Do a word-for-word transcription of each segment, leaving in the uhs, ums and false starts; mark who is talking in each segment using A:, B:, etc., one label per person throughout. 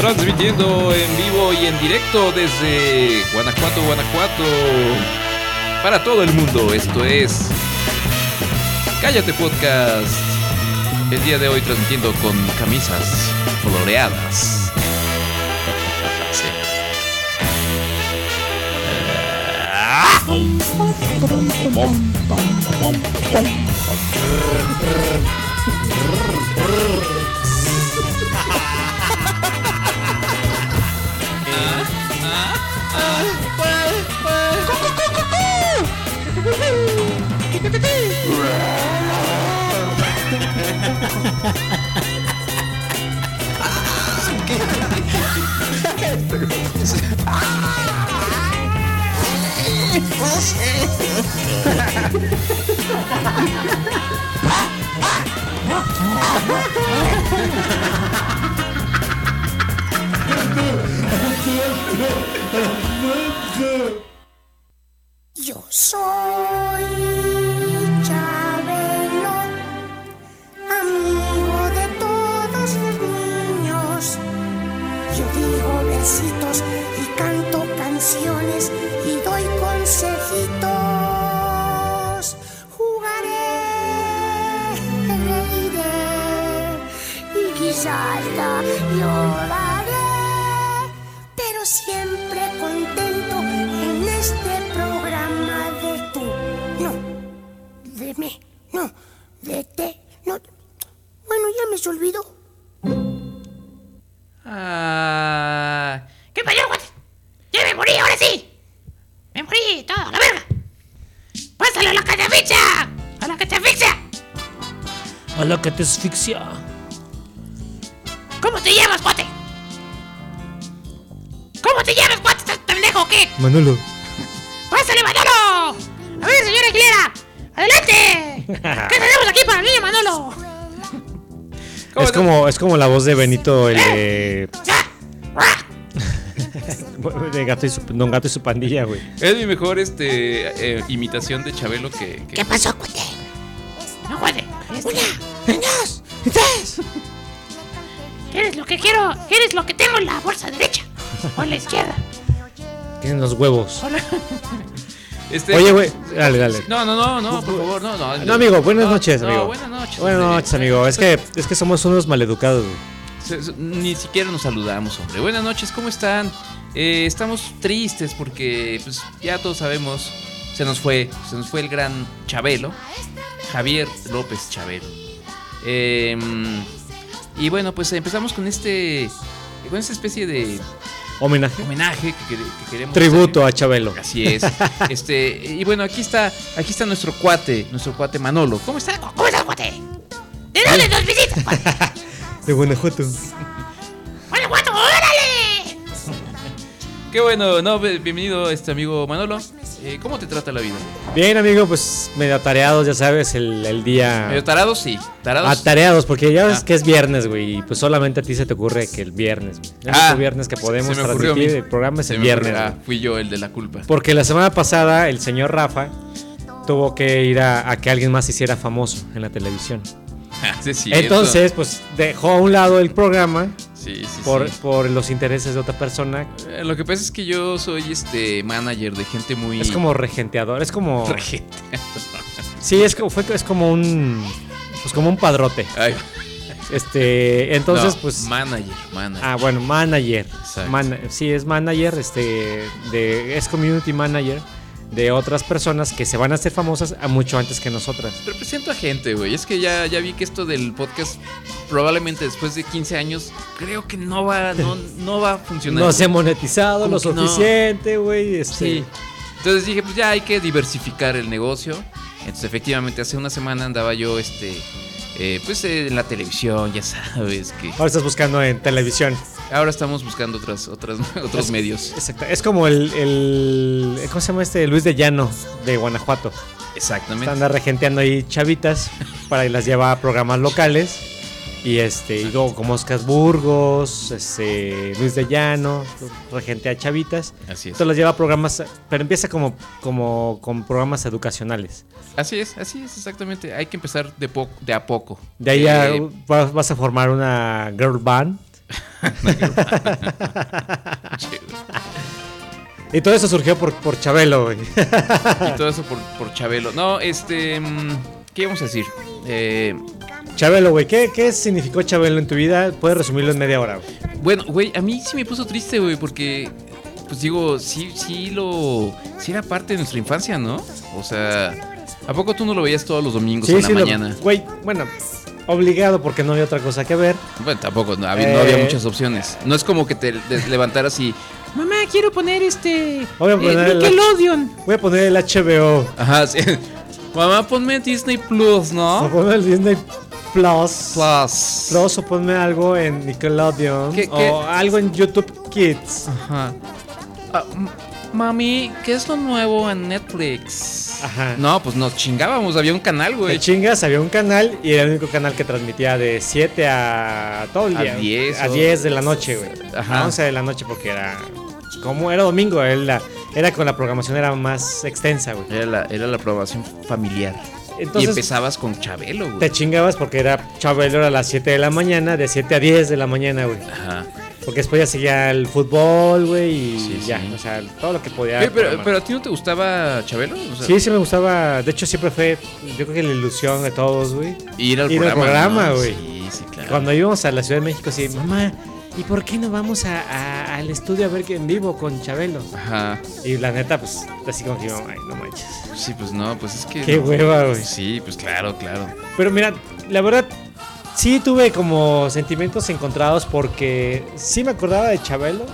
A: Transmitiendo en vivo y en directo desde Guanajuato, Guanajuato, para todo el mundo. Esto es Cállate Podcast. El día de hoy transmitiendo con camisas coloreadas. Sí.
B: Yo soy Chabelo, amigo de todos los niños. Yo digo besitos y canto canciones y doy consejitos. Jugaré, reiré y quizás lloraré, pero siempre contento en este programa de tú. No, de mí, no, de te, no. Bueno, ya me se olvidó.
C: Ah, ¿qué pasó, cuate? ¡Ya me morí, ahora sí! ¡Me morí, todo, la verga! ¡Pásale a la catafixia! ¡A la catafixia!
D: A la catafixia.
C: ¿Cómo te llamas, cuate? ¿Cómo te llamas, cuate? ¿Estás pendejo o qué?
D: Manolo.
C: ¡Pásale, Manolo! A ver, señora Aguilera, ¡adelante! ¿Qué tenemos aquí para el niño Manolo?
D: Es como, es como la voz de Benito, el de... de gato y su, Don Gato y su pandilla, güey.
A: Es mi mejor este eh, imitación de Chabelo que, que...
C: ¿Qué pasó, cuate? No, cuate. Una, dos, tres. ¿Quieres lo que quiero? ¿Quieres lo que tengo en la bolsa derecha? ¿O en la izquierda?
D: Tienen los huevos.
A: Este...
D: Oye, güey, dale, dale.
A: No, no, no, no, por favor, no, no.
D: No, amigo, buenas
A: no,
D: noches,
A: no,
D: amigo.
A: buenas noches.
D: Buenas noches, amigo. Es que, es que somos unos maleducados, güey.
A: Ni siquiera nos saludamos, hombre. Buenas noches, ¿cómo están? Eh, estamos tristes porque, pues, ya todos sabemos, se nos fue, se nos fue el gran Chabelo, Javier López Chabelo. Eh, y bueno, pues empezamos con este, con esta especie de
D: homenaje,
A: homenaje que, que queremos
D: tributo
A: hacer.
D: A Chabelo.
A: Así es. Este, y bueno, aquí está, aquí está nuestro cuate, nuestro cuate Manolo. ¿Cómo está?
C: ¿Cómo estás, cuate? ¿De dónde nos visitas, cuate?
D: De Guanajuato.
C: ¡Guanajuato, órale!
A: Qué bueno, no, bienvenido este amigo Manolo. Eh, ¿Cómo te trata la vida?
D: Bien, amigo, pues medio atareados, ya sabes, el, el día.
A: Medio tarados, sí. Tarados.
D: Atareados, porque ya ves
A: ah.
D: que es viernes, güey. Y pues solamente a ti se te ocurre que el viernes, güey. El
A: ah,
D: viernes que podemos
A: se me
D: transmitir el programa es
A: se
D: el viernes.
A: Ah, fui yo el de la culpa.
D: Porque la semana pasada el señor Rafa tuvo que ir a, a que alguien más se hiciera famoso en la televisión.
A: Sí, es
D: Entonces, pues dejó a un lado el programa.
A: Sí, sí,
D: por,
A: sí.
D: por los intereses de otra persona.
A: Eh, lo que pasa es que yo soy este manager de gente muy...
D: Es como regenteador, es como...
A: Regenteador.
D: Sí, es como, fue, es como un... Pues como un padrote.
A: Ay.
D: Este, entonces
A: no,
D: pues...
A: Manager, manager.
D: Ah, bueno, manager.
A: Exacto.
D: Man, sí, es manager, este, de, es community manager de otras personas que se van a hacer famosas a mucho antes que nosotras.
A: Represento a gente, güey. Es que ya, ya vi que esto del podcast probablemente después de quince años creo que no va, no, no va a funcionar.
D: No se ha monetizado
A: Como
D: lo suficiente, güey. No. Este.
A: Sí. Entonces dije, pues ya hay que diversificar el negocio. Entonces efectivamente hace una semana andaba yo este eh, pues eh, en la televisión, ya sabes que...
D: Ahora estás buscando en televisión.
A: Ahora estamos buscando otras, otras, otros
D: es,
A: medios.
D: Exacto. Es como el, el... ¿Cómo se llama este? Luis de Llano, de Guanajuato.
A: Exactamente.
D: Anda regenteando ahí chavitas para que las lleva a programas locales. Y este, y luego como Oscar Burgos, este, Luis de Llano, regentea chavitas.
A: Así es.
D: Entonces las lleva a programas, pero empieza como, como con programas educacionales.
A: Así es, así es, exactamente. Hay que empezar de, po- de a poco.
D: De ahí ya
A: eh,
D: vas a formar una girl band. Y todo eso surgió por, por Chabelo, güey.
A: Y todo eso por, por Chabelo. No, este... ¿Qué íbamos a decir? Eh...
D: Chabelo, güey. ¿Qué, ¿Qué significó Chabelo en tu vida? Puedes resumirlo en media hora, güey.
A: Bueno, güey, a mí sí me puso triste, güey, porque... Pues digo, sí, sí lo... Sí era parte de nuestra infancia, ¿no? O sea... ¿A poco tú no lo veías todos los domingos
D: Sí,
A: en la
D: sí, lo-
A: mañana?
D: Güey, bueno, obligado porque no había otra cosa que ver.
A: Bueno, tampoco, no había, no había
D: Eh.
A: muchas opciones. No es como que te te levantaras y...
C: Mamá, quiero poner este.
D: Voy a
C: eh,
D: poner el-
C: Nickelodeon.
D: Voy a poner el H B O.
A: Ajá, sí. Mamá, ponme Disney Plus,
D: O
A: ¿no?
D: ponme el Disney Plus.
A: Plus.
D: Plus o ponme algo en Nickelodeon.
A: ¿Qué-
D: o
A: qué?
D: algo en YouTube Kids.
A: Ajá. Ah, m- mami, ¿qué es lo nuevo en Netflix?
D: Ajá.
A: No, pues nos chingábamos, había un canal, güey.
D: Te chingas, había un canal y era el único canal que transmitía de siete a todo el
A: A
D: día.
A: diez
D: A
A: o-
D: diez de la noche, güey.
A: Ajá.
D: A once de la noche porque era... Como era domingo, era, era con la programación era más extensa, güey.
A: Era la, era la programación familiar. y
D: Entonces
A: empezabas con Chabelo, güey.
D: te chingabas porque era Chabelo era a las siete de la mañana, de siete a diez de la mañana, güey.
A: Ajá.
D: Porque después ya seguía el fútbol, güey, y
A: Sí,
D: ya,
A: sí.
D: o sea, todo lo que podía.
A: Oye, pero,
D: programar.
A: pero a ti no te gustaba Chabelo? O sea,
D: Sí, sí me gustaba. De hecho, siempre fue, yo creo que la ilusión de todos, güey.
A: ir al
D: ir al
A: programa.
D: programa,
A: ¿no?
D: güey.
A: Sí, sí, claro.
D: Cuando íbamos a la Ciudad de México, así, mamá, ¿y por qué no vamos a, a- al estudio a ver que en vivo con Chabelo?
A: Ajá.
D: Y la neta, pues, así como que, ay, no manches.
A: Sí, pues no, pues es que.
D: Qué
A: no.
D: hueva, güey.
A: Sí, pues claro, claro.
D: Pero mira, la verdad, sí tuve como sentimientos encontrados porque sí me acordaba de Chabelo,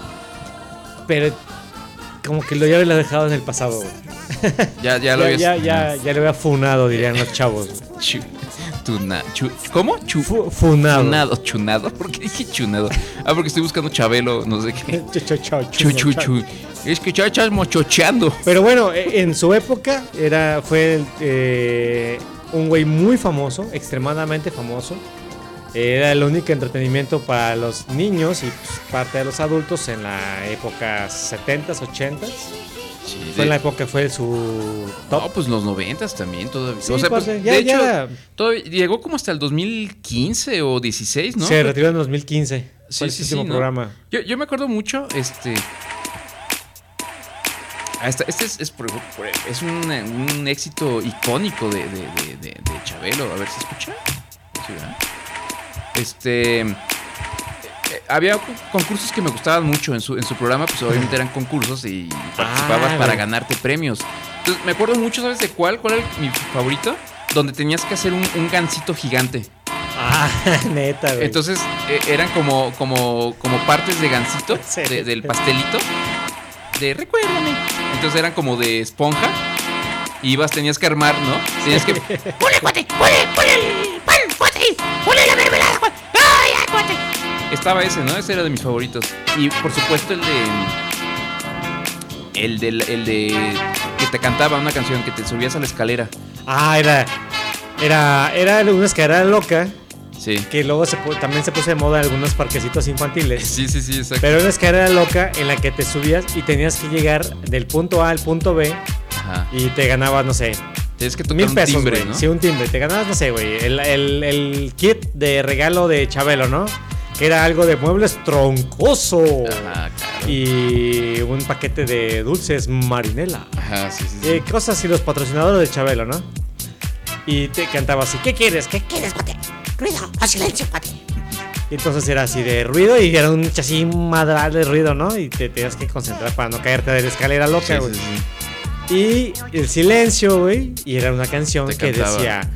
D: pero como que lo ya lo había dejado en el pasado, güey.
A: Ya, ya
D: Ya,
A: lo habías.
D: ya, ya, ya lo había funado, dirían los chavos. güey.
A: Chu- tuna- chu- ¿Cómo? Chu-
D: Fu- funado.
A: Chunado, chunado. ¿Por qué dije chunado? Ah, porque estoy buscando Chabelo, no sé qué.
D: Chu, chu, chu,
A: Chu, chu,
D: chu.
A: chu. Es que ya estás mochocheando.
D: Pero bueno, e- en su época era fue eh, un güey muy famoso, extremadamente famoso. Era el único entretenimiento para los niños y pues, parte de los adultos en la época setentas, ochentas.
A: Sí,
D: Fue en la
A: de,
D: época que fue su top.
A: no, pues los noventas también todavía.
D: Sí,
A: o sea,
D: pues,
A: pues,
D: ya-
A: de hecho,
D: ya-
A: todavía llegó como hasta el dos mil quince o dieciséis, ¿no?
D: Se retiró en dos mil quince.
A: Sí,
D: Fue el
A: sí,
D: último
A: sí, ¿no?
D: programa.
A: Yo, yo me acuerdo mucho, este. ah, esta- Este es, es, por- por- es un, un éxito icónico de, de, de, de- de Chabelo. A ver si escucha. Sí, ¿verdad? Este. eh, eh, había co- concursos que me gustaban mucho en su, en su programa, pues obviamente eran concursos y participabas
D: Ah,
A: para
D: güey.
A: ganarte premios. Entonces, me acuerdo mucho, ¿sabes de cuál? ¿Cuál era mi favorito? Donde tenías que hacer un, un gansito gigante.
D: Ah, neta, güey.
A: Entonces eh, eran como, como, como partes de gansito,
D: Sí.
A: de- del pastelito, de recuérdame. Entonces eran como de esponja. Y ibas, tenías que armar, ¿no? Tenías que.
C: ¡Ponle, cuate! ¡Ponle, ponle el pan, cuate! ¡Ponle la mermelada, cuate! ¡Ay, ay, cuate!
A: Estaba ese, ¿no? Ese era de mis favoritos. Y por supuesto el de. El de. El de. Que te cantaba una canción, que te subías a la escalera.
D: Ah, era. Era, era una escalera loca
A: Sí.
D: que luego se, pu- también se puso de moda en algunos parquecitos infantiles.
A: Sí, sí, sí, exacto.
D: Pero una escalera loca en la que te subías y tenías que llegar del punto A al punto B
A: Ajá.
D: y te ganabas, no sé,
A: Tienes que tocar
D: mil
A: un
D: pesos,
A: timbre,
D: güey.
A: ¿no?
D: Sí, un timbre. Te ganabas, no sé, güey, el, el, el kit de regalo de Chabelo, ¿no? Que era algo de muebles troncoso.
A: Ajá, claro.
D: Y un paquete de dulces marinela.
A: Ajá, sí, sí, sí.
D: Eh, cosas y los patrocinadores de Chabelo, ¿no? Y te cantaba así, ¿qué quieres? ¿Qué
C: ¿Quieres, cuate? Ruido o silencio, cuate.
D: Y entonces era así de ruido y era un así madral de ruido, ¿no? Y te tenías que concentrar para no caerte de la escalera
A: Sí,
D: loca,
A: sí,
D: güey.
A: sí.
D: Y el silencio, güey. Y era una canción
A: Te
D: que
A: cantaba.
D: decía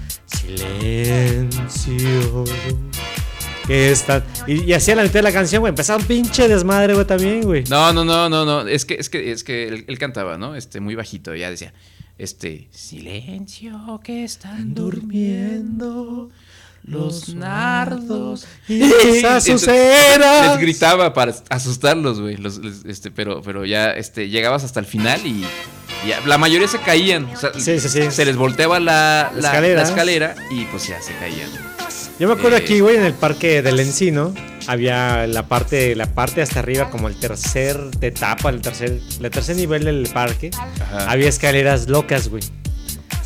D: silencio. Que está. Y, y hacía la mitad de la canción, güey. Empezaba un pinche desmadre, güey, también, güey.
A: No, no, no, no, no. Es que, es que, es que él, él cantaba, ¿no? Este, muy bajito. Ya decía, este, silencio que están durmiendo los nardos.
D: Y esas
A: Entonces,
D: azucenas.
A: les gritaba para asustarlos, güey. Los- les- este, pero, pero ya, este, llegabas hasta el final y, y ya, la mayoría se caían. O sea,
D: Sí, sí, sí.
A: se les volteaba la, la-
D: Escalera.
A: la escalera y pues ya se caían.
D: Yo me acuerdo
A: Eh.
D: aquí, güey, en el parque del Encino. Había la parte, la parte hasta arriba, como el tercer etapa, el tercer, el tercer nivel del parque.
A: Ajá.
D: Había escaleras locas, güey.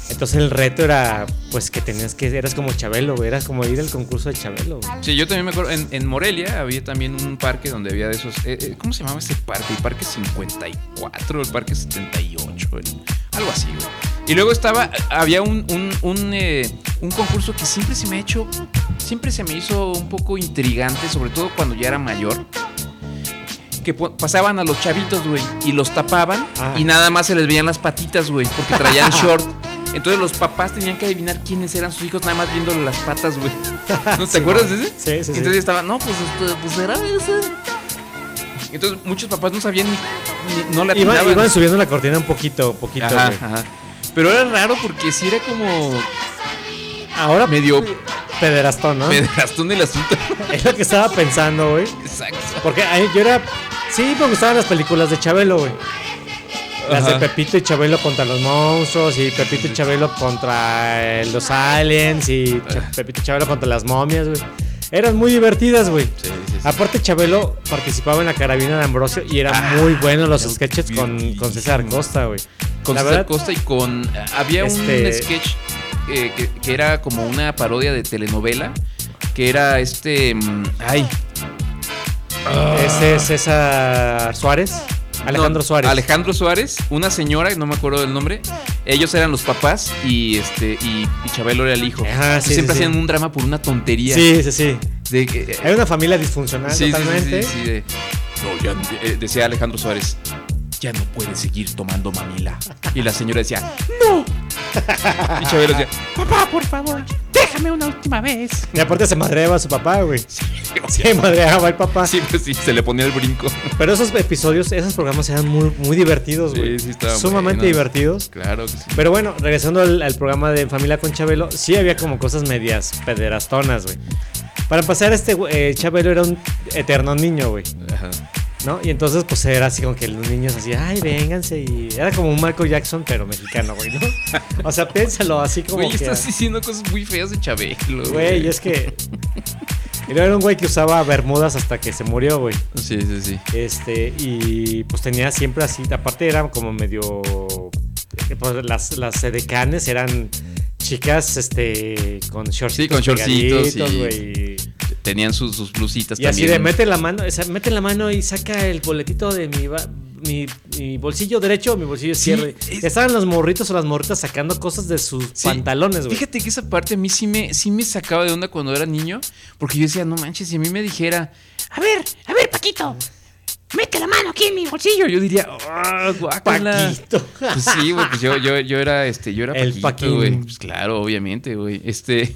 D: Entonces el reto era, pues que tenías que, eras como Chabelo, güey, eras como ir al concurso de Chabelo. Güey.
A: Sí, yo también me acuerdo, en, en Morelia había también un parque donde había de esos, eh, eh, ¿cómo se llamaba ese parque? El parque cincuenta y cuatro, el parque setenta y ocho, el, algo así, güey. Y luego estaba, había un, un, un, eh, un concurso que siempre se me ha hecho, siempre se me hizo un poco intrigante, sobre todo cuando ya era mayor. Que pasaban a los chavitos, güey, y los tapaban ah. y nada más se les veían las patitas, güey, porque traían short. Entonces los papás tenían que adivinar quiénes eran sus hijos nada más viéndole las patas, güey. ¿No te sí, acuerdas de ese?
D: Sí, sí,
A: Entonces
D: sí.
A: estaban, no, pues, pues era ese. Entonces muchos papás no sabían ni, ni no le atinaban.
D: Iban, iban subiendo la cortina un poquito, poquito,
A: ajá,
D: güey.
A: Ajá. Pero era raro porque sí era como...
D: Ahora
A: medio...
D: Pederastón, ¿no?
A: Pederastón el asunto.
D: Es lo que estaba pensando, güey.
A: Exacto.
D: Porque ahí yo era... Sí, me gustaban las películas de Chabelo, güey. Las Ajá. de Pepito y Chabelo contra los monstruos y Pepito y Chabelo contra los aliens y Ch- Pepito y Chabelo contra las momias, güey. Eran muy divertidas, güey. Sí, sí, sí. Aparte Chabelo participaba en la carabina de Ambrosio y eran ah, muy buenos los sketches con, con César Costa, güey.
A: Con la César verdad, Costa y con... Había este... un sketch eh, que, que era como una parodia de telenovela, que era este... Ay...
D: Ese es César Suárez. Alejandro
A: no,
D: Suárez.
A: Alejandro Suárez, una señora, no me acuerdo del nombre. Ellos eran los papás y este y, y Chabelo era el hijo.
D: Ah, sí,
A: siempre
D: sí,
A: hacían
D: sí.
A: un drama por una tontería.
D: Sí, sí, sí.
A: De, eh,
D: Era una familia disfuncional
A: sí,
D: totalmente.
A: Sí, sí, sí, de, no, ya, eh, decía Alejandro Suárez, ya no puedes seguir tomando mamila. Y la señora decía, no. Y Chabelo decía,
C: papá, por favor, déjame una última vez.
D: Y aparte se madreaba a su papá, güey.
A: Sí,
D: se madreaba el papá.
A: Sí, pues sí, se le ponía el brinco.
D: Pero esos episodios, esos programas eran muy, muy divertidos, güey.
A: Sí, sí, estaban
D: sumamente
A: buenos.
D: divertidos.
A: Claro que sí.
D: Pero bueno, regresando al, al programa de Familia con Chabelo, sí había como cosas medias pederastonas, güey. Para pasar, este eh, Chabelo era un eterno niño, güey.
A: Ajá.
D: ¿No? Y entonces pues era así como que los niños así, ay, vénganse, y era como un Michael Jackson pero mexicano, güey, ¿no? O sea, piénsalo así como
A: güey,
D: que...
A: estás diciendo cosas muy feas de Chabelo, güey.
D: Güey, es que... Y luego era un güey que usaba bermudas hasta que se murió, güey.
A: Sí, sí, sí.
D: Este, y pues tenía siempre así, aparte era como medio... Pues las, las edecanes eran chicas, este, con shortcitos.
A: Sí, con shortcitos,
D: güey.
A: Tenían sus, sus blusitas
D: y
A: también.
D: Y así de mete la mano, o sea, mete la mano y saca el boletito de mi, mi, mi bolsillo derecho o mi bolsillo izquierdo. Sí, es... Estaban los morritos o las morritas sacando cosas de sus sí. pantalones, güey.
A: Fíjate que esa parte a mí sí me, sí me sacaba de onda cuando era niño, porque yo decía, no manches, si a mí me dijera,
C: a ver, a ver, Paquito, mete la mano aquí en mi bolsillo.
A: Yo diría, oh, guácala.
D: Paquito.
A: Pues sí, güey, pues yo, yo, yo era, este, yo era
D: el
A: Paquito, güey. Pues claro, obviamente, güey. Este...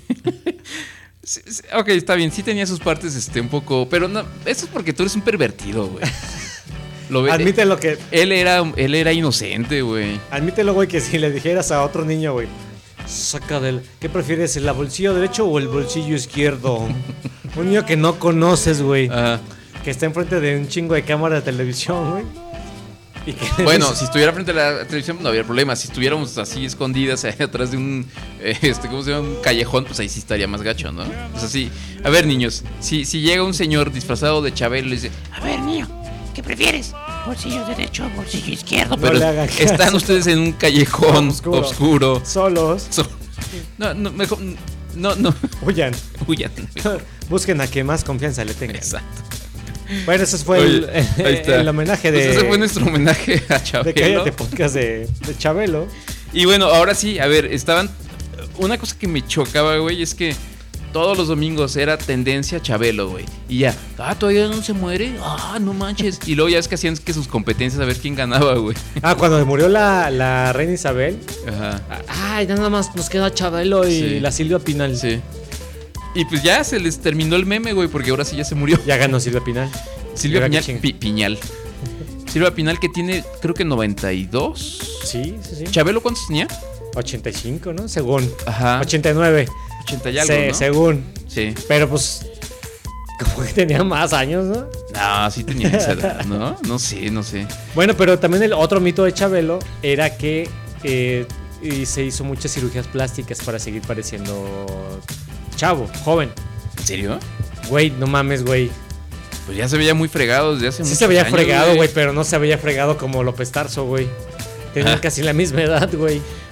A: Ok, está bien, sí tenía sus partes este, un poco... Pero no, eso es porque tú eres un pervertido, güey. Lo ve,
D: Admítelo que...
A: Él era, él era inocente, güey.
D: Admítelo, güey, que si le dijeras a otro niño, güey, saca del... ¿Qué prefieres, el bolsillo derecho o el bolsillo izquierdo? Un niño que no conoces, güey. Ajá. Que está enfrente de un chingo de cámara de televisión, güey.
A: Y que bueno, dice... si estuviera frente a la televisión no había problema. Si estuviéramos así escondidas ahí atrás de un eh, este, ¿cómo se llama? Un callejón, pues ahí sí estaría más gacho, ¿no? Pues así, a ver, niños, si, si llega un señor disfrazado de Chabelo y le dice,
C: a ver, niño, ¿qué prefieres? Bolsillo derecho, bolsillo izquierdo.
A: No, pero están ustedes en un callejón oscuro, oscuro
D: solos.
A: So, no, no, mejor no, no.
D: Huyan.
A: Huyan.
D: Busquen a quien más confianza le tengan.
A: Exacto.
D: Bueno, ese fue
A: Oye,
D: el, el, el homenaje de...
A: Pues ese fue nuestro homenaje a Chabelo.
D: De Cállate Podcast de, de Chabelo.
A: Y bueno, ahora sí, a ver, estaban... Una cosa que me chocaba, güey, es que todos los domingos era tendencia Chabelo, güey. Y ya, ah, todavía no se muere, ah, no manches. Y luego ya es que hacían que sus competencias a ver quién ganaba, güey.
D: Ah, cuando murió la, la reina Isabel.
A: Ajá.
D: Ay, nada más nos queda Chabelo y sí. la Silvia Pinal.
A: Sí. Y pues ya se les terminó el meme, güey, porque ahora sí ya se murió.
D: Ya ganó Silvia Pinal.
A: Silvia Piñal, Pi, Piñal. Silvia Pinal que tiene, creo que noventa y dos.
D: Sí, sí, sí.
A: ¿Chabelo cuántos tenía?
D: ochenta y cinco, ¿no? Según.
A: Ajá.
D: ochenta y nueve.
A: ochenta y algo,
D: Se,
A: ¿no?
D: Según.
A: Sí.
D: Pero pues, como que tenía más años, ¿no?
A: No, sí tenía esa edad, ¿no? No sé, no sé.
D: Bueno, pero también el otro mito de Chabelo era que eh, y se hizo muchas cirugías plásticas para seguir pareciendo chavo, joven.
A: ¿En serio?
D: Güey, no mames, güey.
A: Pues ya se veía muy fregado desde hace
D: sí
A: muchos
D: se veía
A: años,
D: fregado, güey, pero no se veía fregado como López Tarso, güey. Tenían ah. casi la misma edad, güey.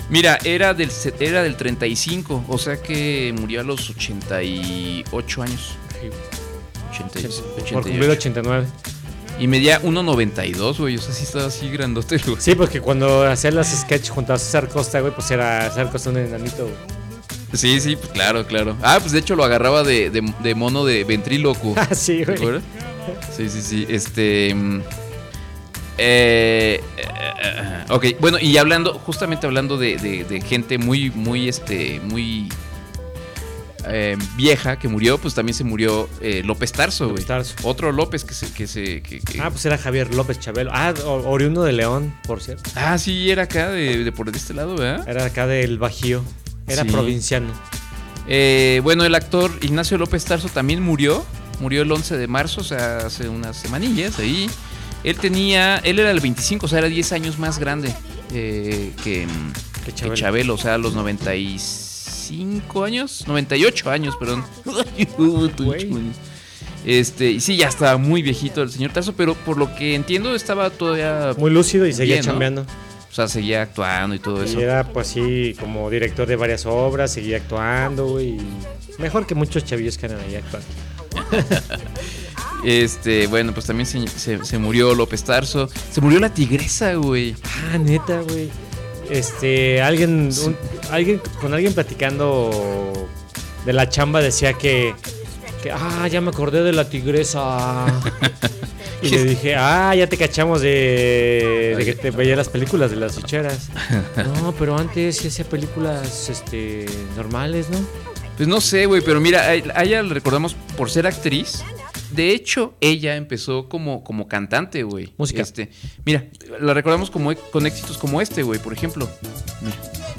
A: Mira, era del, se- era del treinta y cinco, o sea que murió a los ochenta y ocho años. ochenta y-
D: Por
A: ochenta y
D: cumplir
A: ocho.
D: ochenta y nueve.
A: Y medía uno noventa y dos, güey. O sea, sí estaba así grandote, güey.
D: Sí, porque cuando hacían las sketches junto a César Costa, güey, pues era César Costa un enanito, güey.
A: Sí, sí, pues claro, claro. Ah, pues de hecho lo agarraba de, de, de mono de ventríloco.
D: Ah, sí,
A: ¿Te
D: güey.
A: acuerdas? Sí, sí, sí. Este. mm, Eh, eh, eh, ok, bueno, y hablando, justamente hablando de, de- de gente muy, muy, este, muy eh, vieja que murió, pues también se murió eh, López Tarso, güey.
D: López Tarso.
A: Otro López que se, que se, que- que-
D: Ah, pues era Javier López Chabelo. Ah, o- oriundo de León, por cierto.
A: Ah, sí, era acá de, de por este lado, ¿verdad?
D: Era acá del Bajío. Era
A: Sí.
D: provinciano.
A: Eh, bueno, el actor Ignacio López Tarso también murió. Murió el once de marzo, o sea, hace unas semanillas ahí. Él tenía, él era el veinticinco, o sea, era diez años más grande eh, que,
D: Que
A: que
D: Chabelo.
A: Chabelo, o sea, a los noventa y cinco años, noventa y ocho años, perdón.
D: Güey.
A: Este, y sí, ya estaba muy viejito el señor Tarso, pero por lo que entiendo estaba todavía,
D: Muy lúcido y seguía
A: Bien, ¿no?
D: chambeando.
A: o sea, seguía actuando y todo eso.
D: Y era, pues sí, como director de varias obras, seguía actuando, güey. y Mejor que muchos chavillos que andan ahí actuando.
A: Este, bueno, pues también se, se- se murió López Tarso. Se murió la tigresa, güey.
D: Ah, neta, güey. Este, alguien,
A: Sí.
D: un- alguien con alguien platicando de la chamba decía que, que ah, ya me acordé de la tigresa. Y le dije, ah, ya te cachamos de, de que te veía las películas de las ficheras. No, pero antes sí hacía películas, este, normales, ¿no?
A: Pues no sé, güey, pero mira, a a ella la recordamos por ser actriz. De hecho, ella empezó como, como cantante, güey.
D: Música.
A: Este, mira, la recordamos como con éxitos como este, güey, por ejemplo. Mira.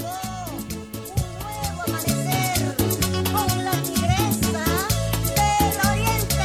E: Con la tigresa del oriente.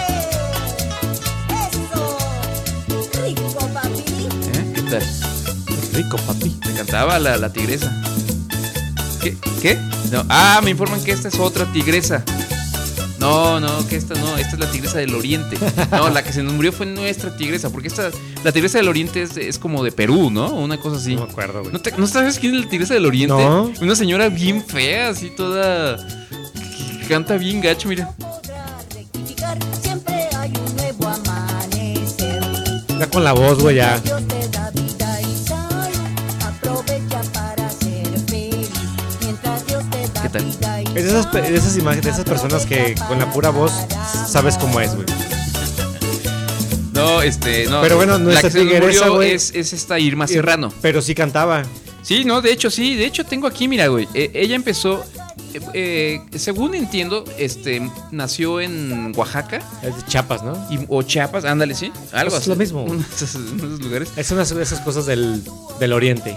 E: Eso, rico papi.
A: ¿Eh? ¿Qué tal?
D: Rico, papi.
A: Me cantaba la, la tigresa. ¿Qué? ¿Qué? No. Ah, me informan que esta es otra tigresa. No, no, que esta no, esta es la tigresa del oriente. No, la que se nos murió fue nuestra tigresa, porque esta, la tigresa del oriente es, es como de Perú, ¿no? Una cosa así.
D: No me acuerdo, güey.
A: ¿No, te- ¿No sabes quién es la tigresa del oriente?
D: No.
A: Una señora bien fea, así toda... que canta bien gacho, mira.
E: Podrá rectificar, siempre hay un nuevo amanecer.
D: Ya con la voz, güey, ya.
E: Dios te da vida y salud, aprovecha para ser feliz. Mientras Dios te da
A: ¿Qué tal?
E: vida y
D: Es de esas, pe- de esas imágenes, de esas personas que con la pura voz sabes cómo es, güey.
A: No, este, no.
D: Pero bueno,
A: la
D: nuestra
A: que se nos
D: tigresa,
A: murió
D: güey.
A: es, es esta Irma Serrano.
D: Pero sí cantaba.
A: Sí, no, de hecho, sí. De hecho, tengo aquí, mira, güey. eh, ella empezó, eh, eh, según entiendo, este, nació en Oaxaca
D: Es de Chiapas, ¿no?
A: y- o Chiapas, ándale, sí. Algo
D: Es
A: así.
D: lo mismo.
A: Uno de esos, uno de esos lugares.
D: Es una de esas cosas del, del oriente.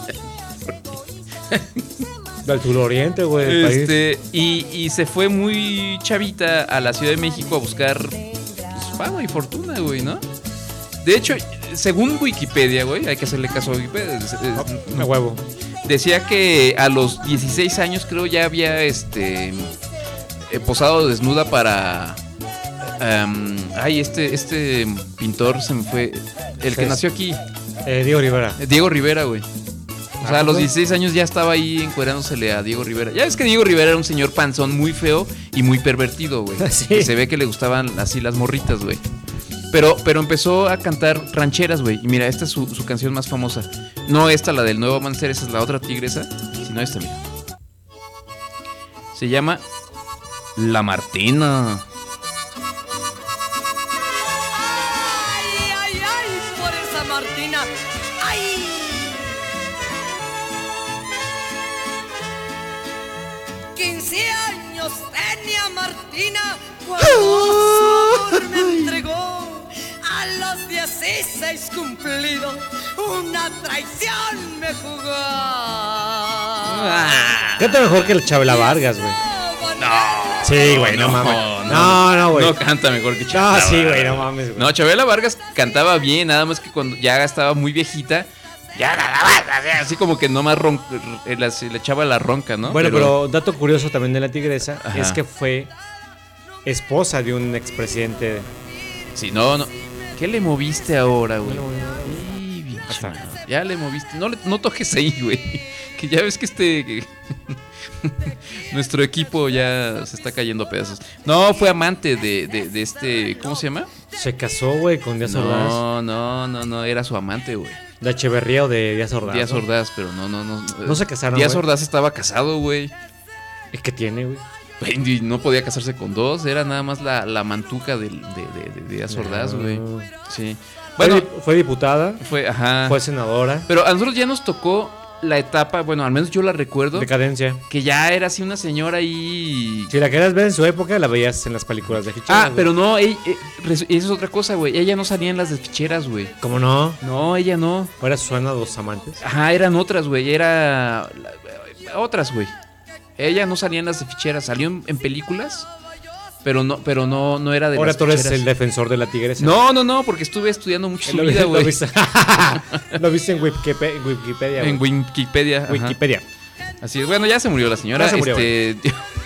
D: Del sur oriente, güey, del país.
A: Este, y, y se fue muy chavita a la Ciudad de México a buscar pues, fama y fortuna, güey, ¿no? De hecho, según Wikipedia, güey, hay que hacerle caso a Wikipedia. es- es-
D: A huevo.
A: Decía que a los dieciséis años creo ya había este eh, posado desnuda para em, ay, este este pintor se me fue, el que
D: Sí.
A: nació aquí,
D: Eh, Diego Rivera.
A: Diego Rivera, güey. O sea, a los dieciséis años ya estaba ahí encuerándosele a Diego Rivera. Ya ves que Diego Rivera era un señor panzón muy feo y muy pervertido, güey.
D: Sí.
A: Que se ve que le gustaban así las morritas, güey. Pero, pero empezó a cantar rancheras, güey. Y mira, esta es su, su canción más famosa. No esta, la del Nuevo Amanecer, esa es la otra tigresa, sino esta, mira. Se llama La Martina.
F: Ay, ay, ay, por esa Martina. Ay. quince años tenía Martina cuando su amor me entregó. A los dieciséis cumplidos, una traición me jugó.
D: Canta mejor que el Chabela Vargas, güey. Sí, güey, no, mames. No, no, güey.
A: No canta mejor que
D: No,
A: Chabela.
D: sí, güey,
A: Vargas.
D: no mames, güey.
A: No, Chabela Vargas cantaba bien, nada más que cuando ya estaba muy viejita, ya nada más, así como que nomás ron, eh, la- se le echaba la ronca, ¿no?
D: Bueno, pero, dato curioso también de la tigresa
A: Ajá.
D: es que fue esposa de un expresidente.
A: Sí, no, no. ¿Qué le moviste ahora, güey?
D: No le moví.
A: Sí, bien
D: Hasta-
A: chingado. Ya le moviste. No, le- no toques ahí, güey. Ya ves que este... Nuestro equipo ya se está cayendo a pedazos. No, fue amante de, de, de este... ¿Cómo se llama?
D: Se casó, güey, con Díaz Ordaz.
A: No, no, no, no, era su amante, güey.
D: ¿De Echeverría o de Díaz Ordaz?
A: Díaz
D: ¿no?
A: Ordaz, pero no, no, no.
D: No se casaron,
A: Díaz
D: güey.
A: Ordaz estaba casado, güey.
D: ¿Y qué tiene, güey?
A: Y no podía casarse con dos, era nada más la, la mantuca del- de, de, de Díaz Ordaz, güey. Sí.
D: Bueno,
A: Bueno,
D: fue, fue diputada,
A: fue, ajá.
D: fue senadora.
A: Pero a nosotros ya nos tocó la etapa, bueno, al menos yo la recuerdo,
D: Decadencia.
A: que ya era así una señora ahí.
D: Si la querías ver en su época, la veías en las películas de ficheras.
A: Ah,
D: güey.
A: pero no, ey, eh, res- eso es otra cosa, güey. Ella no salía en las de ficheras, güey.
D: ¿Cómo no?
A: No, ella no.
D: ¿O era Susana Dos Amantes?
A: Ajá, eran otras, güey. Era. la- Otras, güey. Ella no salía en las de ficheras, salió en, en películas, pero no, pero no, no era de
D: Ahora
A: las
D: tú eres
A: ficheras.
D: el defensor de la tigresa.
A: No, no, no, porque estuve estudiando mucho su
D: Lo,
A: vida,
D: lo
A: güey.
D: viste, lo viste en Wikipedia. en Wikipedia,
A: En
D: güey.
A: Wikipedia. ajá.
D: Wikipedia.
A: Así es. Bueno, ya se murió la señora.
D: Ya se murió,
A: este...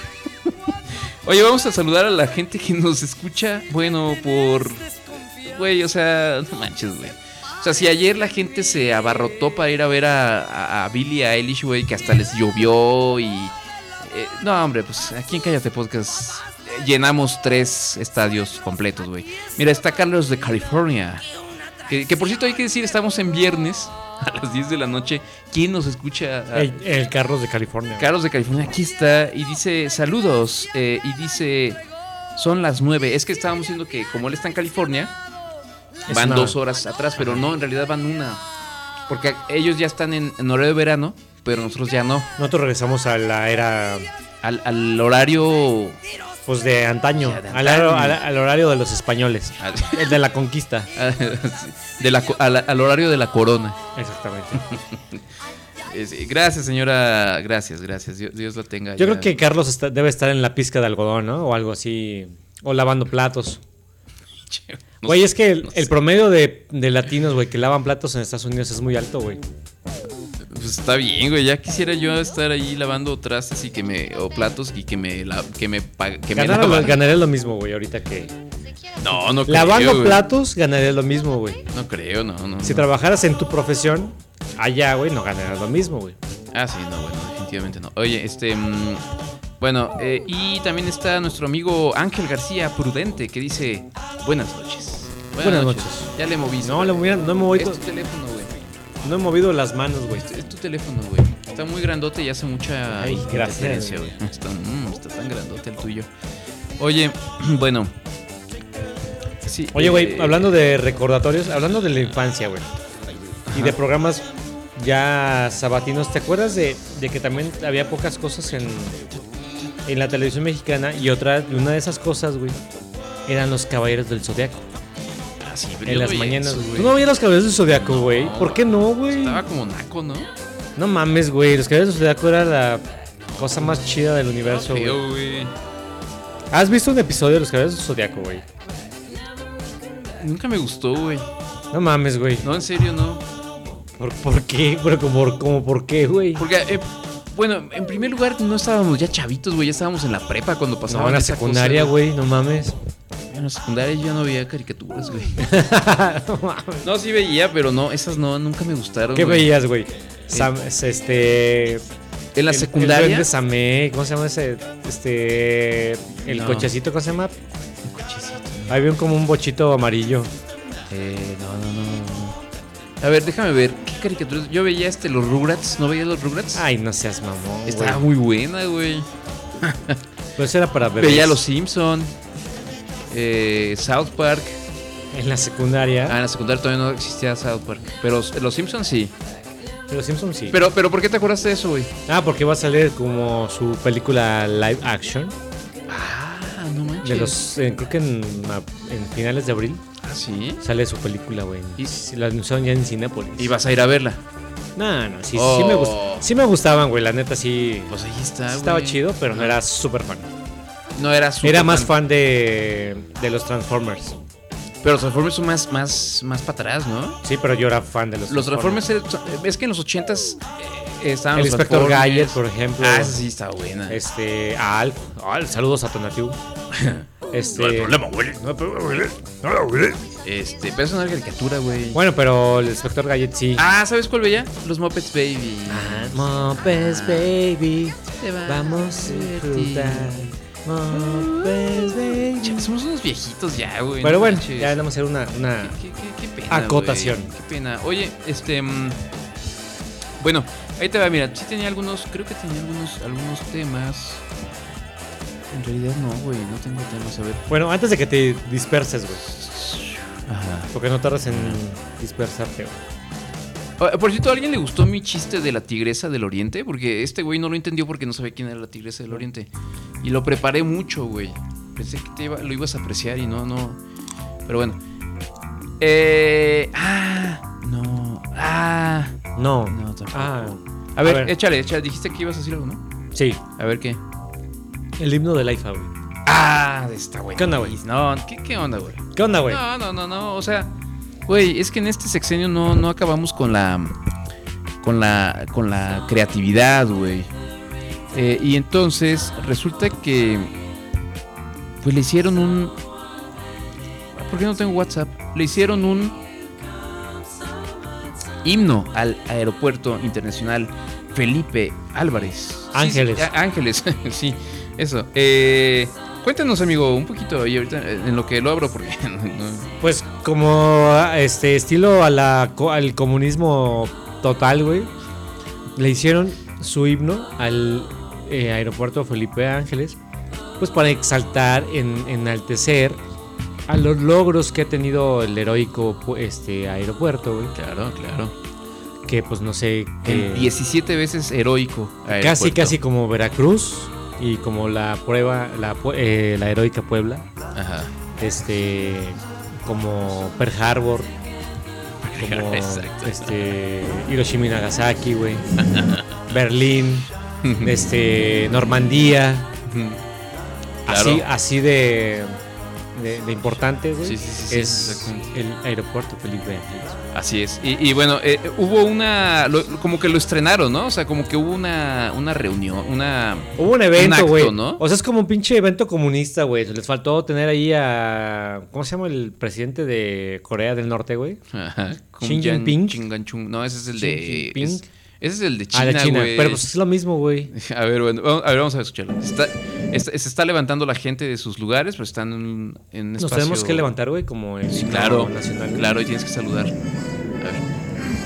A: Oye, vamos a saludar a la gente que nos escucha. Bueno, por. Güey, o sea, no manches, güey. O sea, si ayer la gente se abarrotó para ir a ver a, a, a Billie Eilish, güey, que hasta les llovió y. eh, no, hombre, pues aquí en Cállate Podcast eh, llenamos tres estadios completos, güey. Mira, está Carlos de California. Que, que por cierto hay que decir, estamos en viernes a las diez de la noche. ¿Quién nos escucha? Ah,
D: El, el Carlos de California. güey.
A: Carlos de California, aquí está. Y dice, saludos. eh, y dice, son las nueve. Es que estábamos diciendo que como él está en California,
D: Es
A: van
D: una-
A: dos horas atrás, pero no, en realidad van una. Porque ellos ya están en, en horario de verano, pero nosotros ya no.
D: Nosotros regresamos a la era,
A: Al, al horario...
D: pues, de antaño.
A: Ya, de
D: al,
A: antaño.
D: al- al horario de los españoles.
A: al,
D: El de la conquista.
A: de la, co- al, al horario de la corona.
D: Exactamente.
A: Eh, sí, gracias, señora. Gracias, gracias. Dios, Dios la tenga.
D: Yo
A: ya.
D: creo que Carlos está- debe estar en la pizca de algodón, ¿no? O algo así. O lavando platos.
A: No
D: Güey,
A: sé,
D: es que el,
A: no
D: el
A: sé.
D: promedio de, de latinos, güey, que lavan platos en Estados Unidos es muy alto, güey.
A: Pues está bien, güey. Ya quisiera yo estar ahí lavando trastes y que me o platos y que me la, que me pa- que me
D: Ganar-
A: lavaran.
D: ganaré lo mismo, güey, ahorita que...
A: No, no creo.
D: Lavando
A: güey.
D: platos, ganaré lo mismo, güey.
A: No creo, no, no.
D: Si
A: no.
D: trabajaras en tu profesión, allá, güey, no ganarás lo mismo, güey.
A: Ah, sí, no, bueno, definitivamente no. Oye, este mm, bueno, eh, y también está nuestro amigo Ángel García Prudente que dice, "Buenas noches."
D: Buenas noches.
A: Ya le moví.
D: No, le mira, no he movido,
A: Es tu teléfono, güey.
D: no he movido las manos, güey.
A: Es tu teléfono, güey. Está muy grandote y hace mucha
D: Ay, gracias,
A: interferencia, güey. Está, mm, está tan grandote el tuyo. Oye, bueno. Sí,
D: Oye, güey,
A: eh,
D: hablando de recordatorios, hablando de la infancia, güey. Y de programas ya sabatinos, ¿te acuerdas de, de que también había pocas cosas en, en la televisión mexicana? Y otra, y una de esas cosas, güey, eran los Caballeros del Zodiaco.
A: ah, sí, pero
D: En
A: yo
D: las
A: veía
D: mañanas.
A: eso, güey.
D: ¿Tú no veías los Caballeros del Zodiaco, güey?
A: No,
D: ¿Por qué no, güey?
A: Estaba como naco, ¿no?
D: No mames, güey. Los Caballeros del Zodiaco era la cosa más chida del universo, güey.
A: Feo, güey.
D: ¿Has visto un episodio de los Caballeros del Zodiaco, güey?
A: Nunca me gustó, güey.
D: No mames, güey.
A: No, en serio, no.
D: ¿Por, por qué? Pero como, como por qué, güey.
A: Porque, eh, bueno, en primer lugar, no estábamos ya chavitos, güey. Ya estábamos en la prepa cuando pasaban
D: No, en la
A: esa
D: secundaria,
A: cosa,
D: güey, no mames.
A: En la secundaria yo no veía caricaturas, güey.
D: No mames.
A: No, sí veía, pero no, esas no, nunca me gustaron.
D: ¿Qué
A: güey.
D: veías, güey? Sam- es este.
A: En la
D: el-
A: secundaria.
D: El duende Samé, ¿cómo se llama ese? Este. El
A: No.
D: cochecito, ¿cómo se llama?
A: Un cochecito.
D: Había un, como un bochito amarillo.
A: Eh, no, no, no, no. A ver, déjame ver. ¿Qué caricaturas? Yo veía este, los Rugrats. ¿No veía los Rugrats?
D: Ay, no seas mamón.
A: Estaba
D: güey.
A: muy buena, güey.
D: Pues era para bebés.
A: Veía los Simpson. Eh, South Park.
D: En la secundaria.
A: Ah, en la secundaria todavía no existía South Park. Pero los Simpsons sí.
D: Los Simpsons sí.
A: Pero, pero ¿por qué te acuerdas de eso, güey?
D: Ah, porque va a salir como su película live action.
A: Ah, no manches.
D: De los. eh, creo que en, a- en finales de abril
A: Ah, sí.
D: sale su película, güey.
A: Y-
D: Y si la anunciaron ya en Cinépolis.
A: Y vas a ir a verla.
D: No, no, sí,
A: Oh.
D: sí, me gust- sí me gustaban, güey. La neta sí.
A: Pues ahí está, güey.
D: Estaba chido, pero no
A: Ajá.
D: era súper fan.
A: No era súper
D: Era más fan de, de los Transformers.
A: Pero los Reformers son más, más, más para atrás, ¿no?
D: Sí, pero yo era fan de los
A: Los Reformers, eh, son- es que en los ochentas eh, estaban
D: El
A: los
D: Inspector
A: Transformers.
D: Gadget, por ejemplo.
A: Ah, esa sí estaba buena.
D: Este, Alf. Alf, saludos a Tonatiuh. Este,
A: güey. No hay problema, güey. No, güey. Este, pero es una caricatura, güey.
D: Bueno, pero el Inspector Gadget sí.
A: Ah, ¿sabes cuál veía? Los Muppets Baby.
D: Ah, Muppets Baby,
A: Te va
D: vamos a
A: divertir.
D: disfrutar. Muppets Baby.
A: Che, somos unos viejitos ya, güey.
D: Pero
A: no
D: bueno,
A: manches.
D: ya vamos a hacer una, una
A: Qué, qué- qué pena,
D: acotación.
A: güey. Qué pena. Oye, este. mm, bueno, ahí te va, mira. Sí tenía algunos. Creo que tenía algunos, algunos temas. En realidad no, güey. No tengo temas. A ver.
D: Bueno, antes de que te disperses, güey.
A: Ajá.
D: Porque no tardas en dispersarte, güey.
A: Ah, por cierto, ¿a alguien le gustó mi chiste de la tigresa del oriente? Porque este güey no lo entendió porque no sabía quién era la tigresa del oriente. Y lo preparé mucho, güey. Pensé que te iba- lo ibas a apreciar y no, no. Pero bueno. Eh. Ah, no. Ah.
D: No.
A: No, tampoco.
D: Ah,
A: A ver,
D: A ver.
A: échale, échale. Dijiste que ibas a decir algo, ¿no?
D: sí.
A: A ver qué.
D: El himno de la I F A, güey.
A: Ah, está güey.
D: ¿Qué onda, güey?
A: No, ¿qué, qué onda, güey?
D: ¿Qué onda, güey?
A: No, no, no, no. O sea, güey, es que en este sexenio no, no acabamos con la. Con la. Con la creatividad, güey. Eh, y entonces resulta que. Pues le hicieron un. ¿Por qué no tengo WhatsApp? Le hicieron un himno al aeropuerto internacional Felipe Álvarez. Sí,
D: Ángeles.
A: sí, a- Ángeles, sí, eso. Eh, cuéntanos, amigo, un poquito y ahorita eh, en lo que lo abro porque no-
D: Pues como este estilo a la, co- al comunismo total, güey. Le hicieron su himno al eh, aeropuerto Felipe Ángeles. Pues para exaltar, en, enaltecer a los logros que ha tenido el heroico pu- este aeropuerto, güey.
A: claro, claro.
D: Que pues no sé.
A: El
D: que-
A: diecisiete veces heroico.
D: Casi,
A: aeropuerto.
D: casi como Veracruz y como la prueba, la, pu- eh, la heroica Puebla,
A: Ajá.
D: este, como Pearl Harbor, como
A: Exacto.
D: este, Hiroshima y Nagasaki, güey, Berlín, este, Normandía, así,
A: Claro.
D: así de, de, de importante, güey,
A: Sí, sí, sí, sí,
D: es
A: exactamente.
D: el aeropuerto Felipe Ángeles.
A: Así es. Y, y bueno, eh, hubo una. lo- como que lo estrenaron, ¿no? O sea, como que hubo una, una reunión, una.
D: Hubo un evento,
A: acto,
D: güey.
A: ¿no?
D: O sea, es como un pinche evento comunista, güey. Les faltó tener ahí a. ¿Cómo se llama el presidente de Corea del Norte, güey?
A: Ajá.
D: Xi Jinping.
A: Chinganchung. No, ese es el
D: Xi
A: de.
D: Jinping.
A: es- ese es el de
D: Ah,
A: China,
D: de China.
A: güey.
D: Pero pues es lo mismo, güey.
A: A ver, bueno, vamos- a ver, vamos a escucharlo. Está, está- se está levantando la gente de sus lugares, pero están en, un- en un
D: Nos
A: espacio.
D: tenemos que levantar, güey, como el
A: Sí,
D: himno
A: claro,
D: nacional. güey.
A: claro, y tienes que saludar. A ver.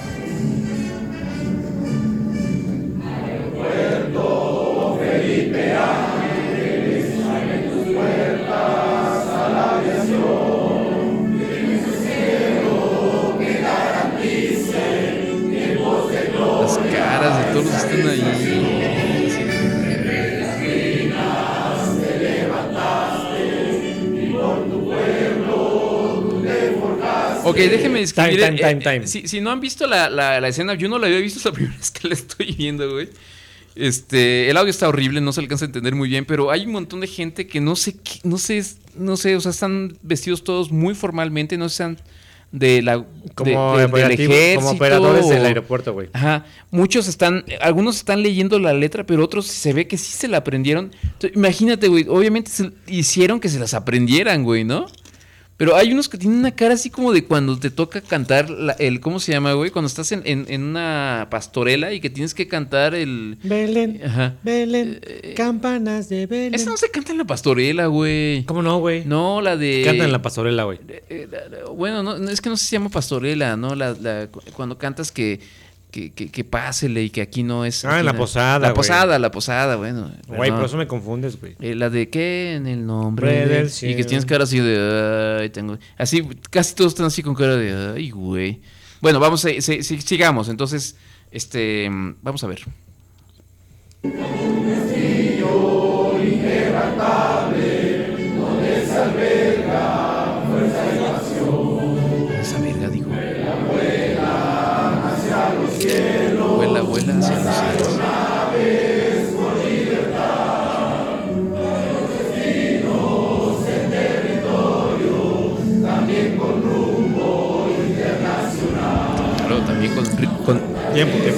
A: Las caras de todos están ahí. Ok, déjenme describir.
D: Time, time,
A: eh,
D: time,
A: eh,
D: time.
A: Si, si no han visto la, la- la escena, yo no la había visto, es la primera vez que la estoy viendo, güey. Este, el audio está horrible, no se alcanza a entender muy bien, pero hay un montón de gente que no sé, qué- no sé, no sé, o sea, están vestidos todos muy formalmente, no sé, sean de la
D: Como,
A: de- de- del
D: operativo-
A: ejército,
D: como operadores del
A: o-
D: aeropuerto, güey.
A: Ajá, muchos están, algunos están leyendo la letra, pero otros se ve que sí se la aprendieron. Entonces, imagínate, güey, obviamente se hicieron que se las aprendieran, güey, ¿no? Pero hay unos que tienen una cara así como de cuando te toca cantar la- el, ¿cómo se llama, güey? Cuando estás en, en- en una pastorela y que tienes que cantar el...
D: Belén,
A: Ajá.
D: Belén,
A: Eh,
D: campanas de Belén.
A: Esa no se canta en la pastorela, güey.
D: ¿Cómo no, güey?
A: No, la de...
D: Cantan en la pastorela, güey.
A: Eh, la- la- Bueno, no, no, es que no se llama pastorela, ¿no? La, la- cu- cuando cantas que, que, que, que pásele y que aquí no es...
D: Ah,
A: aquí
D: en la
A: no-
D: posada,
A: La
D: güey.
A: posada, la posada, bueno.
D: Güey,
A: perdón.
D: por eso me confundes, güey.
A: Eh, la de qué en el nombre
D: Hombre
A: del
D: del
A: cielo. Y que
D: cielo.
A: tienes cara así de... Ay, tengo... Así, casi todos están así con cara de... Ay, güey. Bueno, vamos a... si- si- sigamos. Entonces, este... Vamos a ver. Esa verga, digo. Vuela, vuela hacia los cielos.
D: Tiempo, tiempo.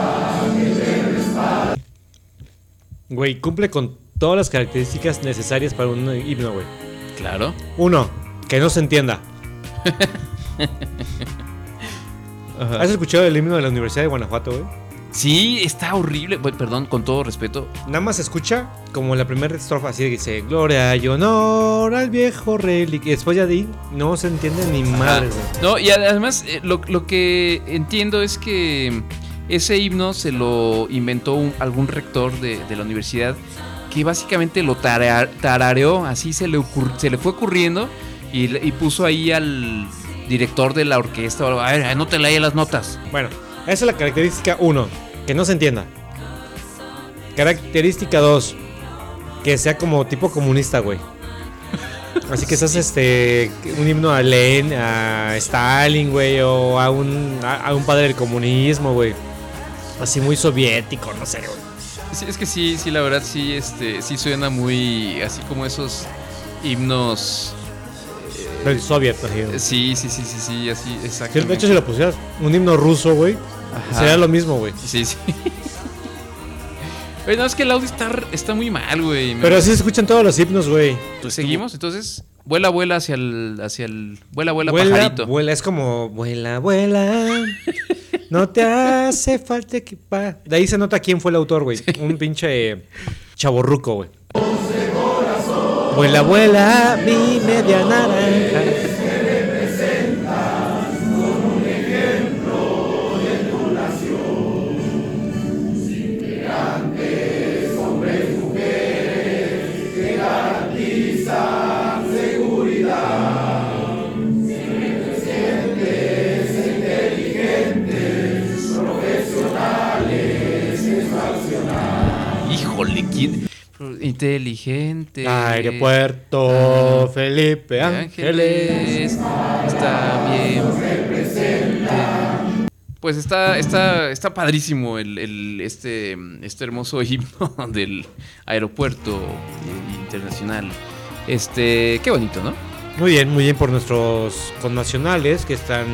D: Güey, cumple con todas las características necesarias para un himno, güey.
A: Claro.
D: Uno, que no se entienda.
A: Ajá.
D: ¿Has escuchado el himno de la Universidad de Guanajuato, güey?
A: Sí, está horrible. Bueno, perdón, con todo respeto.
D: Nada más se escucha como la primera estrofa, así que dice gloria y honor al viejo rey. Y después ya de ahí no se entiende ni madre, güey.
A: No, y además eh, lo, lo que entiendo es que ese himno se lo inventó un- algún rector de, de la universidad que básicamente lo tarea- tarareó, así se le, ocur- se le fue ocurriendo y, le- y puso ahí al director de la orquesta, a ver, anótale ahí las notas.
D: Bueno, esa es la característica uno, que no se entienda. Característica dos, que sea como tipo comunista, güey. Así que estás este un himno a Lenin, a Stalin, güey, o a un a, a un padre del comunismo, güey. Así muy soviético, no sé, güey.
A: Sí, es que sí, sí, la verdad sí, este, sí suena muy así como esos himnos.
D: Del soviet, así.
A: eh, Sí, sí, sí, sí, sí, así,
D: Sí,
A: exactamente.
D: de hecho, si lo pusieras un himno ruso, güey,
A: Ajá.
D: sería lo mismo, güey.
A: Sí, sí. Oye, no, es que el audio está, está muy mal, güey. Me-
D: Pero así se escuchan todos los himnos, güey.
A: Pues seguimos, entonces, vuela, vuela hacia el, hacia el, vuela, vuela,
D: Vuela,
A: pajarito.
D: vuela, es como vuela, vuela. No te hace falta equipar. De ahí se nota quién fue el autor, güey. Un pinche chavorruco, güey. Vuela, vuela, mi media naranja.
A: Híjole, ¿quién? Inteligente.
D: Aeropuerto Felipe Ángeles.
A: Está bien. Pues está, está, está padrísimo el, el- este, este hermoso himno del aeropuerto internacional. Este, qué bonito, ¿no?
D: Muy bien, muy bien por nuestros connacionales que están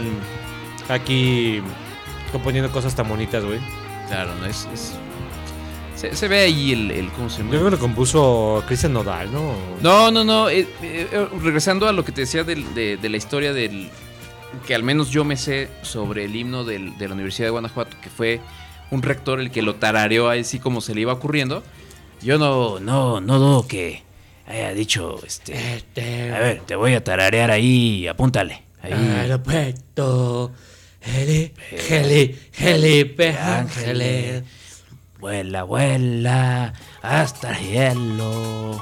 D: aquí componiendo cosas tan bonitas, güey.
A: Claro, no es, es- se, se ve ahí el, el ¿cómo se llama?
D: Yo creo que lo compuso Cristian Nodal, ¿no?
A: No, no, no. eh, eh, eh, regresando a lo que te decía del- de, de la historia del. Que al menos yo me sé sobre el himno del- de la Universidad de Guanajuato, que fue un rector el que lo tarareó así como se le iba ocurriendo. Yo no, no, no dudo que haya dicho, este. A ver, te voy a tararear ahí, apúntale. Ahí.
D: Aeropuerto Heli, Heli, Felipe Ángeles.
A: Vuela, vuela hasta el cielo.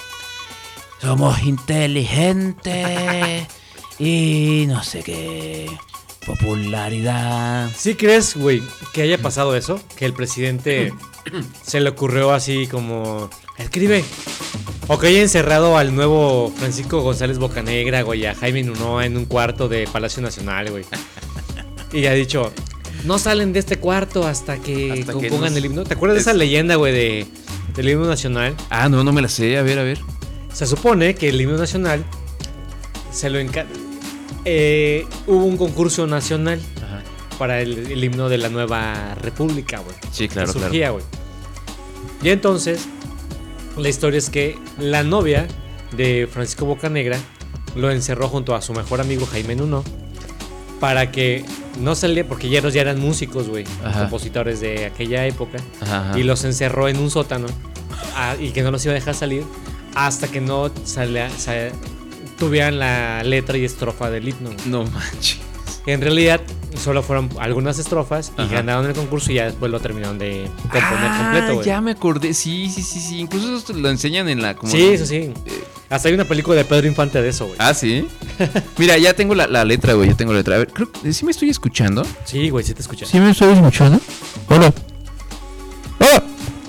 A: Somos inteligentes y no sé qué. Popularidad.
D: ¿Sí crees, güey, que haya pasado eso? Que el presidente se le ocurrió así como escribe. O que haya encerrado al nuevo Francisco González Bocanegra, güey, a Jaime Nunoa en un cuarto de Palacio Nacional, güey. Y ha dicho, no salen de este cuarto hasta que
A: Hasta que
D: compongan
A: nos-
D: el himno. ¿Te acuerdas de
A: es-
D: esa leyenda, güey, de, del himno nacional?
A: Ah, no, no me la sé. A ver, a ver.
D: Se supone que el himno nacional se lo enca... eh, hubo un concurso nacional
A: Ajá.
D: para el, el himno de la nueva república, güey.
A: Sí, claro,
D: que
A: claro.
D: surgía, güey. Y entonces, la historia es que la novia de Francisco Bocanegra lo encerró junto a su mejor amigo Jaime Nuno para que no saliera, porque ya ellos ya eran músicos, güey,
A: Ajá.
D: compositores de aquella época,
A: Ajá, ajá.
D: y los encerró en un sótano ah, y que no los iba a dejar salir hasta que no salía, sa- tuvieran la letra y estrofa del himno.
A: No manches.
D: En realidad solo fueron algunas estrofas y
A: Ajá.
D: ganaron el concurso y ya después lo terminaron de componer
A: Ah,
D: completo, güey.
A: ya me acordé. Sí, sí, sí, sí. Incluso eso te lo enseñan en la. Como
D: Sí, eso sí. Hasta hay una película de Pedro Infante de eso, güey.
A: Ah, sí. Mira, ya tengo la, la letra, güey. Ya tengo la letra. A ver, creo que sí me estoy escuchando.
D: Sí, güey, sí te escuchas.
A: ¿Sí me estoy escuchando? Hola. ¡Hola!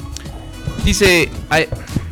A: Dice. ay,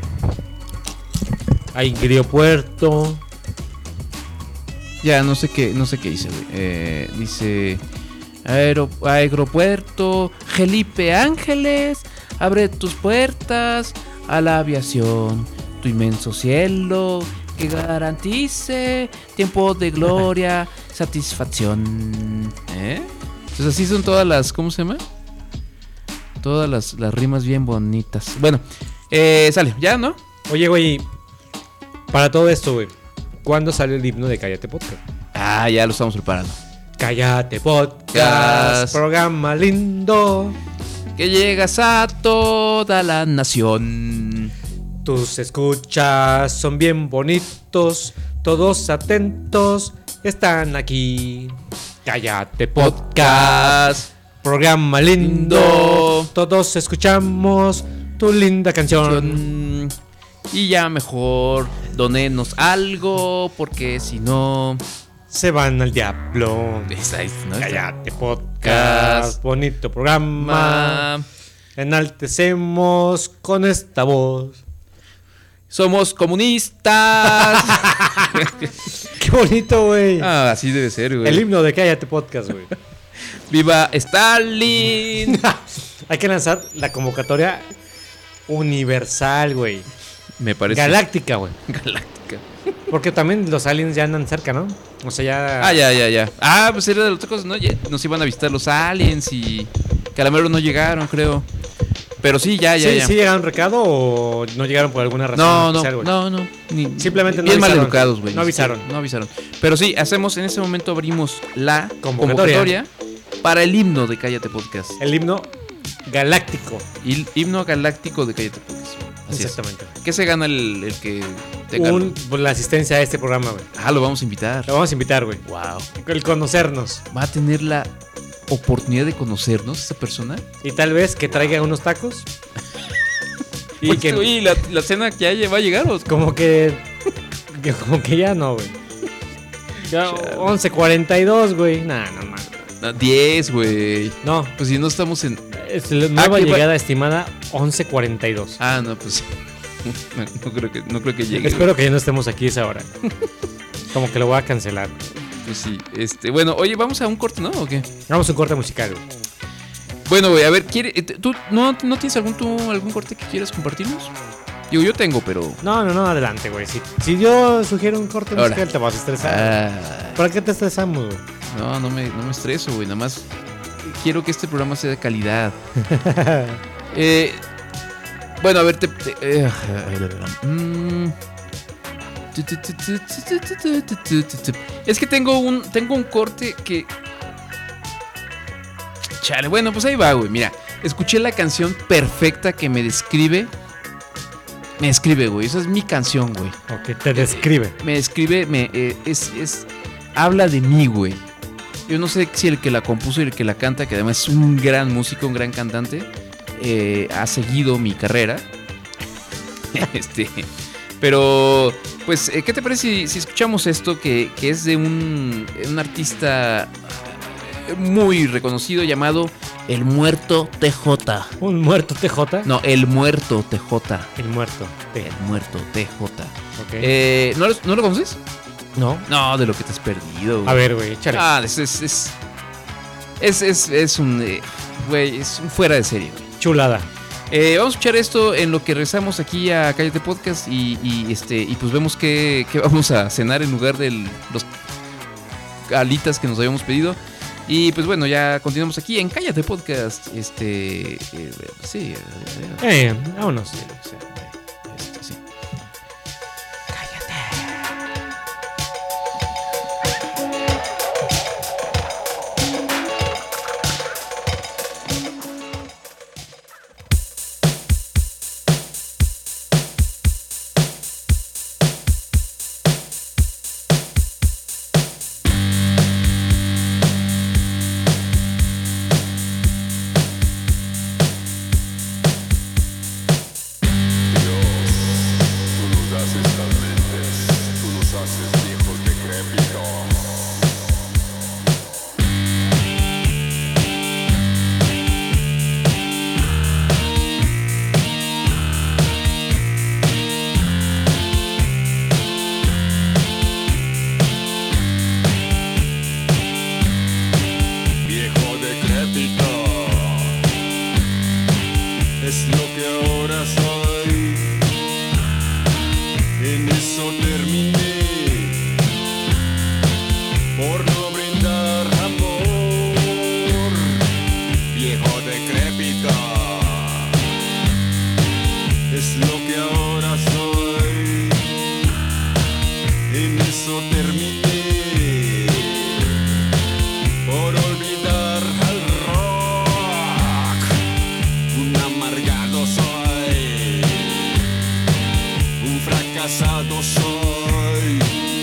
D: Hay Griopuerto.
A: ya, no sé qué, no sé qué dice, güey. Eh, dice. Aero, aeropuerto, Felipe Ángeles, abre tus puertas a la aviación, tu inmenso cielo que garantice tiempo de gloria, satisfacción. ¿Eh? Entonces así son todas las, ¿cómo se llama? Todas las, las rimas bien bonitas. Bueno, eh, sale, ¿ya, no?
D: Oye, güey, para todo esto, güey, ¿cuándo sale el himno de Cállate Podcast?
A: Ah, ya lo estamos preparando.
D: Cállate Podcast,
A: Gas.
D: programa lindo.
A: Que llegas a toda la nación.
D: Tus escuchas son bien bonitos, todos atentos están aquí. Cállate Podcast, programa lindo.
A: Lindo.
D: Todos escuchamos tu linda canción.
A: Y ya mejor donenos algo, porque si no...
D: Se van al diablo.
A: Esa es, ¿no?
D: Cállate Podcast, bonito programa.
A: Ma-
D: Enaltecemos con esta voz.
A: Somos comunistas.
D: Qué bonito, güey.
A: Ah, así debe ser, güey.
D: El himno de Cállate Podcast, güey.
A: ¡Viva Stalin!
D: Hay que lanzar la convocatoria universal, güey.
A: Me parece.
D: Galáctica, güey.
A: Galáctica.
D: Porque también los aliens ya andan cerca, ¿no? O sea, ya...
A: Ah, ya, ya, ya. Ah, pues era de las otras cosas, ¿no? Ya nos iban a visitar los aliens y Calameros no llegaron, creo. Pero sí, ya, ya,
D: ¿Sí,
A: ya.
D: ¿Sí llegaron recado o no llegaron por alguna razón?
A: No, no,
D: especial, güey?
A: no, no. Ni-
D: Simplemente no
A: bien mal
D: avisaron.
A: educados, güey.
D: No avisaron.
A: Sí, no avisaron. Pero sí, hacemos, en ese momento abrimos la
D: Convocatoria.
A: convocatoria, para el himno de Cállate Podcast.
D: El himno galáctico.
A: El himno galáctico de Cállate Podcast. Así
D: Exactamente.
A: es. ¿Qué se gana el, el que tenga?
D: Un, por la asistencia a este programa, güey.
A: Ah, lo vamos a invitar.
D: Lo vamos a invitar, güey.
A: Wow.
D: El conocernos.
A: ¿Va a tener la oportunidad de conocernos esta persona?
D: Y tal vez que traiga unos tacos. Y
A: Pues,
D: que
A: oye, ¿la, la cena ya lle- va a llegar o
D: como que, que como que ya no, güey. Ya once cuarenta y dos, güey. Nah, no mames.
A: No, diez, güey.
D: No,
A: Pues si no estamos en...
D: es la nueva
A: Ah, ¿qué va-
D: llegada estimada once cuarenta y dos.
A: Ah, no, pues... No, no creo que, no creo que llegue.
D: Espero que ya no estemos aquí a esa hora. Como que lo voy a cancelar.
A: Pues sí, este... Bueno, oye, ¿vamos a un corte, no? ¿O qué?
D: Vamos a un corte musical, güey.
A: Bueno, güey, a ver, ¿quiere, eh, ¿tú no, no tienes algún, tú, algún corte que quieras compartirnos? Digo, yo tengo, pero...
D: No, no, no, adelante, güey. Si, si yo sugiero un corte
A: Ahora.
D: musical, te vas a estresar.
A: Ah,
D: ¿Para qué te estresamos, güey?
A: no, no me, no me estreso, güey. Nada más quiero que este programa sea de calidad. Eh, bueno, a ver, te... te- eh, mm. Es que tengo un, tengo un corte que... Chale, bueno, pues ahí va, güey. Mira, escuché la canción perfecta que me describe. Me describe, güey. Esa es mi canción, güey.
D: Ok, te describe.
A: Me describe, me, eh, es, es... Habla de mí, güey. Yo no sé si el que la compuso y el que la canta, que además es un gran músico, un gran cantante, eh, ha seguido mi carrera. este, pero, pues, eh, ¿qué te parece si, si escuchamos esto que, que es de un, un artista muy reconocido llamado El Muerto T J?
D: ¿Un muerto T J?
A: No, El Muerto T J.
D: El muerto. T.
A: El Muerto T J.
D: Ok.
A: Eh, ¿no, lo, ¿No lo conoces?
D: no.
A: No, de lo que te has perdido, güey.
D: A ver, güey, échale.
A: Ah, es, es, es, es, es, es un, eh, güey, es un fuera de serie, güey.
D: Chulada.
A: Eh, vamos a escuchar esto en lo que regresamos aquí a Cállate Podcast y, y, este, y pues vemos qué, qué vamos a cenar en lugar de los alitas que nos habíamos pedido. Y pues bueno, ya continuamos aquí en Cállate Podcast. Este, eh, sí, eh,
D: Eh, vámonos.
A: sí, sí, este, sí.
G: Viejo decrépito, es lo que ahora soy. En eso terminé por no brindar amor. terminé por olvidar al rock. Un amargado soy, un fracasado soy,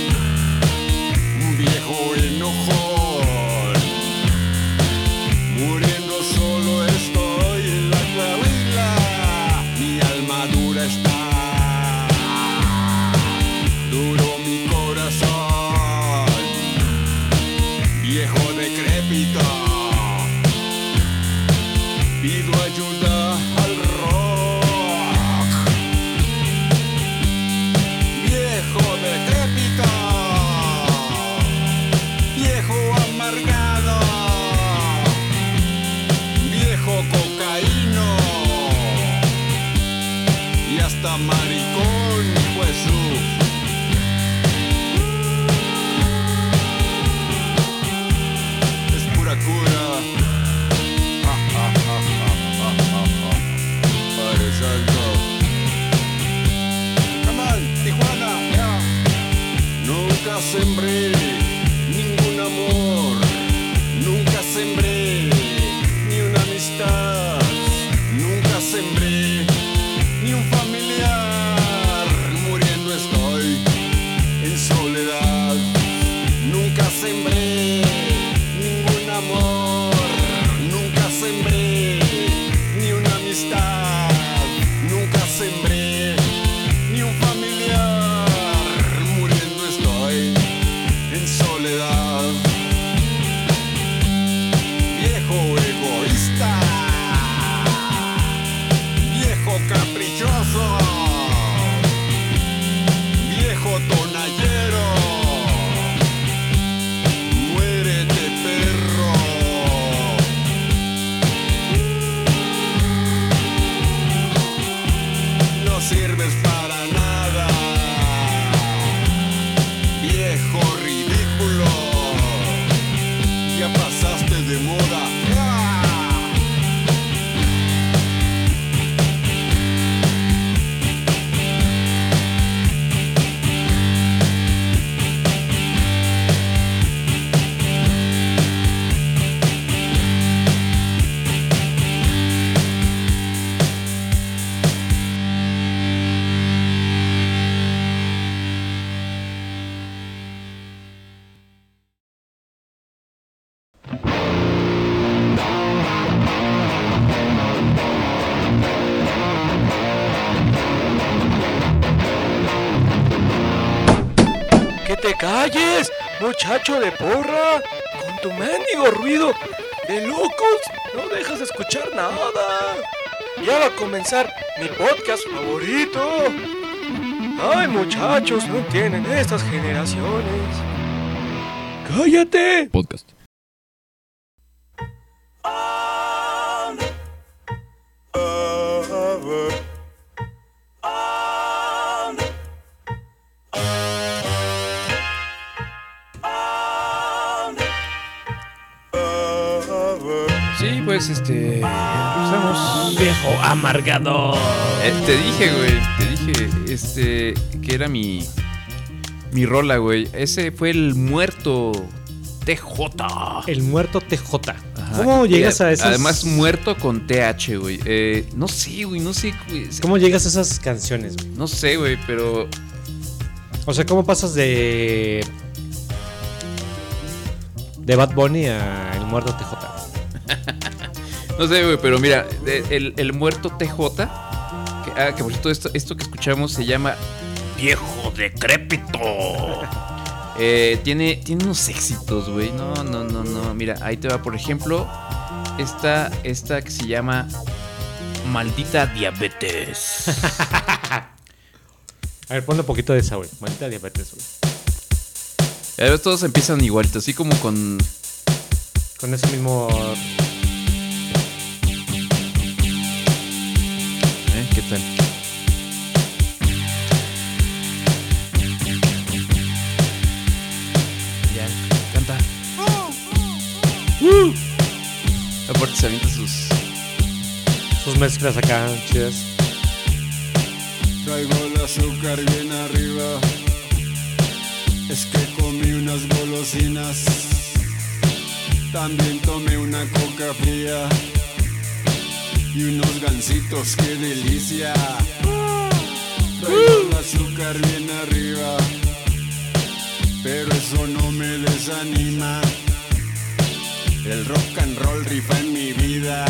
G: un viejo enojón, muriendo solo estoy en la Coahuila. Mi alma dura está, duro mi corazón, viejo decrépito, pido ayuda al rock. Viejo decrépito, viejo amargado, viejo cocaíno y hasta maricón, hijo de su. Es pura cura. Ja, ja, ja, ja, ja, ja, ja. Padre Santo. Come on, Tijuana, yeah. Nunca sembré ningún amor, nunca sembré ni una amistad, nunca sembré ni un familiar, muriendo estoy en soledad. Nunca sembré ningún amor, nunca sembré ni una amistad, nunca sembré ni un familiar, muriendo estoy en soledad. Viejo egoísta, viejo caprichoso, viejo tonallero, muérete perro. No sirves para nada, viejo ridículo, ya pasaste de moda. ¡Ah!
H: ¡Que te calles, muchacho de porra! Con tu mendigo ruido de locos no dejas de escuchar nada. Ya va a comenzar mi podcast favorito. Ay, muchachos, no entienden estas generaciones. ¡Cállate!
A: Podcast. Sí, pues este. Estamos.
D: Viejo amargado.
A: Eh, te dije, güey. Te dije, este. Que era mi. Mi rola, güey. Ese fue el muerto T J.
D: El muerto T J.
A: Ajá.
D: ¿Cómo llegas
A: Y
D: a esas?
A: Además, muerto con T H, güey. Eh, no sé, güey. No sé, güey.
D: ¿Cómo llegas a esas canciones, güey?
A: No sé, güey, pero.
D: O sea, ¿cómo pasas de. De Bad Bunny a El muerto T J?
A: No sé, güey, pero mira, el, el muerto T J, que, ah, que por cierto, esto, esto que escuchamos se llama Viejo Decrépito. Eh, tiene, tiene unos éxitos, güey. No, no, no, no. Mira, ahí te va, por ejemplo, esta, esta que se llama Maldita Diabetes.
D: A ver, ponle un poquito de esa, güey. Maldita diabetes, güey.
A: A ver, todos empiezan igualitos, así como con...
D: Con ese mismo...
A: ¿Eh? ¿Qué tal? Ya, canta. Uh. Aparte se avienta sus...
D: Sus mezclas acá, chidas.
G: Traigo el azúcar bien arriba. Es que unas golosinas. También tomé una coca fría y unos gansitos, qué delicia. Traigo el azúcar bien arriba, pero eso no me desanima. El rock and roll rifa en mi vida.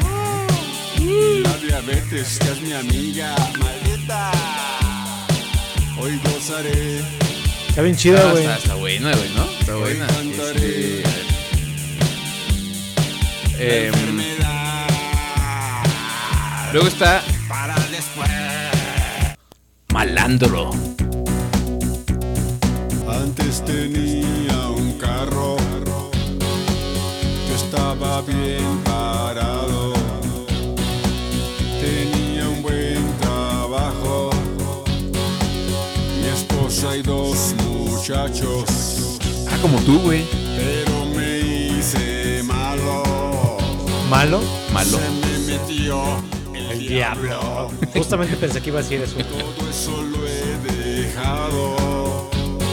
G: Y la diabetes que es mi amiga, maldita. Hoy gozaré.
D: Está bien chida,
A: Ah,
D: güey.
A: está, está buena, güey, ¿no? Está
G: Hoy
A: buena.
G: cantaré.
A: Este, eh,
G: Enfermedad
A: luego está
G: para después.
A: Malandro.
G: Antes tenía un carro que estaba bien parado. Tenía un buen trabajo, mi esposa y dos muchachos.
A: Ah, como tú, güey.
G: Pero me hice malo.
D: ¿Malo?
A: Malo.
G: Se me metió el,
D: El diablo. Justamente pensé que iba a decir eso.
G: Todo eso lo he dejado.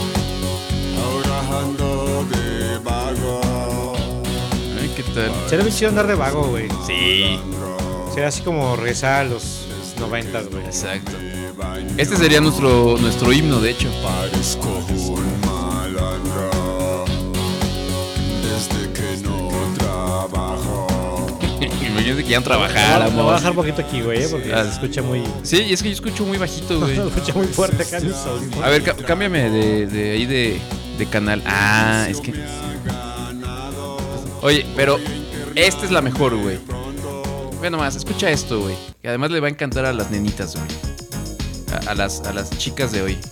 G: Ahora ando de vago.
A: Ay, ¿qué tal?
D: Sería bien chido andar de vago, güey.
A: Sí,
D: Sería así como regresar a los noventas, güey.
A: exacto. Este sería nuestro, nuestro himno, de hecho.
G: Parezco un malandro desde que no trabajo.
A: Imagínate que ya no
D: Lo voy a
A: trabajáramos.
D: bajar un poquito aquí, güey, eh, porque
A: Ah,
D: se escucha muy,
A: Sí, y es que yo escucho muy bajito, güey.
D: se escucha muy fuerte acá en mis audífonos.
A: A ver, cá- cámbiame de, de ahí de, de canal. Ah, es que. Oye, pero esta es la mejor, güey. Ve nomás, escucha esto, güey. Que además le va a encantar a las nenitas, güey. A, a las, a las chicas de hoy.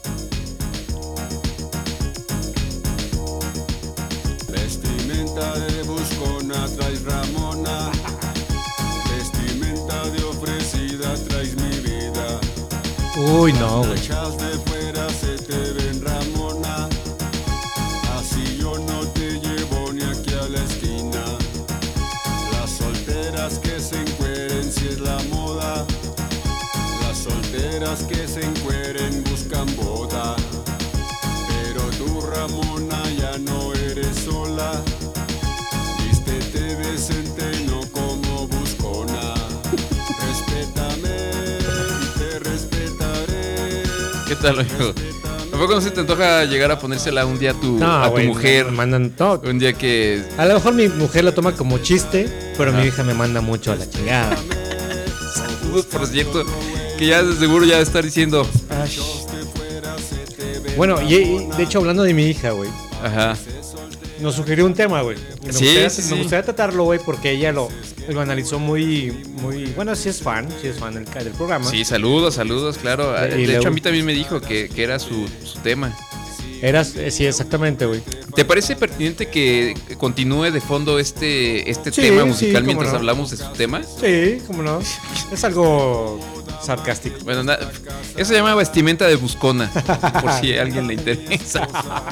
G: Vestimenta de buscona traes Ramona. Vestimenta de ofrecida traes mi vida.
D: Uy, no, güey.
G: Echas de fuera se te ven Ramona. Así yo no te llevo ni aquí a la esquina. Las solteras que se encueren si es la moda. Las solteras que se encueren buscan boda. Pero tú, Ramona, ya no eres sola. Vístete decente, no como buscona. Respétame, te respetaré.
A: ¿Qué tal, hijo? ¿A poco no se te antoja llegar a ponérsela un día a tu,
D: No,
A: a tu
D: güey,
A: mujer?
D: me mandan todo.
A: Un día que.
D: A lo mejor mi mujer lo toma como chiste, pero
A: Ajá.
D: mi hija me manda mucho a la chingada.
A: Saludos, por cierto. Que ya de seguro ya debe estar diciendo. "Ash".
D: Bueno, y, y de hecho, hablando de mi hija, güey,
A: Ajá.
D: nos sugirió un tema, güey. Y Me,
A: Sí,
D: gustaría,
A: sí,
D: me
A: sí.
D: gustaría tratarlo, güey, porque ella lo, lo analizó muy, muy... Bueno, sí es fan, sí es fan del, del programa.
A: Sí, saludos, saludos, claro.
D: Y
A: De
D: luego-
A: hecho, a mí también me dijo que, que era su, su tema.
D: Eras, eh, sí, exactamente, güey.
A: ¿Te parece pertinente que continúe de fondo este, este
D: Sí,
A: tema
D: sí,
A: musical
D: cómo
A: mientras
D: no.
A: hablamos de su tema?
D: Sí, cómo no. Es algo sarcástico.
A: Bueno, na- eso se llama vestimenta de buscona, por si a alguien le interesa.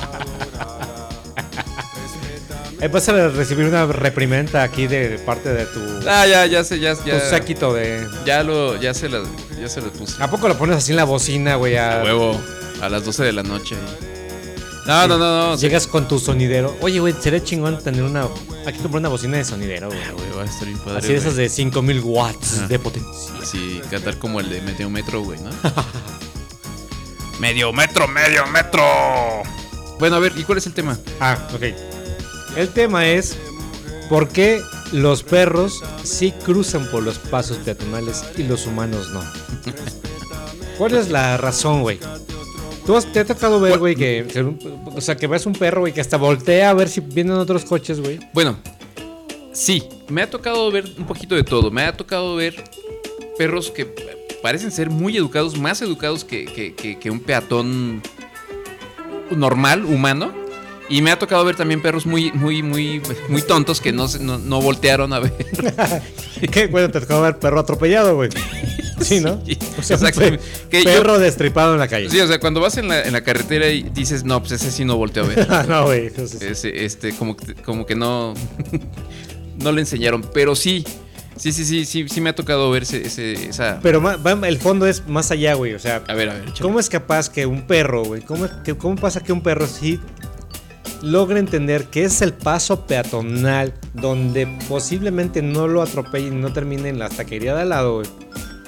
D: Eh, vas a recibir una reprimenda aquí de parte de tu,
A: Ah, ya, ya sé, ya,
D: tu
A: ya.
D: séquito de...
A: Ya lo, ya se la, ya se lo puse.
D: ¿A poco lo pones así en la bocina, güey? A-
A: Huevo, a las doce de la noche. No, no, no, no.
D: Llegas con tu sonidero. Oye, güey, sería chingón tener una... Hay que comprar una bocina de sonidero, güey.
A: Ah, güey, va a estar bien padre.
D: Así de esas
A: güey.
D: de cinco mil watts
A: Ajá.
D: de potencia.
A: Así, cantar como el de medio metro, güey, ¿no? medio metro, medio metro. Bueno, a ver, ¿y cuál es el tema?
D: Ah, ok. El tema es ¿por qué los perros sí cruzan por los pasos peatonales y los humanos no? ¿Cuál es la razón, güey? ¿Tú has- te ha tocado ver, güey, que, que un- o sea, que ves un perro, güey, que hasta voltea a ver si vienen otros coches, güey?
A: Bueno, sí, me ha tocado ver un poquito de todo. Me ha tocado ver perros que parecen ser muy educados, más educados que, que- que- que un peatón normal, humano. Y me ha tocado ver también perros muy, muy, muy, muy tontos que no, se- no, no voltearon a ver.
D: ¿Qué? Bueno, te tocó ver perro atropellado, güey. Sí, ¿no?
A: Sí,
D: O sea, un
A: exactamente.
D: pe-
A: Que yo-
D: perro destripado en la calle.
A: Sí, o sea, cuando vas en la, en la carretera y dices, no, pues ese sí no volteó a ver.
D: Ah, no, güey. entonces-
A: Ese, este, como, que- como que no, no le enseñaron. Pero sí, sí, sí, sí, sí, sí me ha tocado ver ese, ese- esa.
D: Pero ma- va- el fondo es más allá, güey. O sea,
A: A ver, a ver. échale.
D: ¿cómo es capaz que un perro, güey? ¿Cómo, que- ¿Cómo pasa que un perro sí logra entender que es el paso peatonal donde posiblemente no lo atropellen y no termine en la taquería de al lado, güey.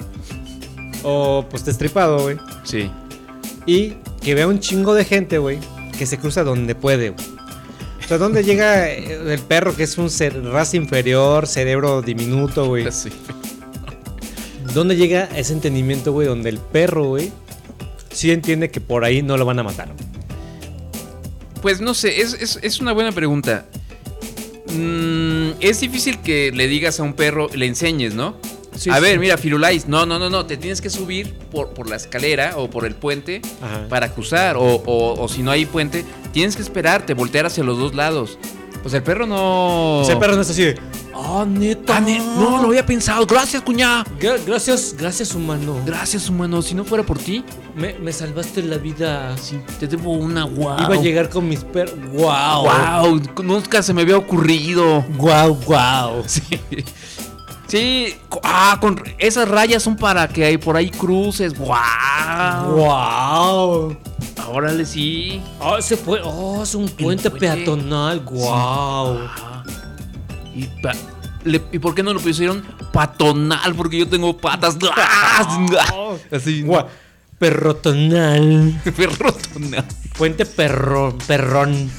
D: O pues destripado, güey.
A: Sí.
D: Y que vea un chingo de gente, güey, que se cruza donde puede, güey. O sea, ¿dónde llega el perro que es un ser, raza inferior, cerebro diminuto, güey?
A: Sí.
D: ¿Dónde llega ese entendimiento, güey, donde el perro, güey, sí entiende que por ahí no lo van a matar?
A: Pues no sé, es, es, es una buena pregunta. Mm, es difícil que le digas a un perro, le enseñes, ¿no?
D: Sí,
A: a
D: sí.
A: ver, mira, Firulais, no, no, no, no, te tienes que subir por, por la escalera o por el puente
D: Ajá.
A: para cruzar. O, o, o si no hay puente, tienes que esperarte, voltear hacia los dos lados. Pues el perro no...
D: O sea, el perro no es así de... Ah, neta.
A: Ah, ne- no, lo había pensado. Gracias, cuñá.
D: Gra- Gracias, gracias, humano.
A: Gracias, humano. Si no fuera por ti,
D: Me, me salvaste la vida.
A: sí, te debo una guau.
D: Iba a llegar con mis perros. Wow.
A: Wow, nunca se me había ocurrido.
D: Wow, wow.
A: Sí. Sí, co- ah, con esas rayas son para que hay por ahí cruces. Wow.
D: Wow.
A: Órale, sí.
D: Oh, se fue. Oh, es un puente
A: puente.
D: peatonal. Wow.
A: Ah. ¿Y, pa- le- ¿Y por qué no lo pusieron patonal? Porque yo tengo patas. Así.
D: Wow. Perrotonal.
A: Perrotonal.
D: Puente perro, perrón.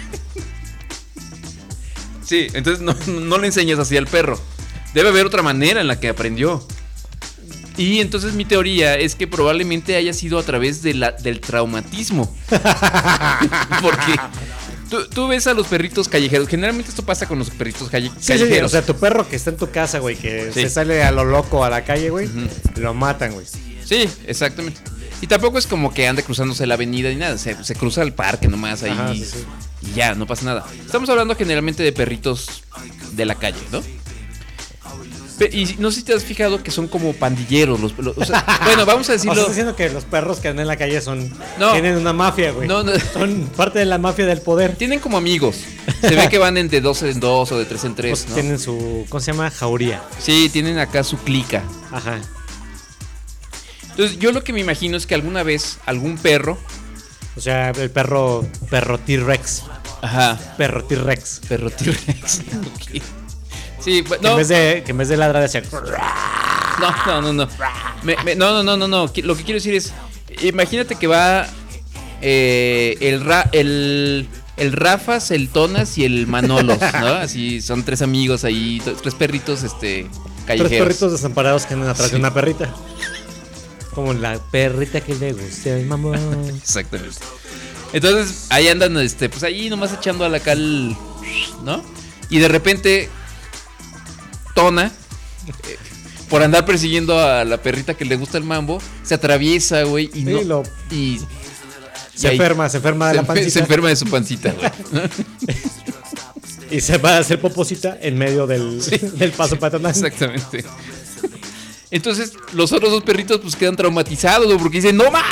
A: Sí, entonces no, no le enseñas así al perro. Debe haber otra manera en la que aprendió. Y entonces mi teoría es que probablemente haya sido a través de la, del traumatismo. Porque tú, tú ves a los perritos callejeros. Generalmente esto pasa con los perritos calle-
D: Sí, sí,
A: callejeros.
D: o sea, tu perro que está en tu casa, güey, que
A: Sí.
D: se sale a lo loco a la calle, güey,
A: Ujú.
D: lo matan, güey.
A: Sí, exactamente. Y tampoco es como que ande cruzándose la avenida ni nada. Se, se cruza el parque nomás ahí.
D: Ajá, sí, sí.
A: Y ya, no pasa nada. Estamos hablando generalmente de perritos de la calle, ¿no? Pe- Y no sé si te has fijado que son como pandilleros. Los, los- o sea, bueno, vamos a
D: O sea,
A: decirlo.
D: estás diciendo que los perros que andan en la calle son
A: No.
D: tienen una mafia, güey.
A: No, no.
D: Son parte de la mafia del poder.
A: Tienen como amigos. Se ve que van en de dos en dos o de tres en tres,
D: Pues
A: ¿no?
D: tienen su, ¿cómo se llama? Jauría.
A: Sí, tienen acá su clica.
D: Ajá.
A: Entonces, yo lo que me imagino es que alguna vez algún perro.
D: O sea, el perro, perro T-Rex.
A: Ajá.
D: Perro T-Rex.
A: Perro T-Rex. Ok. Sí, bu-
D: Que,
A: no,
D: en vez de, que en vez de ladrar hacia...
A: no, no, no, no. Me- me- no, no, no, no, no. Qui- Lo que quiero decir es, imagínate que va eh, el, Ra- el, el Rafas, el Tonas y el Manolos, ¿no? Así son tres amigos ahí, t- tres perritos, este, callejeros.
D: Tres perritos desamparados que andan atrás
A: Sí.
D: de una perrita. Como la perrita que le gusta el mamón.
A: Exactamente. Entonces, ahí andan, este, pues ahí nomás echando a la cal, ¿no? Y de repente, Tona, eh, por andar persiguiendo a la perrita que le gusta el mambo, se atraviesa, güey, y
D: Sí,
A: no.
D: lo-
A: Y,
D: Se
A: y ahí-
D: enferma, se enferma de
A: se
D: la
A: enfer-
D: pancita.
A: Se enferma de su pancita, güey.
D: Y se va a hacer poposita en medio del,
A: Sí.
D: del paso peatonal.
A: Exactamente. Entonces, los otros dos perritos, pues quedan traumatizados, güey, porque dicen: ¡No mames!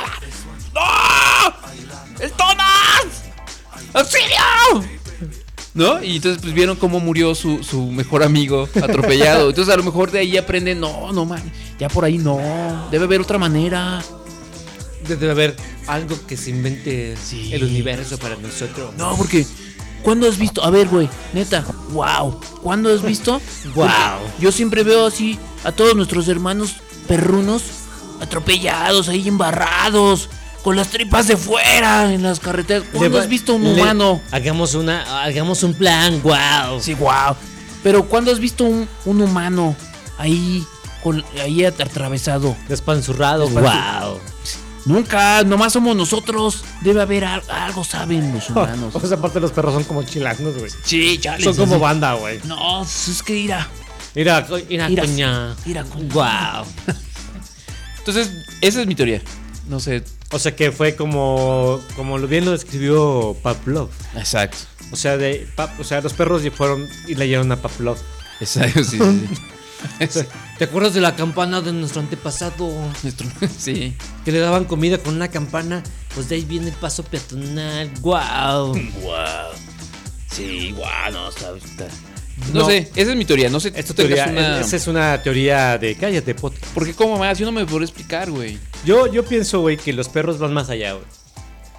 A: ¡No! ¡El Tonas! ¡Auxilio! ¿No? Y entonces pues vieron cómo murió su, su mejor amigo atropellado. Entonces a lo mejor de ahí aprenden, no, no man, ya por ahí no, debe haber otra manera.
D: Debe haber algo que se invente
A: Sí.
D: el universo para nosotros.
A: No, porque ¿cuándo has visto? A ver, güey, neta, wow, ¿cuándo has visto?
D: Wow.
A: Porque yo siempre veo así a todos nuestros hermanos perrunos atropellados, ahí embarrados, con las tripas de fuera en las carreteras. ¿Cuándo has visto un
D: Le-
A: humano?
D: Hagamos una, hagamos un plan, wow.
A: Sí, wow. Pero ¿cuándo has visto un, un humano ahí, con, ahí at- atravesado?
D: Despanzurrado,
A: Despanzur-
D: wow.
A: Nunca, nomás somos nosotros. Debe haber al- algo, saben los humanos.
D: O sea, aparte los perros son como chilangos, güey.
A: Sí, chales.
D: Son como
A: así.
D: banda, güey.
A: No, es que irá.
D: Mira, co- mira,
A: Mira,
D: coña.
A: mira, coña.
D: Wow.
A: Entonces, esa es mi teoría. No sé.
D: O sea que fue como, como lo bien lo describió Pavlov.
A: Exacto.
D: O sea, de, pa- o sea, los perros ya fueron y leyeron a Pavlov.
A: Exacto, sí, sí, sí.
D: O sea, ¿te acuerdas de la campana de nuestro antepasado?
A: Nuestro- sí.
D: Que le daban comida con una campana. Pues de ahí viene el paso peatonal. Wow.
A: Wow. Sí, wow, no, está, está- No,
D: No.
A: sé, esa es mi teoría. No sé,
D: Esta
A: tú tengas
D: teoría,
A: una...
D: esa es una teoría de cállate, podcast.
A: Porque como más, yo no me puedo explicar, güey.
D: Yo, yo pienso, güey, que los perros van más allá, güey.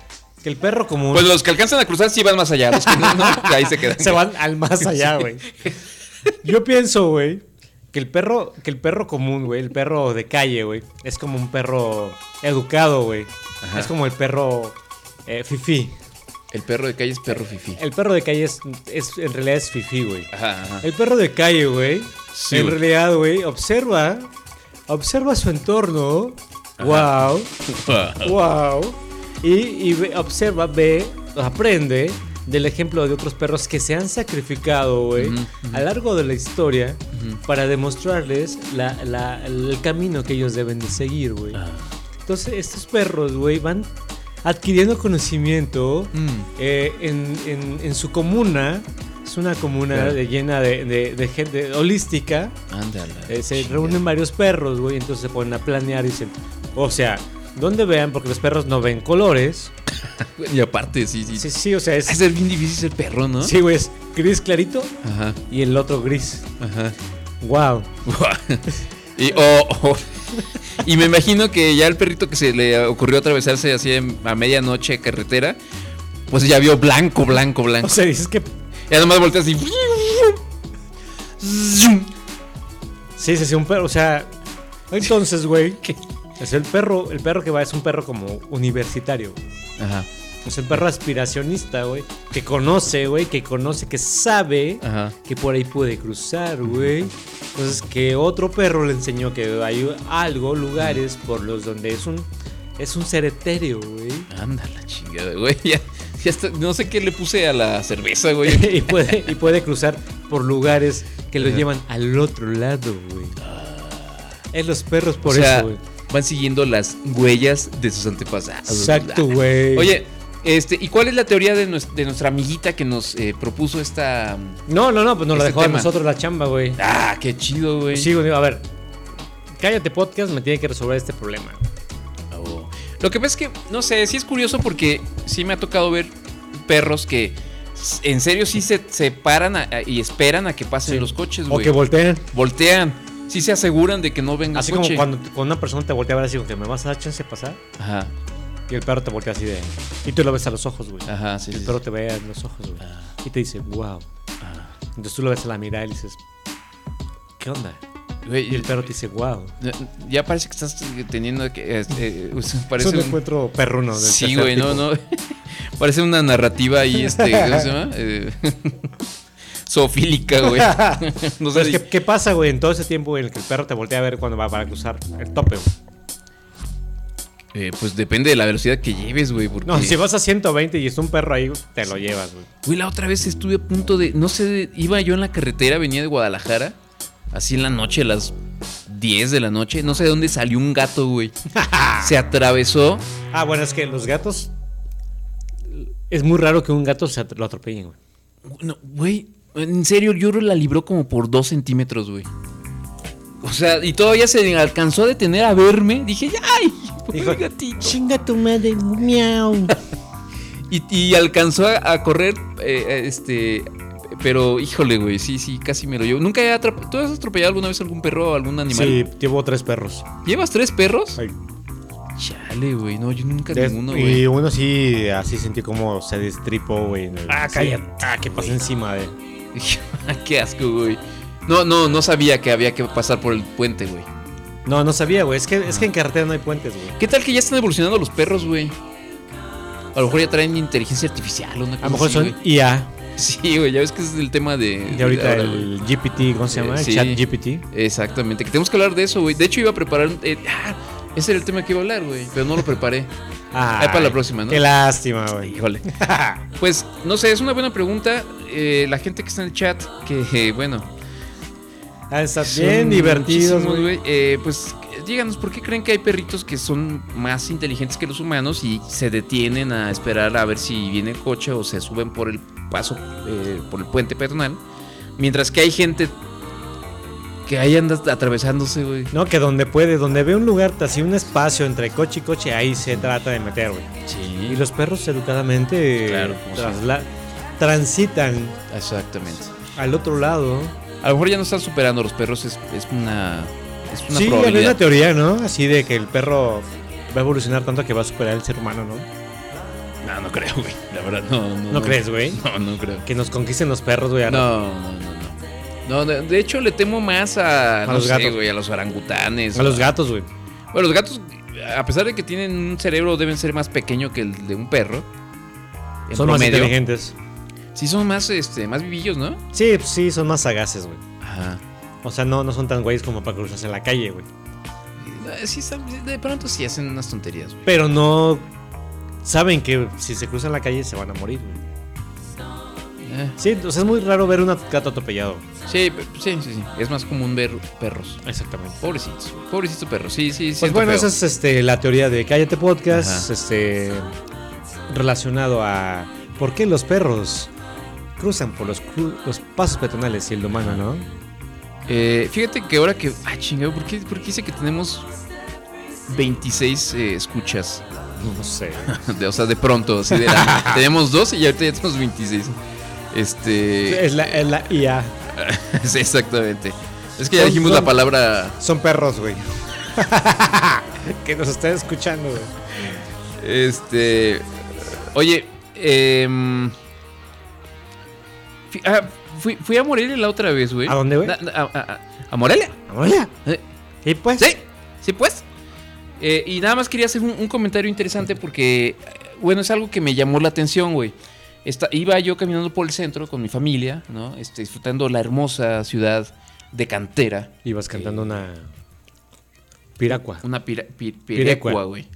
D: que el perro común
A: Pues los que alcanzan a cruzar sí van más allá. Los que no, no, ahí se quedan.
D: se van al más allá, güey. Yo pienso, güey, que el perro, que el perro común, güey, el perro de calle, güey, es como un perro educado, güey.
A: Ajá.
D: Es como el perro eh, fifí.
A: El perro de calle es perro fifí.
D: El perro de calle es, es en realidad es fifí, güey.
A: Ajá, ajá.
D: El perro de calle, güey,
A: Sí,
D: en
A: güey.
D: realidad, güey, observa, observa su entorno. Wow. Wow. Y, y ve- observa, ve, aprende del ejemplo de otros perros que se han sacrificado, güey,
A: Ujú,
D: a lo largo de la historia
A: Ujú.
D: para demostrarles la- la- el camino que ellos deben de seguir, güey.
A: Ah.
D: Entonces, estos perros, güey, van adquiriendo conocimiento
A: Mm.
D: eh, en, en- en su comuna. Es una comuna
A: Claro.
D: de- llena de, de- de gente holística.
A: Ándale.
D: Eh, se
A: Chinga.
D: reúnen varios perros, güey, entonces se ponen a planear y dicen, o sea, donde vean, porque los perros no ven colores.
A: Y aparte, sí, sí.
D: Sí, sí, o sea,
A: Va a
D: es...
A: ser bien difícil ser perro, ¿no?
D: Sí, güey, es gris clarito
A: Ajá,
D: y el otro gris.
A: ajá.
D: Wow.
A: y, o- o- y me imagino que ya el perrito que se le ocurrió atravesarse así en- a medianoche carretera, pues ya vio blanco, blanco, blanco.
D: O sea, dices que...
A: Ya nomás voltea así.
D: Sí, sí, sí, un perro, o sea... Entonces, güey, es el perro, el perro que va es un perro como universitario.
A: Ajá,
D: Es un perro aspiracionista, güey, que conoce, güey, que conoce, que sabe
A: ajá.
D: que por ahí puede cruzar, güey. Entonces que otro perro le enseñó que hay algo, lugares por los donde es un es un ser etéreo, güey.
A: Anda la chingada, güey. Ya, ya está- no sé qué le puse a la cerveza, güey.
D: y puede y puede cruzar por lugares que lo
A: Ajá.
D: llevan al otro lado, güey. Es los perros por
A: o sea,
D: eso, güey.
A: van siguiendo las huellas de sus antepasados.
D: Exacto, güey.
A: Oye, este, ¿y cuál es la teoría de, nues- de nuestra amiguita que nos eh, propuso esta...
D: No, no, no, pues nos la
A: este
D: dejó a
A: tema?
D: nosotros la chamba, güey.
A: Ah, qué chido, güey.
D: Sí, güey, a ver. Cállate Podcast me tiene que resolver este problema.
A: Oh. Lo que pasa es que, no sé, sí es curioso porque sí me ha tocado ver perros que s- en serio sí se, se paran a- a- y esperan a que pasen
D: Sí.
A: los coches,
D: O
A: güey.
D: que volteen.
A: Voltean. Sí se aseguran de que no venga
D: Así
A: coche.
D: como cuando, cuando una persona te voltea a ver así como que me vas a dar chance de pasar.
A: Ajá,
D: Y el perro te voltea así de... Y tú lo ves a los ojos, güey.
A: ajá, sí,
D: Y el
A: sí,
D: perro
A: sí.
D: te ve a los ojos, güey.
A: Ah.
D: Y te dice, wow.
A: Ah.
D: Entonces tú lo ves a la mirada y le dices, ¿qué onda?
A: Güey,
D: Y el perro te dice, wow.
A: ya parece que estás teniendo que... este, eh, parece
D: Es un
A: un-
D: encuentro perruno. del
A: Sí,
D: tercer
A: güey, no,
D: tipo.
A: no. Parece una narrativa ahí, este, ¿cómo se llama? Eh, zoofílica, güey. No sé.
D: Entonces, ¿qué, ¿qué pasa, güey, en todo ese tiempo en el que el perro te voltea a ver cuando va para cruzar el tope, güey?
A: Eh, pues depende de la velocidad que lleves, güey. Porque...
D: No, si vas a ciento veinte y está un perro ahí, te lo llevas, güey.
A: Güey, la otra vez estuve a punto de. No sé, iba yo en la carretera, venía de Guadalajara. Así en la noche, a las diez de la noche. No sé de dónde salió un gato, güey. Se atravesó.
D: Ah, bueno, es que los gatos... Es muy raro que un gato se at- lo atropellen, güey.
A: No, güey, en serio, yo creo que la libró como por dos centímetros, güey. O sea, y todavía se alcanzó a detener a verme. Dije, ¡ay! Pobre
D: Dijo,
A: gatito.
D: chinga tu madre, miau.
A: Y, y alcanzó a, a correr, eh, este... Pero, híjole, güey, sí, sí, casi me lo llevo. Nunca he atrapado... ¿Tú has atropellado alguna vez algún perro o algún animal?
D: Sí, llevo tres perros.
A: ¿Llevas tres perros?
D: Ay.
A: Chale, güey, no, yo nunca
D: Des-
A: ninguno, güey.
D: y uno sí, así sentí como se destripó, güey. en el-
A: Ah,
D: sí.
A: cállate,
D: Ah, que pasó encima de...
A: Qué asco, güey. No, no, no sabía que había que pasar por el puente, güey.
D: No, no sabía, güey. Es que, es que en carretera no hay puentes, güey.
A: ¿Qué tal que ya están evolucionando los perros, güey? A lo mejor ya traen inteligencia artificial o una cosa
D: A lo mejor
A: así,
D: son
A: güey.
D: I A.
A: Sí, güey, ya ves que ese es el tema de...
D: De ahorita
A: ahora,
D: el G P T, ¿cómo se llama?
A: Eh,
D: El
A: sí.
D: chat G P T.
A: Exactamente, que tenemos que hablar de eso, güey. De hecho, iba a preparar... eh, ah, ese era el tema que iba a hablar, güey, pero no lo preparé. Ahí para la próxima, ¿no?
D: Qué lástima, güey.
A: Híjole. Pues, no sé, es una buena pregunta. Eh, la gente que está en el chat, que, eh, bueno...
D: Ah, están
A: son
D: bien divertidos,
A: muchísimos,
D: güey.
A: Eh, pues, díganos, ¿por qué creen que hay perritos que son más inteligentes que los humanos y se detienen a esperar a ver si viene el coche o se suben por el paso, eh, por el puente peatonal? Mientras que hay gente que ahí anda atravesándose, güey.
D: No, que donde puede, donde ve un lugar, así un espacio entre coche y coche, ahí se trata de meter, güey.
A: Sí.
D: Y los perros educadamente
A: Claro,
D: eh,
A: como
D: trasla- transitan
A: Exactamente.
D: al otro lado.
A: A lo mejor ya no están superando los perros, es, es una, es una
D: Sí, había
A: probabilidad.
D: una teoría, ¿no? Así de que el perro va a evolucionar tanto que va a superar al ser humano, ¿no?
A: No, no creo, güey. La verdad, no. ¿No,
D: ¿No crees, güey?
A: No, no creo.
D: Que nos conquisten los perros, güey.
A: No, no, no, no. No, de, de hecho le temo más a,
D: A
A: no
D: los
A: sé,
D: gatos.
A: güey, a los orangutanes.
D: A los gatos, güey.
A: Bueno, los gatos, a pesar de que tienen un cerebro, deben ser más pequeño que el de un perro. En
D: Son más
A: promedio.
D: inteligentes.
A: Sí, son más, este, más vivillos, ¿no?
D: Sí, pues sí, son más sagaces, güey.
A: Ajá.
D: O sea, no, no son tan güeyes como para cruzarse en la calle, güey.
A: Eh, Sí, están- de pronto sí hacen unas tonterías, güey.
D: Pero no saben que si se cruzan la calle se van a morir, güey.
A: Eh,
D: Sí, o sea, es muy raro ver un gato atropellado.
A: sí, pe- sí, sí, sí. Es más común ver perros.
D: Exactamente.
A: Pobrecitos, pobrecitos perros. Sí, sí, sí.
D: Pues bueno, esa es este, la teoría de Cállate Podcast,
A: Ajá.
D: este, relacionado a por qué los perros cruzan por los, cru- los pasos peatonales y el humano, ¿no?
A: Eh, fíjate que ahora que. Ah, chingado, ¿por qué, por qué dice que tenemos veintiséis eh, escuchas?
D: No sé.
A: De, o sea, de pronto, así de la- tenemos dos y ahorita ya tenemos veintiséis. Este.
D: Es la, es la I A.
A: Sí, exactamente. Es que ya
D: Son-
A: dijimos
D: son-
A: la palabra.
D: Son perros, güey. Que nos están escuchando, güey.
A: Este. Oye, em, fui, ah, fui, fui a Morelia la otra vez, güey.
D: ¿A dónde, güey?
A: Na- na- A, a- a Morelia.
D: Hola.
A: Eh,
D: ¿Y pues?
A: Sí, sí, pues. Eh, y nada más quería hacer un, un comentario interesante porque, eh, bueno, es algo que me llamó la atención, güey. Esta- iba yo caminando por el centro con mi familia, ¿no? Este, disfrutando la hermosa ciudad de Cantera.
D: Ibas cantando una piragua.
A: Una pira, pi-
D: Pirecua.
A: pirecua, güey.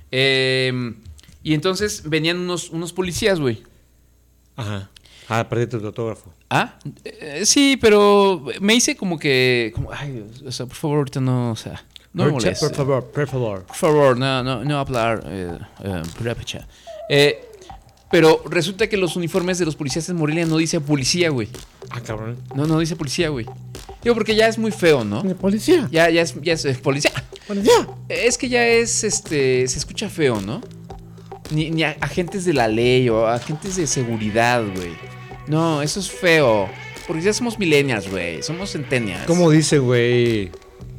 A: Eh, y entonces venían unos, unos policías, güey.
D: Ajá. Ah, perdí tu autógrafo.
A: Ah, eh, sí, pero me hice como que, como, ay, o sea, por favor, ahorita no, o sea, no me
D: Por,
A: moleste.
D: por favor, por favor.
A: Por favor, no, no, no hablar eh, eh, purépecha. Eh, pero resulta que los uniformes de los policías en Morelia no dice policía, güey.
D: Ah, cabrón.
A: No, no dice policía, güey. Digo, porque ya es muy feo, ¿no?
D: Policía.
A: Ya, ya es, ya es eh, policía.
D: Policía.
A: Es que ya es, este, se escucha feo, ¿no? Ni, ni a- agentes de la ley o agentes de seguridad, güey. No, eso es feo. Porque ya somos millennials, güey. Somos centennials.
D: ¿Cómo dice, güey?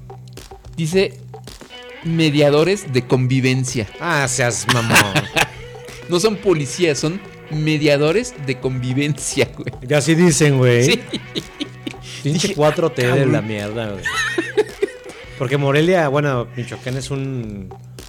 A: Dice mediadores de convivencia.
D: Ah, seas mamón.
A: No son policías, son mediadores de convivencia, güey.
D: Ya sí dicen, güey.
A: Sí.
D: Pinche
A: Dije,
D: cuatro T de
A: cabrón.
D: la mierda, güey. Porque Morelia, bueno, Michoacán es un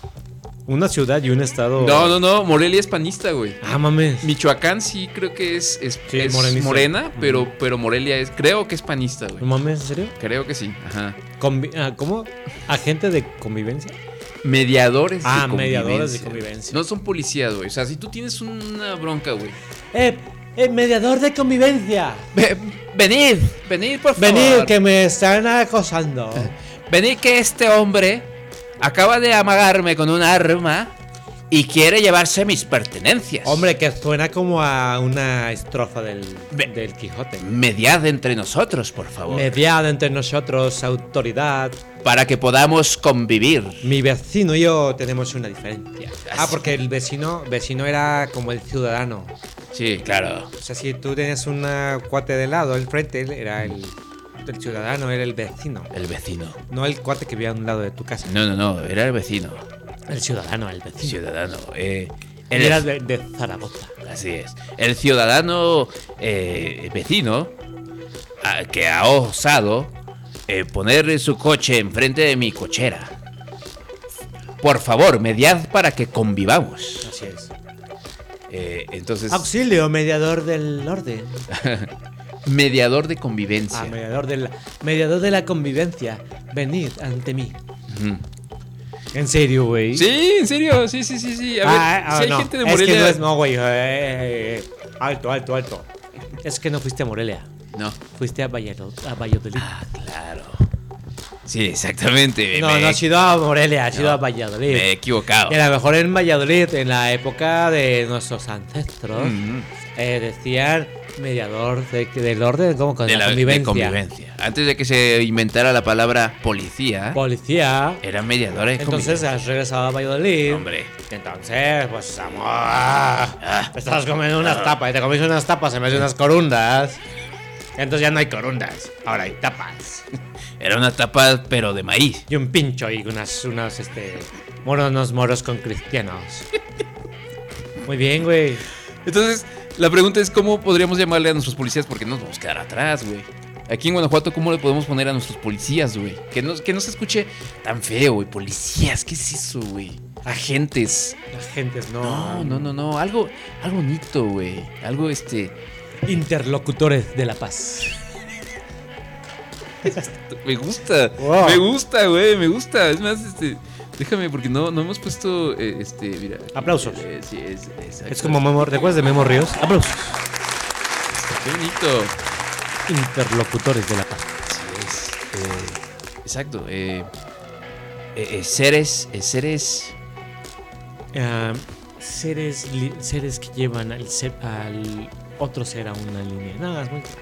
D: una ciudad y un estado.
A: No, no, no. Morelia es panista, güey.
D: Ah, mames.
A: Michoacán sí creo que es, es,
D: Sí,
A: es
D: morenista.
A: morena, pero, pero Morelia es, creo que es panista, güey.
D: No mames, ¿en serio?
A: Creo que sí, ajá.
D: Convi- ah, ¿Cómo? ¿Agente de convivencia?
A: Mediadores
D: Ah,
A: de convivencia.
D: mediadores de convivencia.
A: No son policías, güey. O sea, si tú tienes una bronca, güey.
D: ¡Eh! ¡Eh, mediador de convivencia!
A: Ve- venid, venid, por favor.
D: Venid, que me están acosando.
A: Venid que este hombre acaba de amagarme con un arma y quiere llevarse mis pertenencias.
D: Hombre, que suena como a una estrofa del,
A: Ve-
D: del Quijote.
A: Mediad entre nosotros, por favor.
D: Mediad entre nosotros, autoridad.
A: Para que podamos convivir.
D: Mi vecino y yo tenemos una diferencia. Ah,
A: Así.
D: porque el vecino, vecino era como el ciudadano.
A: Sí, claro.
D: O sea, si tú tenías un cuate de lado, el frente él era el, el ciudadano, era el vecino.
A: El vecino.
D: No el cuate que vivía a un lado de tu casa.
A: No, no, no. Era el vecino.
D: El ciudadano, el vecino.
A: Ciudadano. Eh,
D: Él
A: el-
D: era de, de Zaragoza.
A: Así es. El ciudadano eh, vecino a- que ha osado eh, poner su coche enfrente de mi cochera. Por favor, mediad para que convivamos.
D: Así es.
A: Eh, entonces,
D: Auxilio, mediador del orden.
A: mediador de convivencia.
D: Ah, mediador de la, mediador de la convivencia. Venid ante mí.
A: Ujú.
D: ¿En serio, güey?
A: Sí, en serio, sí, sí, sí, sí. A ver,
D: Ah, ah,
A: si hay
D: no.
A: gente de
D: Es
A: Morelia.
D: que no es, no, güey. eh, eh, eh. Alto, alto, alto. Es que no fuiste a Morelia.
A: No.
D: Fuiste a Valladolid. A Valladolid.
A: Ah, claro. Sí, exactamente.
D: no,
A: me,
D: no has ido a Morelia, has
A: No,
D: ido a Valladolid.
A: me he equivocado.
D: Y a lo mejor en Valladolid, en la época de nuestros ancestros,
A: Ujú.
D: eh, decían mediador de, del orden, como con
A: De
D: la,
A: la de
D: convivencia.
A: convivencia. Antes de que se inventara la palabra policía,
D: Policía.
A: eran mediadores de
D: Entonces
A: convivencia.
D: has regresado a Valladolid.
A: Hombre.
D: Entonces, pues, amor. Te estabas comiendo unas tapas y te comiste unas tapas en vez de unas corundas. Entonces ya no hay corundas, ahora hay tapas.
A: Era una tapa, pero de maíz.
D: Y un pincho y unas, unas, este, moros, unos moros con cristianos. Muy bien, güey.
A: Entonces, la pregunta es cómo podríamos llamarle a nuestros policías porque nos vamos a quedar atrás, güey. Aquí en Guanajuato, ¿cómo le podemos poner a nuestros policías, güey? Que no, que no se escuche tan feo, güey. Policías, ¿qué es eso, güey? Agentes.
D: Agentes, no.
A: No, no, no, no. Algo, algo bonito, güey. Algo, este...
D: Interlocutores de la paz.
A: Me gusta.
D: Wow.
A: Me gusta, güey. Me gusta. Es más, este... Déjame, porque no, no hemos puesto, eh, este, mira.
D: Aplausos.
A: Eh, sí, es, exacto.
D: Es como Memo, ¿te acuerdas de Memo Ríos? Aplausos.
A: Qué bonito.
D: Interlocutores de la paz.
A: Así es. Eh, exacto. Eh, eh, eh, seres, eh, seres.
D: Ah, seres, li- seres que llevan al, ser, al otro ser a una línea. Nada más, muy...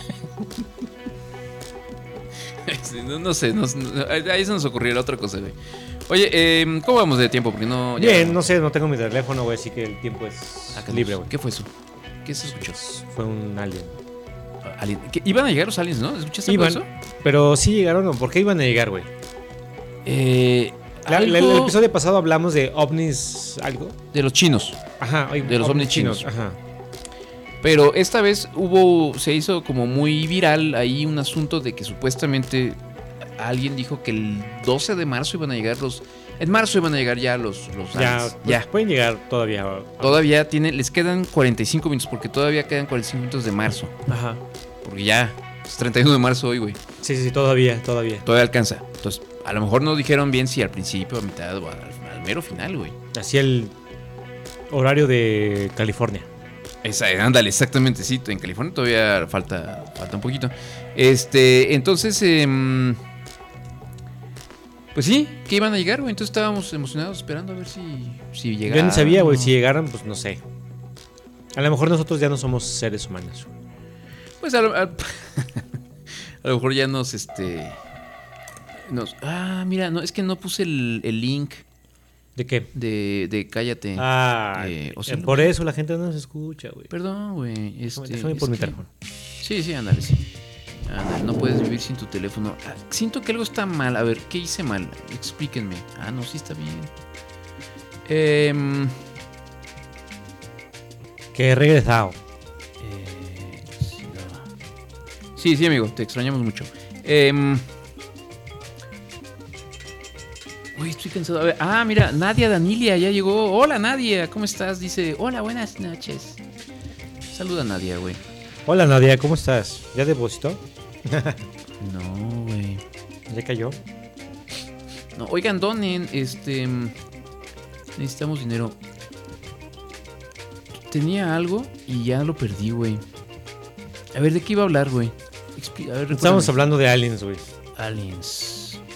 A: no, no sé, no, no, ahí se nos ocurriera otra cosa, güey. Oye, eh, ¿cómo vamos de tiempo? Porque no. Ya...
D: Bien, no sé, no tengo mi teléfono, güey, así que el tiempo es
A: Acá
D: libre,
A: nos-
D: güey.
A: ¿Qué fue eso? ¿Qué se escuchó?
D: Fue un alien.
A: Alien. ¿Qué? ¿Iban a llegar los aliens, no? ¿Escuchaste algo de
D: Iban,
A: eso?
D: pero sí llegaron, ¿no? ¿Por qué iban a llegar, güey?
A: Eh,
D: La- la-
A: algo
D: el episodio pasado hablamos de ovnis, algo.
A: de los chinos.
D: Ajá, oye,
A: De los ovnis chinos.
D: Ajá.
A: Pero esta vez hubo, se hizo como muy viral ahí un asunto de que supuestamente alguien dijo que el doce de marzo iban a llegar los... En marzo iban a llegar ya los, los
D: Ya,
A: aliens.
D: pues,
A: Ya.
D: pueden llegar todavía.
A: Todavía tiene, les quedan cuarenta y cinco minutos porque todavía quedan cuarenta y cinco minutos de marzo.
D: Ajá.
A: Porque ya es treinta y uno de marzo hoy, güey.
D: Sí, sí, sí, todavía, todavía.
A: Todavía alcanza. Entonces, a lo mejor no dijeron bien si al principio, a mitad o al, al mero final, güey.
D: Así el horario de California.
A: Esa, ándale, exactamente, sí. En California todavía falta, falta un poquito. Este, entonces, em, pues sí, que iban a llegar, güey. Entonces estábamos emocionados esperando a ver si, si llegaban.
D: Yo ni sabía, güey, si llegaran, pues no sé. A lo mejor nosotros ya no somos seres humanos.
A: Pues a lo, a, a lo mejor ya nos, este, nos... Ah, mira, no, es que no puse el, el link
D: ¿De qué?
A: de, de Cállate.
D: Ah,
A: Eh, o sea,
D: eh, por eso la gente no nos escucha, güey.
A: Perdón, güey. Este,
D: Déjame
A: es
D: por mi
A: que-
D: teléfono.
A: Sí, sí, ándale, sí. Ándale, no puedes vivir sin tu teléfono. Ah, siento que algo está mal. A ver, ¿qué hice mal? Explíquenme. Ah, no, sí está bien. Em,
D: Que he regresado.
A: eh, sí, no. sí, sí, amigo, te extrañamos mucho. Em, Uy, estoy cansado. A ver, ah, mira, Nadia Danilia ya llegó. Hola, Nadia, ¿cómo estás? Dice, hola, buenas noches. Saluda, Nadia, güey.
D: Hola, Nadia, ¿cómo estás? ¿Ya depositó?
A: No, güey.
D: ¿Ya cayó?
A: No, oigan, donen, este... necesitamos dinero. Tenía algo y ya lo perdí, güey. A ver, ¿de qué iba a hablar, güey? Expli- a ver,
D: Estamos
A: recuérdame.
D: hablando de aliens, güey.
A: Aliens.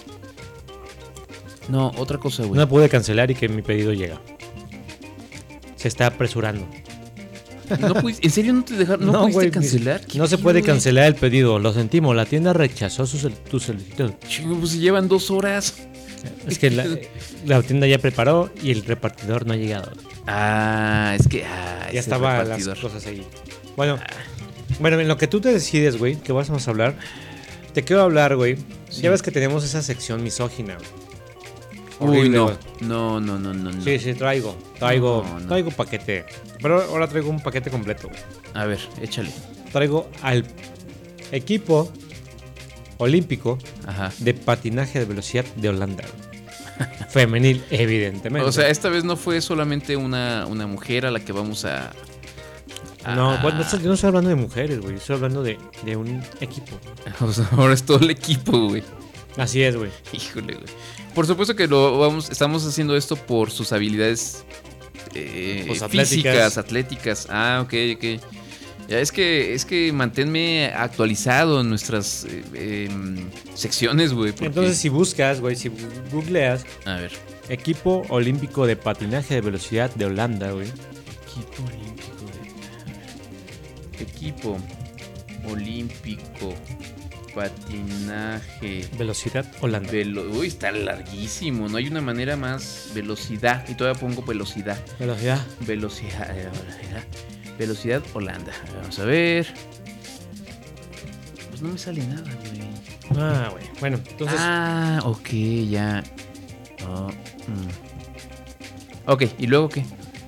A: No, otra cosa, güey.
D: No pude cancelar y que mi pedido llega. Se está apresurando.
A: No pudiste- ¿En serio no te dejaron? ¿No, pudiste
D: güey,
A: cancelar? ¿Qué
D: No se
A: pedo,
D: puede
A: güey?
D: cancelar el pedido. Lo sentimos. La tienda rechazó su, sol- tu solicitud.
A: Chingo, pues si llevan dos horas.
D: Es que la, la tienda ya preparó y el repartidor no ha llegado.
A: Ah, es que... Ah,
D: Ya
A: ese
D: estaban las
A: repartidor.
D: cosas ahí. Bueno, bueno, en lo que tú te decides, güey, que vamos a hablar, te quiero hablar, güey.
A: Sí.
D: Ya ves que tenemos esa sección misógina, güey.
A: Uy,
D: Horrible,
A: no.
D: güey.
A: No, no, no, no, no.
D: Sí, sí, traigo. Traigo,
A: No, no.
D: traigo paquete. Pero ahora traigo un paquete completo, güey.
A: A ver, échale.
D: Traigo al equipo olímpico
A: Ajá.
D: de patinaje de velocidad de Holanda, güey. Femenil, evidentemente.
A: O sea, esta vez no fue solamente una, una mujer a la que vamos a... a-
D: no, bueno, no estoy- yo no estoy hablando de mujeres, güey. Estoy hablando de, de un equipo.
A: O sea, ahora es todo el equipo, güey.
D: Así es, güey.
A: Híjole, güey. Por supuesto que lo vamos, estamos haciendo esto por sus habilidades eh,
D: Pues,
A: físicas,
D: atléticas.
A: atléticas. Ah, ok, ok. Ya es que, es que manténme actualizado en nuestras eh, em, secciones, güey. porque-
D: Entonces, si buscas, güey, si googleas
A: A ver.
D: equipo olímpico de patinaje de velocidad de Holanda, güey.
A: Equipo olímpico de... Equipo olímpico patinaje
D: Velocidad Holanda.
A: velo- Uy, está larguísimo. No hay una manera más velocidad. Y todavía pongo velocidad.
D: Velocidad.
A: Velocidad eh, velocidad, velocidad Holanda. A ver, vamos a ver. Pues no me sale nada, güey.
D: Ah, güey. Bueno, entonces.
A: Ah, ok, ya. Oh, mm. Ok, ¿y luego qué?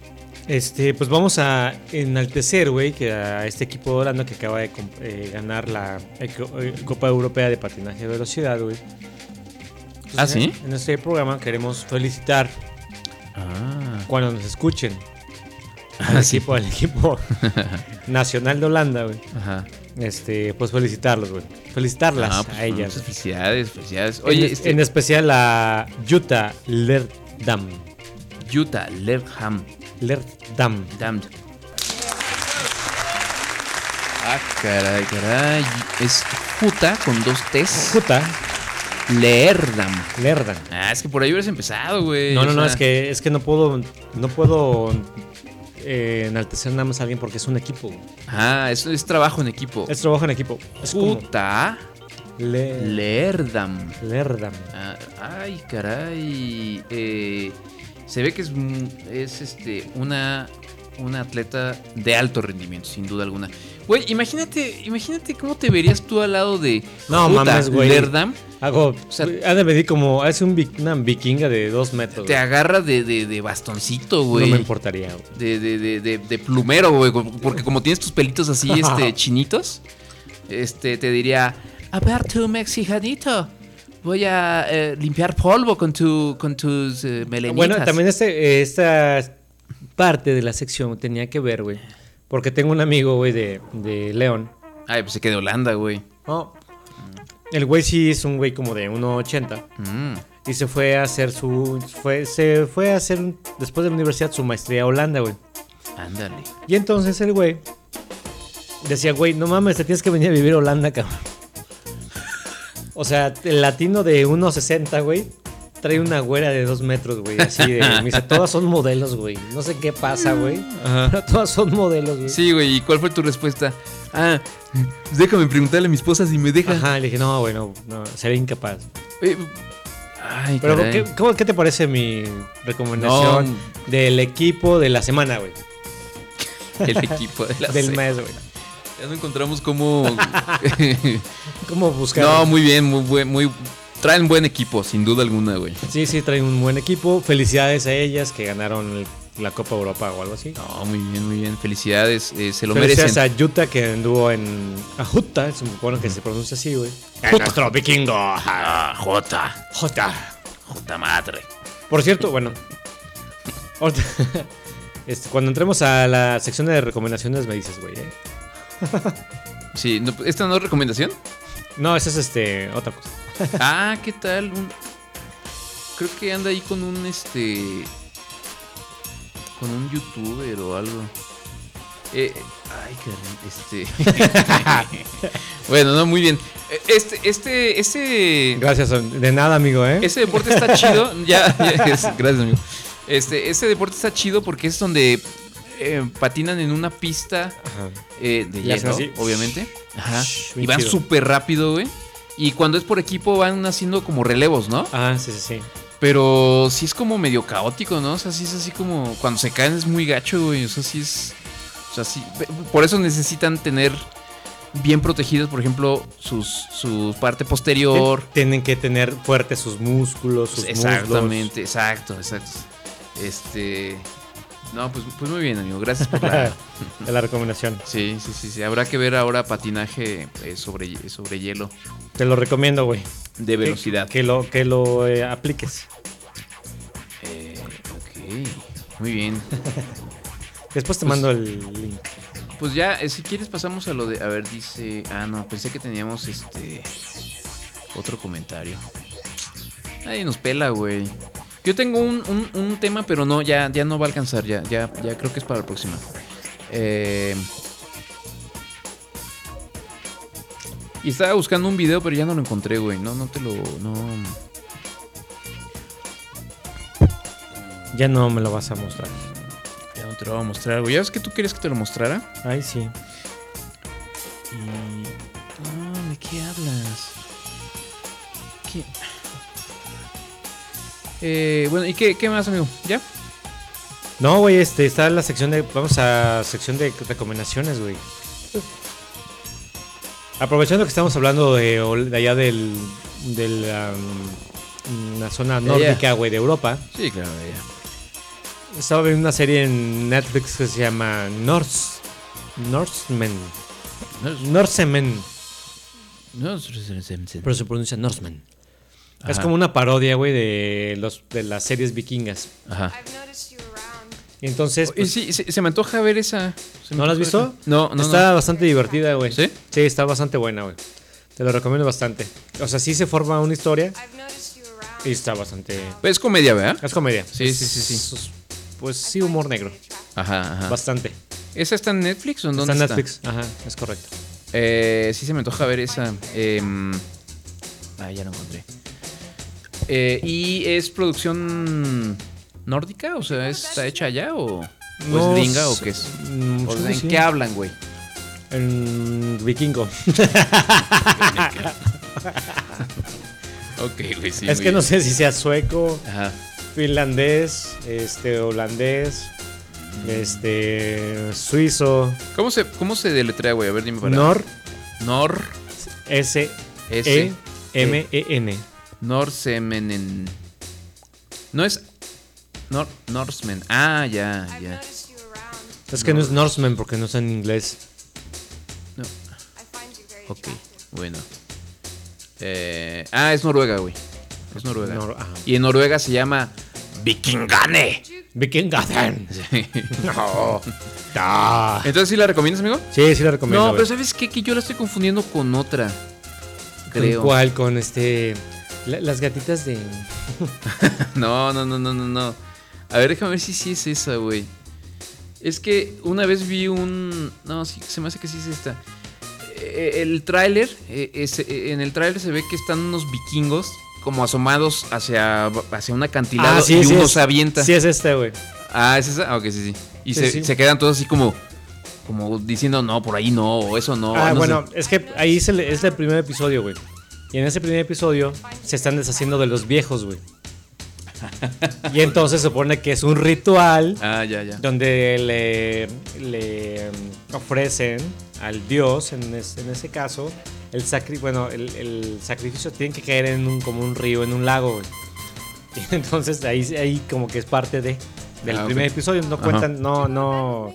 D: Este, pues vamos a enaltecer, güey, que a este equipo de Holanda que acaba de comp- eh, ganar la eh, Co- eh, Copa Europea de Patinaje de Velocidad, güey. Entonces,
A: ¿Ah, sí?
D: En este programa queremos felicitar
A: Ah.
D: cuando nos escuchen al
A: Ah, sí.
D: equipo, al equipo nacional de Holanda, güey.
A: Ajá.
D: Este, pues felicitarlos, güey. Felicitarlas
A: Ah, pues,
D: a ellas.
A: muchas felicidades, felicidades.
D: Oye,
A: Oye,
D: en,
A: este,
D: en especial a Jutta Lerdam.
A: Utah, Lerham,
D: Lerdam.
A: damned. Ah, caray, caray. Es Jutta con dos T's.
D: Jutta
A: Leerdam.
D: Lerdam.
A: Ah, es que por ahí hubieras empezado, güey.
D: No, no,
A: o
D: no,
A: sea,
D: es que es que no puedo no puedo eh, enaltecer nada más a alguien porque es un equipo. güey.
A: Ah, es, es trabajo en equipo.
D: Es trabajo en equipo. Es como
A: Jutta,
D: Le-
A: Leerdam.
D: Lerdam.
A: Ah, ay, caray. Eh, se ve que es, mm, es este una, una atleta de alto rendimiento, sin duda alguna. Güey, imagínate, imagínate cómo te verías tú al lado de
D: No
A: Jutta
D: mames, güey.
A: Leerdam.
D: Hago,
A: O sea,
D: ha de medir como, es un, vi- una vikinga de dos metros.
A: Te
D: güey.
A: agarra de, de, de bastoncito,
D: No
A: güey.
D: me importaría, güey.
A: de, de, de, de, de plumero, güey. Porque como tienes tus pelitos así, este, chinitos, este, te diría, a ver tú, mexicanito, voy a eh, limpiar polvo con, tu, con tus eh, melenitas.
D: Bueno, también este, esta parte de la sección tenía que ver, güey. Porque tengo un amigo, güey, de, de León.
A: Ay, pues se quedó de Holanda, güey.
D: No. El güey sí es un güey como de uno ochenta.
A: Mm.
D: Y se fue a hacer su. Fue, se fue a hacer, después de la universidad, su maestría a Holanda, güey.
A: Ándale.
D: Y entonces el güey decía, güey, no mames, te tienes que venir a vivir a Holanda, cabrón. O sea, el latino de uno sesenta, güey, trae una güera de dos metros, güey. Así de. Me dice, todas son modelos, güey. No sé qué pasa, güey.
A: Ajá.
D: Pero todas son modelos, güey.
A: Sí, güey, ¿y cuál fue tu respuesta? Ah, déjame preguntarle a mi esposa si me deja.
D: Ajá, le dije, no, güey, no, no, sería incapaz.
A: Eh, ay,
D: Pero,
A: caray.
D: ¿qué, cómo- qué te parece mi recomendación
A: No.
D: del equipo de la semana, güey?
A: El equipo de la
D: Del
A: se-
D: mes, güey.
A: Ya no encontramos cómo...
D: ¿Cómo buscar?
A: no, muy bien, muy buen, muy... Traen buen equipo, sin duda alguna, güey.
D: Sí, sí, traen un buen equipo. Felicidades a ellas que ganaron el- la Copa Europa o algo así.
A: No, muy bien, muy bien. Felicidades, eh, se lo
D: Felicidades
A: merecen.
D: a Jutta que anduvo en. A Jutta, supongo que se pronuncia así, güey.
A: Jutta.
D: Nuestro vikingo.
A: Ah, Jota,
D: Jota.
A: Jota madre.
D: Por cierto, bueno. ahorita- este, cuando entremos a la sección de recomendaciones me dices, güey, ¿eh?
A: Sí, no, ¿esta no es recomendación?
D: No, esa es este otra cosa.
A: Ah, ¿qué tal? Un... Creo que anda ahí con un, este... Con un youtuber o algo. Eh, ay, caray, este... bueno, no, muy bien. Eh, Este, este, este...
D: Gracias, de nada, amigo, ¿eh?
A: Ese deporte está chido. ya, ya, es- gracias, amigo. Este, ese deporte está chido porque es donde eh, patinan en una pista
D: Ajá.
A: eh, de
D: Y hacen
A: hielo,
D: así.
A: obviamente. Ajá.
D: Shh,
A: Y
D: bien
A: van
D: chido.
A: súper rápido, güey. Y cuando es por equipo van haciendo como relevos, ¿no?
D: Ah, sí, sí, sí.
A: Pero sí es como medio caótico, ¿no? O sea, sí es así como... Cuando se caen es muy gacho, güey. O sea, sí es... O sea, sí... Por eso necesitan tener bien protegidas, por ejemplo, sus, su parte posterior.
D: Tien- Tienen que tener fuertes sus músculos, sus
A: Exactamente, exacto, exacto. Este... No, pues, pues muy bien, amigo. Gracias por la...
D: muslos. De la recomendación.
A: Sí, sí, sí, sí. Habrá que ver ahora patinaje eh, sobre, sobre hielo
D: Te lo recomiendo, güey.
A: de velocidad.
D: Que, que lo, que lo eh, apliques.
A: Eh, ok, muy bien.
D: Después te
A: Pues-
D: mando el link.
A: Pues ya, eh, si quieres pasamos a lo de... A ver, dice... Ah, no, pensé que teníamos este... Otro comentario. Nadie nos pela, güey. Yo tengo un, un, un tema, pero no, ya, ya no va a alcanzar. Ya, ya, ya creo que es para la próxima. Eh... Y estaba buscando un video, pero ya no lo encontré, güey. No, no te lo... No...
D: Ya no me lo vas a mostrar.
A: Ya no te lo voy a mostrar, güey. ¿Ya ves que tú querías que te lo mostrara?
D: Ay, sí.
A: Y... No, ¿de qué hablas? ¿Qué? Eh, bueno, ¿y qué, qué más, amigo? ¿Ya?
D: No, güey, este, está la sección de... Vamos a sección de recomendaciones, güey. Aprovechando que estamos hablando de, ol- de allá del... De la, mm, la zona
A: De allá.
D: nórdica, güey, de Europa.
A: Sí, claro, ya.
D: estaba viendo una serie en Netflix que se llama Norse. Norsemen. Norsemen. Pero se pronuncia Norsemen.
A: Ajá.
D: Es como una parodia, güey, de, los, de las series vikingas.
A: Ajá.
D: Y entonces,
A: Oye,
D: pues,
A: sí, se, se me antoja ver esa. Se me
D: ¿no la has
A: antoja
D: visto?
A: ver- No, no,
D: Está
A: no.
D: bastante divertida, güey.
A: ¿Sí?
D: Sí, está bastante buena, güey. Te lo recomiendo bastante. O sea, sí se forma una historia y está bastante...
A: Es comedia, ¿verdad?
D: Es comedia.
A: Sí,
D: Es-
A: sí, sí, sí.
D: es- Pues sí, humor negro.
A: Ajá, ajá.
D: Bastante.
A: ¿Esa está en Netflix o en
D: Está
A: dónde
D: en
A: está?
D: Netflix. Ajá, es correcto.
A: Eh, sí se me antoja ver esa. Eh, ah, ya lo encontré. Eh, ¿Y es producción nórdica? O sea, ¿está hecha allá o, o
D: No
A: es gringa o
D: sé.
A: qué es?
D: Mm,
A: O
D: sí,
A: sea, ¿en
D: sí.
A: qué hablan, güey?
D: En vikingo.
A: Ok, güey, sí.
D: Es
A: muy
D: que no
A: bien.
D: sé si sea sueco,
A: Ajá.
D: finlandés, este, holandés, este, suizo,
A: ¿Cómo se, cómo se deletrea, güey? A ver, dime para.
D: Nor,
A: Nor.
D: S,
A: S.
D: E, M, E, N.
A: Norsemenen. No es. Nor, Norsemen. Ah, ya, ya.
D: Es que no es Norseman porque no está en inglés.
A: No. Ok, bueno. Eh, ah, es Noruega, güey. Es Noruega.
D: Nor- ajá.
A: Y en Noruega se llama Vikingane.
D: Vikingaden.
A: Sí.
D: No. Ah.
A: Entonces, ¿sí la recomiendas, amigo?
D: Sí, sí la recomiendo.
A: No, pero
D: güey.
A: ¿sabes qué? Que yo la estoy confundiendo con otra.
D: ¿Con
A: Creo.
D: cuál? Con este... la- las gatitas de...
A: No, no, no, no, no, no. A ver, déjame ver si sí es esa, güey. Es que una vez vi un... No, sí, se me hace que sí es esta. Eh, el tráiler, eh, es- eh, en el tráiler se ve que están unos vikingos como asomados hacia, hacia un acantilado
D: Ah, sí,
A: y
D: sí
A: uno
D: es-
A: se avienta.
D: Sí es este, güey.
A: Ah, ¿es esa? Ah, ok, sí, sí. Y
D: Sí,
A: se,
D: sí.
A: se quedan todos así como... Como diciendo, no, por ahí no, o eso no.
D: Ah,
A: no
D: bueno,
A: sé.
D: es que ahí se le- es el primer episodio, güey. Y en ese primer episodio se están deshaciendo de los viejos, güey. Y entonces se supone que es un ritual
A: Ah, ya, ya.
D: donde le, le um, ofrecen al dios, en, es- en ese caso, el, sacri bueno, el, el sacrificio tiene que caer en un, como un río, en un lago, güey. Y entonces ahí, ahí como que es parte de, del
A: Ah, ok.
D: primer episodio. No
A: Ajá.
D: cuentan, no, no...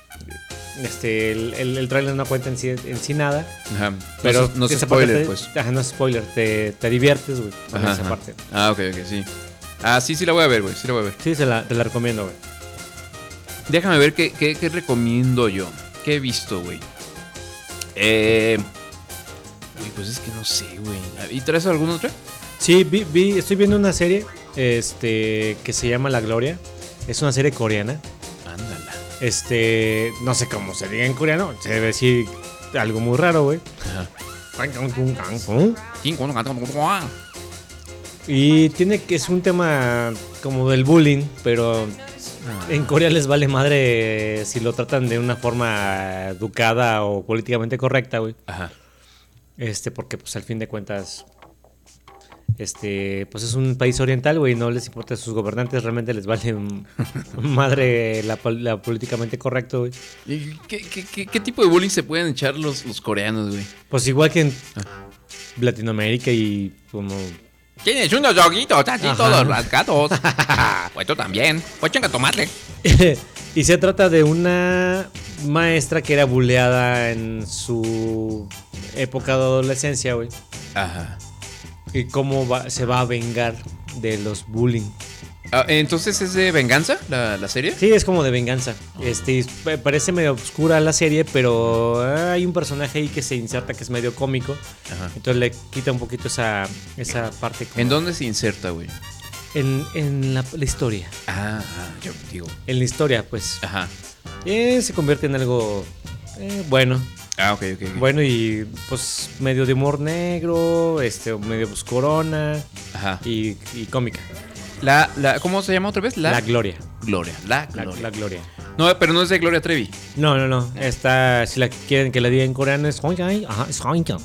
D: Este, el, el, el trailer no cuenta en sí, en sí nada.
A: Ajá.
D: Pero
A: no, es- no es
D: esa parte
A: spoiler,
D: te-
A: pues.
D: Ajá, no es spoiler, te, te diviertes, güey, con
A: Ajá,
D: esa
A: ajá.
D: parte.
A: Ah, ok, ok, sí. Ah, sí, sí la voy a ver, güey. Sí la voy a ver.
D: Sí, se la, te la recomiendo, güey.
A: Déjame ver qué, qué, qué recomiendo yo. ¿Qué he visto, güey? Eh. Uy, pues es que no sé, güey. ¿Y traes alguna otra?
D: Sí, vi, vi- estoy viendo una serie este, que se llama La Gloria. Es una serie coreana.
A: Ándala.
D: Este, no sé cómo se diga en coreano. Se debe decir algo muy raro, güey.
A: Ajá.
D: Y tiene que es un tema como del bullying, pero en Corea les vale madre si lo tratan de una forma educada o políticamente correcta, güey.
A: Ajá.
D: Este, porque pues al fin de cuentas, este, pues es un país oriental, güey, no les importa a sus gobernantes, realmente les vale m- madre la, pol- la políticamente correcto, güey.
A: ¿Y ¿Qué, qué, qué, qué tipo de bullying se pueden echar los, los coreanos, güey?
D: Pues igual que en Latinoamérica y como...
C: Tienes unos ojitos así
D: Ajá.
C: todos rasgados. Pues tú también. Pues chinga tu madre.
D: Y se trata de una maestra que era buleada en su época de adolescencia, güey.
A: Ajá.
D: Y cómo va- se va a vengar de los bullying.
A: Ah, entonces, ¿es de venganza la, la serie?
D: Sí, es como de venganza. Este, pa- parece medio oscura la serie, pero hay un personaje ahí que se inserta que es medio cómico.
A: Ajá.
D: Entonces le quita un poquito esa, esa parte. como-
A: ¿En dónde se inserta, güey?
D: En, en la, la historia.
A: Ah, ah, yo digo.
D: En la historia, pues.
A: Ajá.
D: eh, se convierte en algo eh, bueno.
A: Ah, ok, ok. ok.
D: Bueno, y pues medio de humor negro, este, medio buscorona
A: Ajá.
D: y, y cómica.
A: La, la, ¿Cómo se llama otra vez?
D: La, Gloria.
A: Gloria. La
D: La,
A: Gloria.
D: la Gloria.
A: No, pero no es de Gloria Trevi.
D: No, no, no. Esta, si la quieren que la diga en coreano, es Hongjai. Ajá, es Hongjai.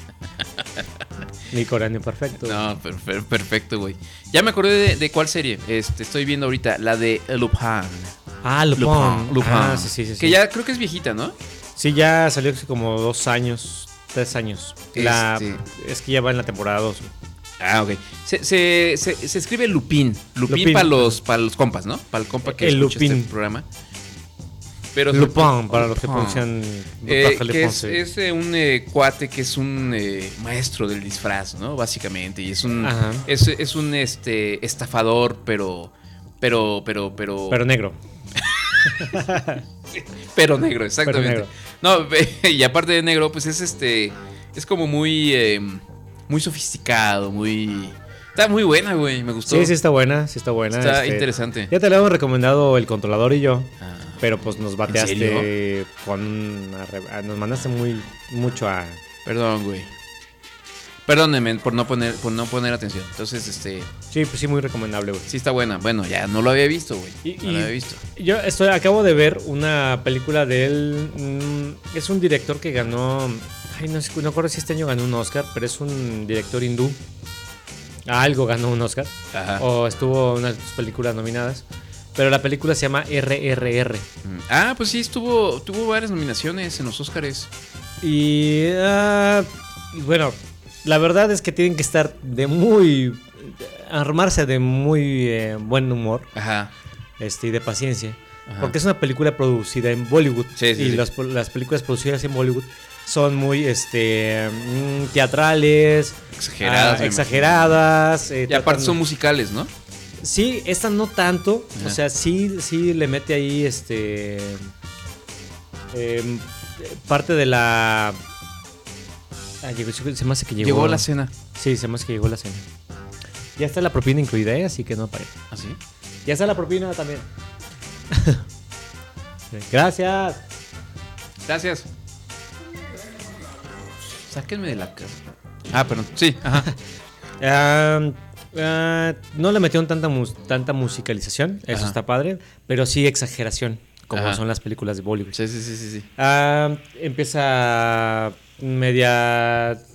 D: Mi coreano perfecto.
A: No, per- per- perfecto, güey. Ya me acordé de, de cuál serie. Este, estoy viendo ahorita, la de Lupin.
D: Ah, Lupin.
A: Lupin.
D: Ah, sí, sí, sí.
A: Que
D: sí.
A: ya creo que es viejita, ¿no?
D: Sí, ya salió hace como dos años, tres años. La,
A: Este.
D: Es que ya va en la temporada dos.
A: Ah, ok. Se, se, se, se escribe Lupin. Lupin,
D: Lupin.
A: para los para los compas, ¿no? Para el compa que
D: El
A: escucha
D: Lupin.
A: este programa. Pero
D: Lupin, para los que
A: Lupin.
D: pronuncian
A: Eh,
D: Doctor
A: que es,
D: Fonse.
A: es, eh, un eh, cuate que es un eh, maestro del disfraz, ¿no? Básicamente. Y es un
D: Ajá.
A: es, es un este estafador, pero pero pero pero
D: Pero negro.
A: pero negro, exactamente.
D: negro.
A: No, y aparte de negro, pues es este es como muy eh, muy sofisticado, muy está muy buena, güey, me gustó.
D: Sí, sí está buena, sí está buena.
A: Está
D: este,
A: interesante.
D: Ya te lo hemos recomendado el controlador y yo,
A: Ah,
D: pero pues nos
A: serio?
D: bateaste con una re- ah, nos mandaste muy mucho a
A: perdón, güey. Perdónenme por no poner por no poner atención. Entonces, este
D: sí, pues sí muy recomendable, güey.
A: sí está buena. Bueno, ya no lo había visto, güey.
D: Y-
A: No
D: y-
A: lo había visto.
D: Yo estoy acabo de ver una película de él, mm, es un director que ganó, ay no sé, no recuerdo si este año ganó un Oscar, pero es un director hindú. Algo ganó un Oscar
A: Ajá.
D: o estuvo en unas películas nominadas, pero la película se llama R R R.
A: Mm. Ah, pues sí, estuvo tuvo varias nominaciones en los Óscares.
D: Y ah, bueno, la verdad es que tienen que estar de muy armarse de muy eh, buen humor,
A: Ajá.
D: este y de paciencia,
A: Ajá.
D: porque es una película producida en Bollywood.
A: Sí, sí,
D: y
A: sí.
D: Las, las películas producidas en Bollywood son muy este mm, teatrales,
A: Exageradas.
D: ah,
A: me
D: exageradas, eh,
A: imagino. Y aparte
D: tratan-
A: son musicales, ¿no?
D: Sí, esta no tanto.
A: Ajá.
D: O sea, sí, sí le mete ahí este. em, parte de la. Ah, llegó- se me hace que llegó.
A: Llegó la cena.
D: Sí, se me hace que llegó la cena. Ya está la propina incluida, ¿eh? Así que no pague.
A: ¿Ah, sí?
D: Ya está la propina también. Gracias.
A: Gracias. Sáquenme de la casa. Ah, perdón. Sí, ajá.
D: Ah, ah, no le metieron tanta, mus- tanta musicalización, eso
A: Ajá.
D: está padre, pero sí exageración, como
A: Ajá.
D: son las películas de Bollywood.
A: Sí, sí, sí, sí, sí.
D: Ah, empieza media ah,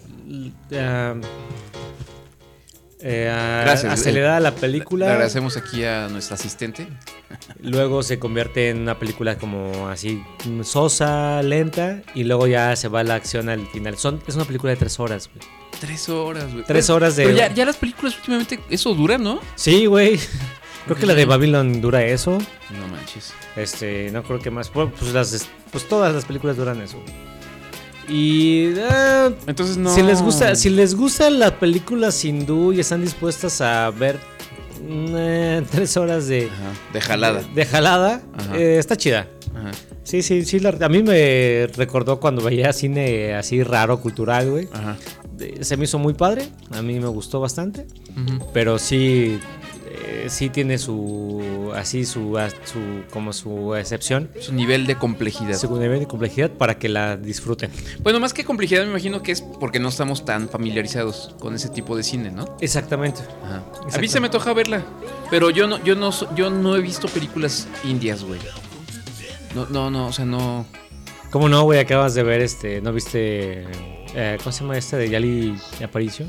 D: eh, ah,
A: Gracias.
D: acelerada la
A: Le
D: película,
A: agradecemos aquí a nuestra asistente.
D: luego se convierte en una película como así mm, sosa, lenta, y luego ya se va la acción al final. Son, es una película de tres horas, güey.
A: Tres horas, güey.
D: Tres
A: Pero-
D: horas de-
A: Pero ya, ya las películas últimamente, eso dura, ¿no?
D: Sí, güey. Creo que la de Babylon dura eso.
A: No manches.
D: Este, no creo que más. Pues, pues las, pues todas las películas duran eso. Y ah,
A: Entonces no.
D: si les gusta, si les gustan las películas hindú y están dispuestas a ver mm, eh, tres horas de,
A: Ajá, de jalada.
D: de jalada,
A: Ajá.
D: eh, está chida.
A: Ajá.
D: Sí, sí, sí. la- a mí me recordó cuando veía cine así raro, cultural, güey.
A: Ajá.
D: Eh, Se me hizo muy padre. A mí me gustó bastante.
A: Ujú.
D: Pero sí, eh, sí tiene su, así su, a- su, como su excepción,
A: Su nivel de complejidad.
D: su nivel de complejidad para que la disfruten.
A: Bueno, más que complejidad, me imagino que es porque no estamos tan familiarizados con ese tipo de cine, ¿no?
D: Exactamente.
A: Ajá. A mí
D: Exacto.
A: se me toca verla, pero yo no, yo no, so- yo no he visto películas indias, güey. No, no, no, o sea, no.
D: ¿Cómo no, güey? Acabas de ver este, ¿no viste, eh, cómo se llama esta de Yali Aparicio?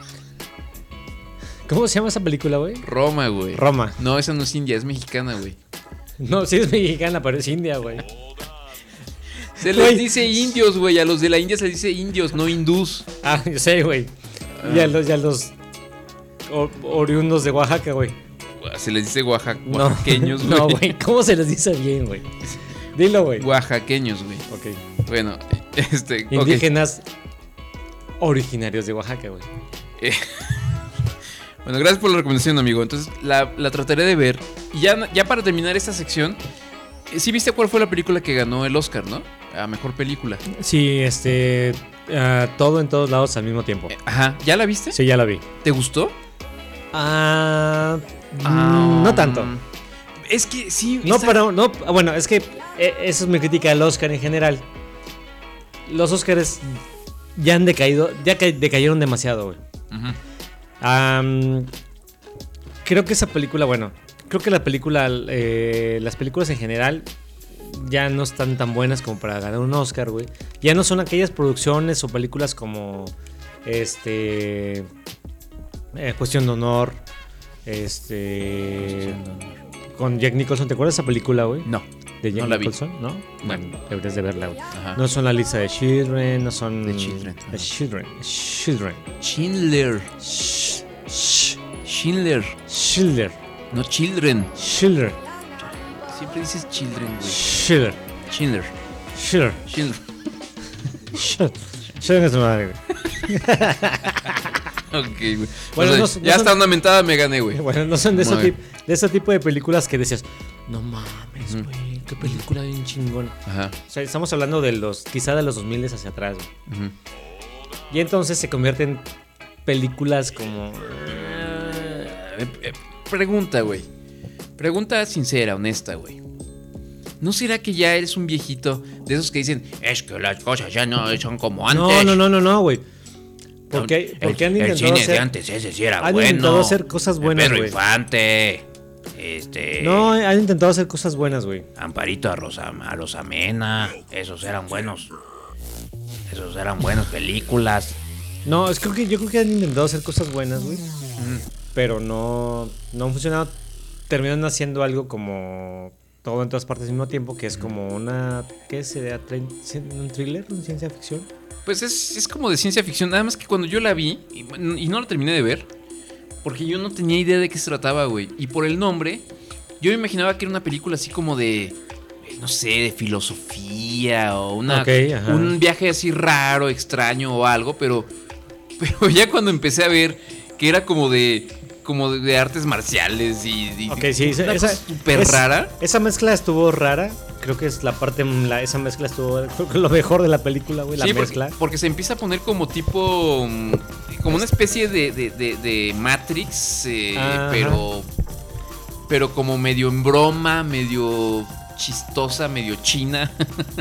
D: ¿Cómo se llama esa película, güey?
A: Roma, güey.
D: Roma.
A: No, esa no es india, es mexicana, güey.
D: No, sí es mexicana, pero es india, güey.
A: Se les
D: Güey.
A: dice indios, güey. A los de la India se les dice indios, no hindús.
D: Ah, yo sé, güey. Y a los, y a los o- oriundos de Oaxaca, güey.
A: Se les dice oaxa-
D: No.
A: oaxaqueños, güey.
D: No, güey. ¿Cómo se les dice bien, güey? Dilo, güey.
A: Oaxaqueños, güey.
D: Ok.
A: Bueno, este. ok.
D: Indígenas originarios de Oaxaca, güey.
A: Eh, Bueno, gracias por la recomendación, amigo. Entonces la, la trataré de ver. Y ya, ya para terminar esta sección, eh, ¿sí viste cuál fue la película que ganó el Oscar, no? A mejor película.
D: Sí, este. ah, todo en todos lados al mismo tiempo.
A: Eh, Ajá, ¿ya la viste?
D: Sí, ya la vi.
A: ¿Te gustó?
D: Ah.
A: Ah,
D: no tanto.
A: Es que sí.
D: No,
A: esa-
D: pero. No, bueno, es que eh, eso es mi crítica al Oscar en general. Los Oscars ya han decaído. Ya ca- decayeron demasiado, güey.
A: Ujú.
D: Am, creo que esa película, bueno, creo que la película, eh, las películas en general ya no están tan buenas como para ganar un Oscar, güey. Ya no son aquellas producciones o películas como, este, eh, Cuestión de Honor, este, con Jack Nicholson. ¿Te acuerdas de esa película, güey?
A: No.
D: De Jack
A: no la vi.
D: Nicholson, ¿no? Bueno, deberías de verla, güey.
A: Ajá.
D: No son la lista de Children, no son...
A: De Children,
D: De
A: ajá.
D: Children, Children.
A: Schindler.
D: Shh. Sh-
A: Schindler.
D: Schindler.
A: No Children.
D: Schindler.
A: Siempre dices Children, güey.
D: Schindler.
A: Schindler.
D: Schindler.
A: Schindler.
D: Schindler. Schindler es su madre, güey.
A: Ok, güey.
D: Bueno,
A: O sea,
D: no- no
A: ya
D: son-
A: hasta una mentada me gané, güey.
D: Bueno, no son de ese,
A: Muy bien.
D: tip- de ese tipo de películas que decías, no mames, güey, qué película bien chingón.
A: Ajá.
D: O sea, estamos hablando de los, quizá de los dos mil hacia atrás, güey.
A: Ujú.
D: Y entonces se convierten en películas como...
A: Eh, eh, Pregunta, güey. Pregunta sincera, honesta, güey. ¿No será que ya eres un viejito de esos que dicen, es que las cosas ya no son como antes?
D: No, no, no, no, no, güey. Porque, porque han
A: el, el
D: intentado
A: cine
D: hacer...
A: de antes, ese sí era
D: han
A: bueno.
D: intentado hacer cosas buenas,
A: Pedro
D: güey.
A: Infante. Este.
D: No, han intentado hacer cosas buenas, güey.
A: Amparito a Rosa, a Rosamena. Esos eran buenos. Esos eran buenas películas.
D: No, es creo que yo creo que han intentado hacer cosas buenas, güey. Pero no, no han funcionado. Terminan haciendo algo como todo en todas partes al mismo tiempo, que es como una... ¿Qué sería? ¿Un thriller? ¿Una ciencia ficción?
A: Pues es, es como de ciencia ficción. Nada más que cuando yo la vi, y, y no la terminé de ver, porque yo no tenía idea de qué se trataba, güey. Y por el nombre, yo me imaginaba que era una película así como de, no sé, de filosofía o una,
D: Ok, ajá.
A: un viaje así raro, extraño o algo, pero, pero ya cuando empecé a ver que era como de, como de, de artes marciales y, y
D: Ok, sí, esa,
A: una
D: esa-
A: cosa súper
D: es-
A: rara.
D: Esa mezcla estuvo rara. Creo que es la parte, la, esa mezcla estuvo creo que lo mejor de la película, güey, la
A: Sí, porque,
D: mezcla.
A: porque se empieza a poner como tipo. mm, Como una especie de, de, de- de Matrix, eh,
D: Ajá.
A: pero. Pero como medio en broma, medio chistosa, medio china.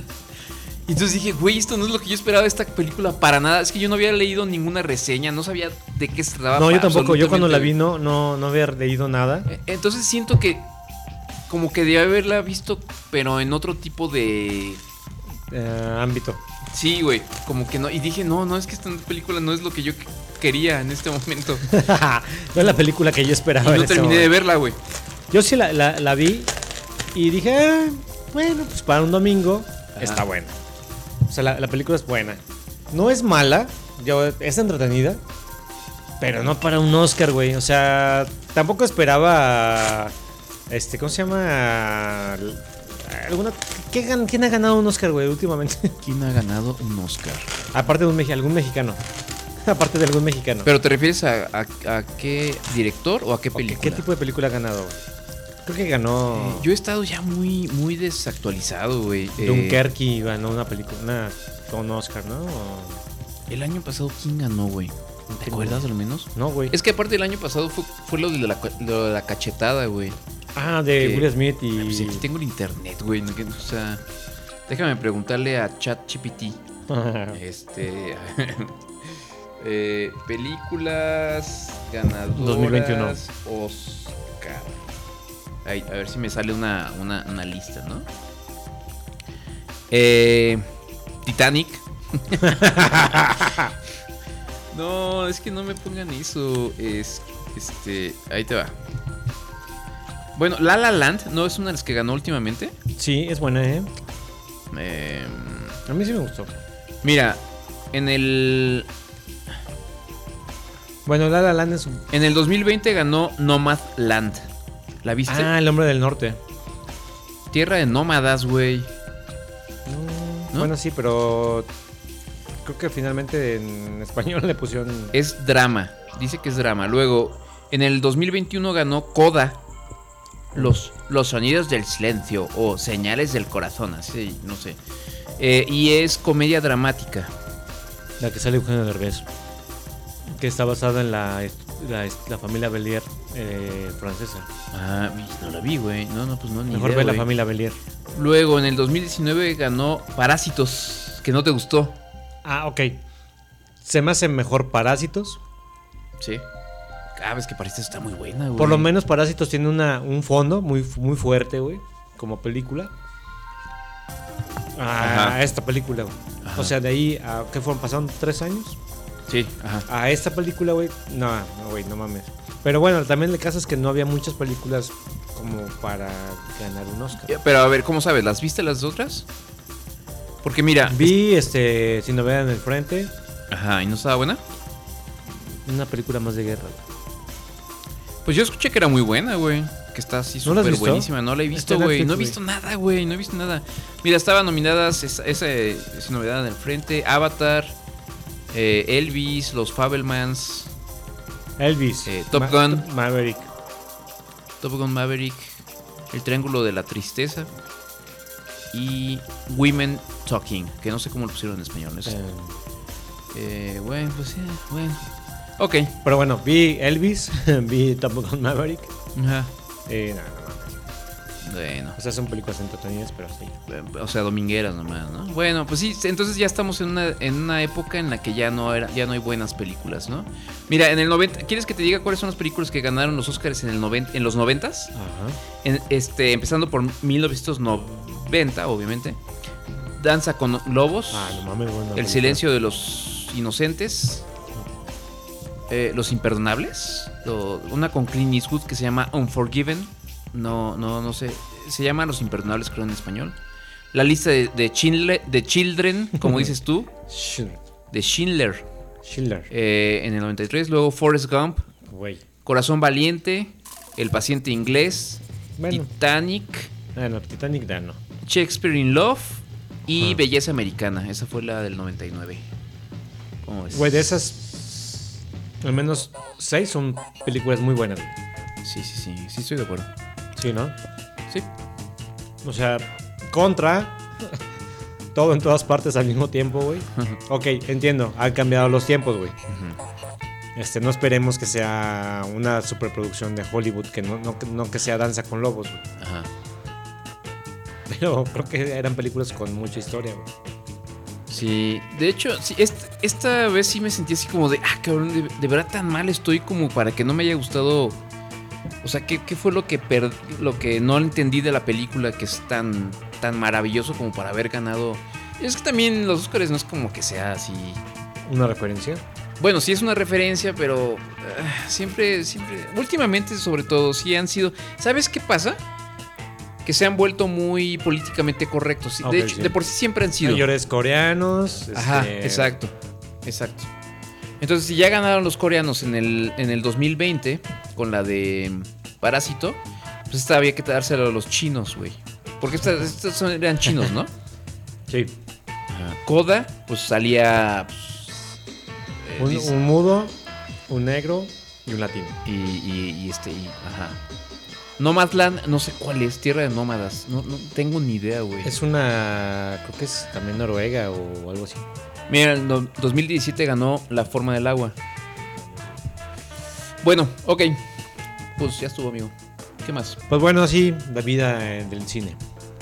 A: Y entonces dije, güey, esto no es lo que yo esperaba de esta película para nada. Es que yo no había leído ninguna reseña, no sabía de qué se trataba.
D: No, yo tampoco, yo cuando la vi
A: absolutamente.
D: no, no, no había leído nada.
A: Eh, Entonces siento que. Como que debí haberla visto, pero en otro tipo de.
D: Eh, ámbito.
A: Sí, güey, como que no. Y dije, no, no, es que esta película no es lo que yo que- quería en este momento.
D: No es la película que yo
A: Y
D: esperaba.
A: no
D: en ese
A: terminé de
D: momento.
A: verla, güey.
D: Yo sí la, la, la vi y dije, ah, bueno, pues para un domingo
A: Ajá.
D: está buena. O sea, la, la película es buena. No es mala, yo, es entretenida, pero no para un Oscar, güey. O sea, tampoco esperaba, este, ¿cómo se llama? Alguna, ¿qué gan- ¿Quién ha ganado un Oscar, güey, últimamente?
A: ¿Quién ha ganado un Oscar?
D: Aparte de un meji- algún mexicano. Aparte de algún mexicano.
A: ¿Pero te refieres a, a- a qué director o a qué
D: Ok,
A: película?
D: ¿Qué tipo de película ha ganado? Creo que ganó
A: Eh, Yo he estado ya muy, muy desactualizado, güey. Eh,
D: Dunkerque, ganó una película, una con Oscar, ¿no? O-
A: El año pasado, ¿quién ganó, güey? ¿Te
D: tengo-
A: acuerdas al menos?
D: No, güey.
A: Es que aparte el año pasado fue, fue lo, de la, lo de la cachetada, güey.
D: Ah, de
A: que-
D: Will Smith y...
A: Pues aquí tengo el internet, güey. no que- O sea, déjame preguntarle a ChatGPT. Este. eh, películas ganadoras.
D: dos mil veintiuno.
A: Oscar. Ay, a ver si me sale una, una, una lista, ¿no? Eh, Titanic. No, es que no me pongan eso. Es. Este. Ahí te va. Bueno, La La Land no es una de las que ganó últimamente.
D: Sí, es buena, ¿eh?
A: Eh,
D: A mí sí me gustó.
A: mira, en el.
D: Bueno, La La Land es un...
A: En el dos mil veinte ganó Nomadland. ¿La viste?
D: Ah, El Hombre del Norte.
A: Tierra de nómadas, güey. ¿No?
D: Bueno, sí, pero... Creo que finalmente en español le pusieron...
A: Es drama. Dice que es drama. Luego, en el dos mil veintiuno ganó Coda. Los, los sonidos del silencio o señales del corazón, así, no sé. Eh, y es comedia dramática.
D: La que sale Eugenio Derbez. Que está basada en la, la, la familia Belier eh, francesa.
A: Ah, no la vi, güey. No, no, pues no, ni
D: Mejor
A: idea,
D: ve la
A: güey.
D: familia Belier.
A: Luego, en el dos mil diecinueve ganó Parásitos, que no te gustó.
D: Ah, ok. Se me hace mejor Parásitos.
A: Sí. Ah, ves que Parásitos está muy buena, güey.
D: Por lo menos Parásitos tiene una, un fondo muy, muy fuerte, güey. Como película. A
A: Ajá.
D: esta película, güey.
A: Ajá.
D: O sea, de ahí a... ¿Qué fueron? ¿Pasaron tres años?
A: Sí, ajá.
D: A esta película, güey. No, no, güey, no mames. Pero bueno, también el caso es que no había muchas películas como para ganar un Oscar.
A: Ya, pero a ver, ¿cómo sabes? ¿Las viste las otras? Porque mira.
D: Vi, este, Sin Novedad en el Frente.
A: Ajá, ¿y no estaba buena?
D: Una película más de guerra.
A: Pues yo escuché que era muy buena, güey. Que está así
D: ¿No la has
A: súper
D: visto?
A: buenísima. No la he
D: Está
A: visto,
D: en
A: güey.
D: Netflix,
A: No he
D: güey.
A: visto nada, güey. No he visto nada. Mira, estaban nominadas esa, esa es novedad en el frente. Avatar, eh, Elvis, Los Fabelmans,
D: Elvis.
A: Eh, Top Gun.
D: Maverick.
A: Top Gun Maverick, El Triángulo de la Tristeza y Women Talking, que no sé cómo lo pusieron en español. ¿No?
D: Eh,
A: Eh, bueno, pues sí, bueno. Ok.
D: pero bueno, vi Elvis, vi Top Gun Maverick.
A: Ajá.
D: Eh, no, no, no.
A: Bueno.
D: O sea, son películas entretenidas, pero sí.
A: O sea, domingueras nomás, ¿no? Bueno, pues sí, entonces ya estamos en una, en una época en la que ya no era, ya no hay buenas películas, ¿no? Mira, en el noventa, ¿quieres que te diga cuáles son las películas que ganaron los Oscars en el noventa, en los noventas?
D: Ajá.
A: En, este, empezando por mil novecientos noventa, obviamente. Danza con Lobos.
D: Ah, no mames, bueno.
A: El silencio de los inocentes. Eh, los imperdonables. Lo- una con Clint Eastwood que se llama Unforgiven. No, no, no sé. Se llama Los Imperdonables, creo, en español. La lista de, de, Schindler, de Children, como dices tú.
D: Schindler.
A: De Schindler.
D: Schindler.
A: eh, en el noventa y tres. Luego Forrest Gump.
D: Güey.
A: Corazón Valiente. El paciente inglés.
D: Bueno.
A: Titanic.
D: Ah, no, Titanic da no.
A: Shakespeare in Love. Y
D: Ah.
A: Belleza Americana. Esa fue la del noventa y nueve. ¿Cómo ves?
D: Güey, de esas, al menos seis son películas muy buenas. güey.
A: Sí, sí, sí. Sí, estoy de acuerdo.
D: Sí, ¿no?
A: Sí.
D: O sea, contra. Todo en todas partes al mismo tiempo, güey. Ok, entiendo. Han cambiado los tiempos, güey. Este, no esperemos que sea una superproducción de Hollywood, que no, no, no que sea Danza con Lobos, güey.
A: Ajá.
D: Pero creo que eran películas con mucha historia, güey.
A: Sí, de hecho, sí, esta, esta vez sí me sentí así como de, ah, cabrón, de, de verdad tan mal estoy como para que no me haya gustado. O sea, ¿qué, qué fue lo que per- lo que no entendí de la película que es tan, tan maravilloso como para haber ganado? Es que también los Oscars no es como que sea así.
D: Una referencia.
A: Bueno, sí es una referencia, pero ah, siempre, siempre, últimamente sobre todo, sí han sido. ¿Sabes qué pasa? Que se han vuelto muy políticamente correctos. Sí,
D: Ok,
A: de hecho,
D: sí.
A: de por sí siempre han sido.
D: Mayores coreanos.
A: Ajá,
D: este,
A: exacto, exacto. Entonces, si ya ganaron los coreanos en el, en el dos mil veinte con la de Parásito, pues esta había que dársela a los chinos, güey. Porque estas, estas son- eran chinos, ¿no?
D: Sí.
A: Ajá. Coda, pues salía... pues, eh,
D: Un,
A: dice-
D: un mudo, un negro y un latino.
A: y, y- y este, y- ajá. Nomadland, no sé cuál es, Tierra de Nómadas. No, no tengo ni idea, güey.
D: Es una. Creo que es también Noruega o algo así.
A: Mira, en el dos mil diecisiete ganó La Forma del Agua. Bueno, ok. Pues ya estuvo, amigo. ¿Qué más?
D: Pues bueno, sí, la vida eh, del cine.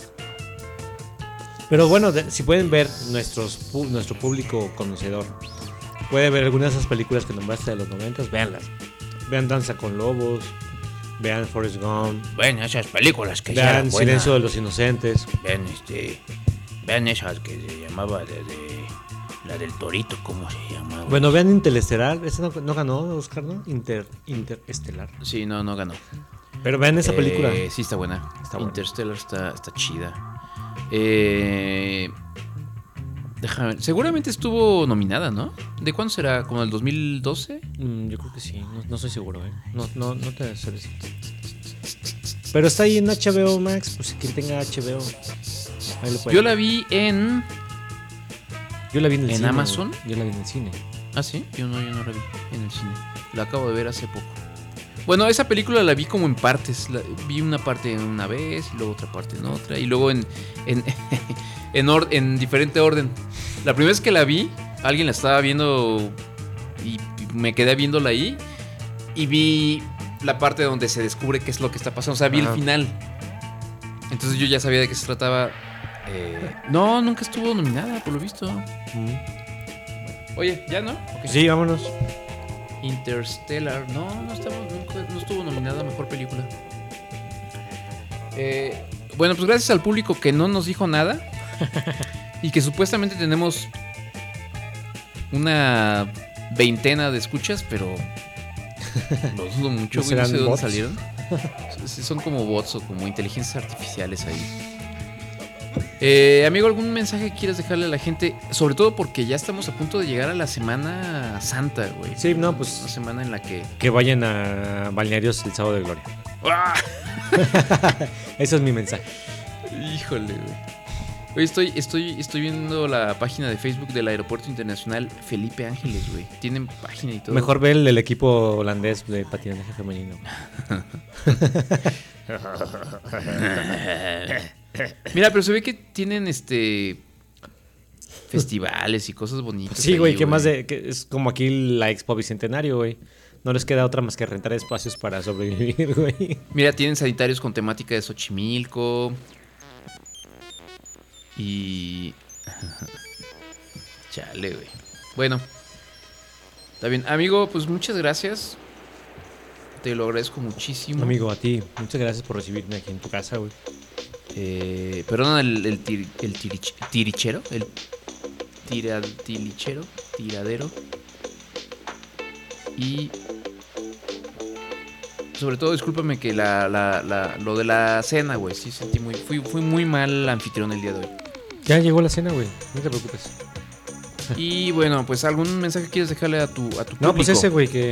D: Pero bueno, de- si pueden ver nuestros, pu- nuestro público conocedor, puede ver algunas de esas películas que nombraste de los noventas, véanlas. Vean Danza con Lobos, vean Forrest Gump,
C: Ven esas películas que ya
D: vean
C: eran buenas.
D: Silencio de los Inocentes.
C: Ven este. Ven esas que se llamaba de, de- la del Torito, ¿cómo se llamaba?
D: Bueno, vean Interestelar, ese no, no ganó Oscar, ¿no? Inter, Interestelar.
A: Sí, no, no ganó.
D: Pero vean esa película.
A: Eh, sí, está buena.
D: Está buena.
A: Interstellar está, está chida. Eh, déjame ver. Seguramente estuvo nominada, ¿no? ¿De cuándo será? ¿Como del dos mil doce?
D: Mm, yo creo que sí, no, no estoy seguro, ¿eh? No, no, no te sé decir. Pero está ahí en H B O Max, pues quien tenga H B O. Ahí lo puede
A: Yo
D: ver.
A: la vi en...
D: Yo la vi en el
A: ¿En
D: cine.
A: Amazon?
D: güey. Yo la vi en el cine.
A: Ah, sí, yo no, yo no la vi en el cine. La acabo de ver hace poco. Bueno, esa película la vi como en partes. La- vi una parte en una vez, y luego otra parte en otra, y luego en en, en, or- en diferente orden. La primera vez que la vi, alguien la estaba viendo y, y me quedé viéndola ahí y vi la parte donde se descubre qué es lo que está pasando. O sea, vi
D: Ajá.
A: el final. Entonces yo ya sabía de qué se trataba. Eh, no, nunca estuvo nominada, por lo visto. Oye, ¿ya no? Ok.
D: Sí, vámonos.
A: Interstellar, no, no, estaba, nunca- no estuvo nominada a Mejor Película. Eh, bueno, pues gracias al público que no nos dijo nada y que supuestamente tenemos una veintena de escuchas, pero lo dudo mucho,
D: ¿No
A: güey, no sé
D: serán
A: de dónde
D: bots?
A: salieron. Sí, son como bots o como inteligencias artificiales ahí. Eh, amigo, ¿algún mensaje que quieras dejarle a la gente? Sobre todo porque ya estamos a punto de llegar a la Semana Santa, güey.
D: Sí, no, pues.
A: Una semana en la que...
D: Que vayan a balnearios el sábado de gloria.
A: ¡Ah!
D: Ese es mi mensaje.
A: Híjole, güey. Oye, estoy, estoy, estoy viendo la página de Facebook del Aeropuerto Internacional Felipe Ángeles, güey. Tienen página y todo.
D: Mejor ve el del equipo holandés de patinaje femenino.
A: Mira, pero se ve que tienen este festivales y cosas bonitas.
D: Sí,
A: ahí,
D: güey, ¿qué más de...? Que es como aquí la Expo Bicentenario, güey. No les queda otra más que rentar espacios para sobrevivir, güey.
A: Mira, tienen sanitarios con temática de Xochimilco. Y... Chale, güey. Bueno. Está bien. Amigo, pues muchas gracias. Te lo agradezco muchísimo.
D: Amigo, a ti. Muchas gracias por recibirme aquí en tu casa, güey.
A: Eh, perdón, el, el, tir, el tirich, tirichero. El tira, tilichero. Tiradero. Y... Sobre todo, discúlpame que la, la, la, lo de la cena, güey. Sí, sentí muy... Fui, fui muy mal anfitrión el día de hoy.
D: Ya llegó la cena, güey. No te preocupes.
A: Y bueno, pues algún mensaje quieres dejarle a tu, a tu público.
D: No, pues ese, güey, que...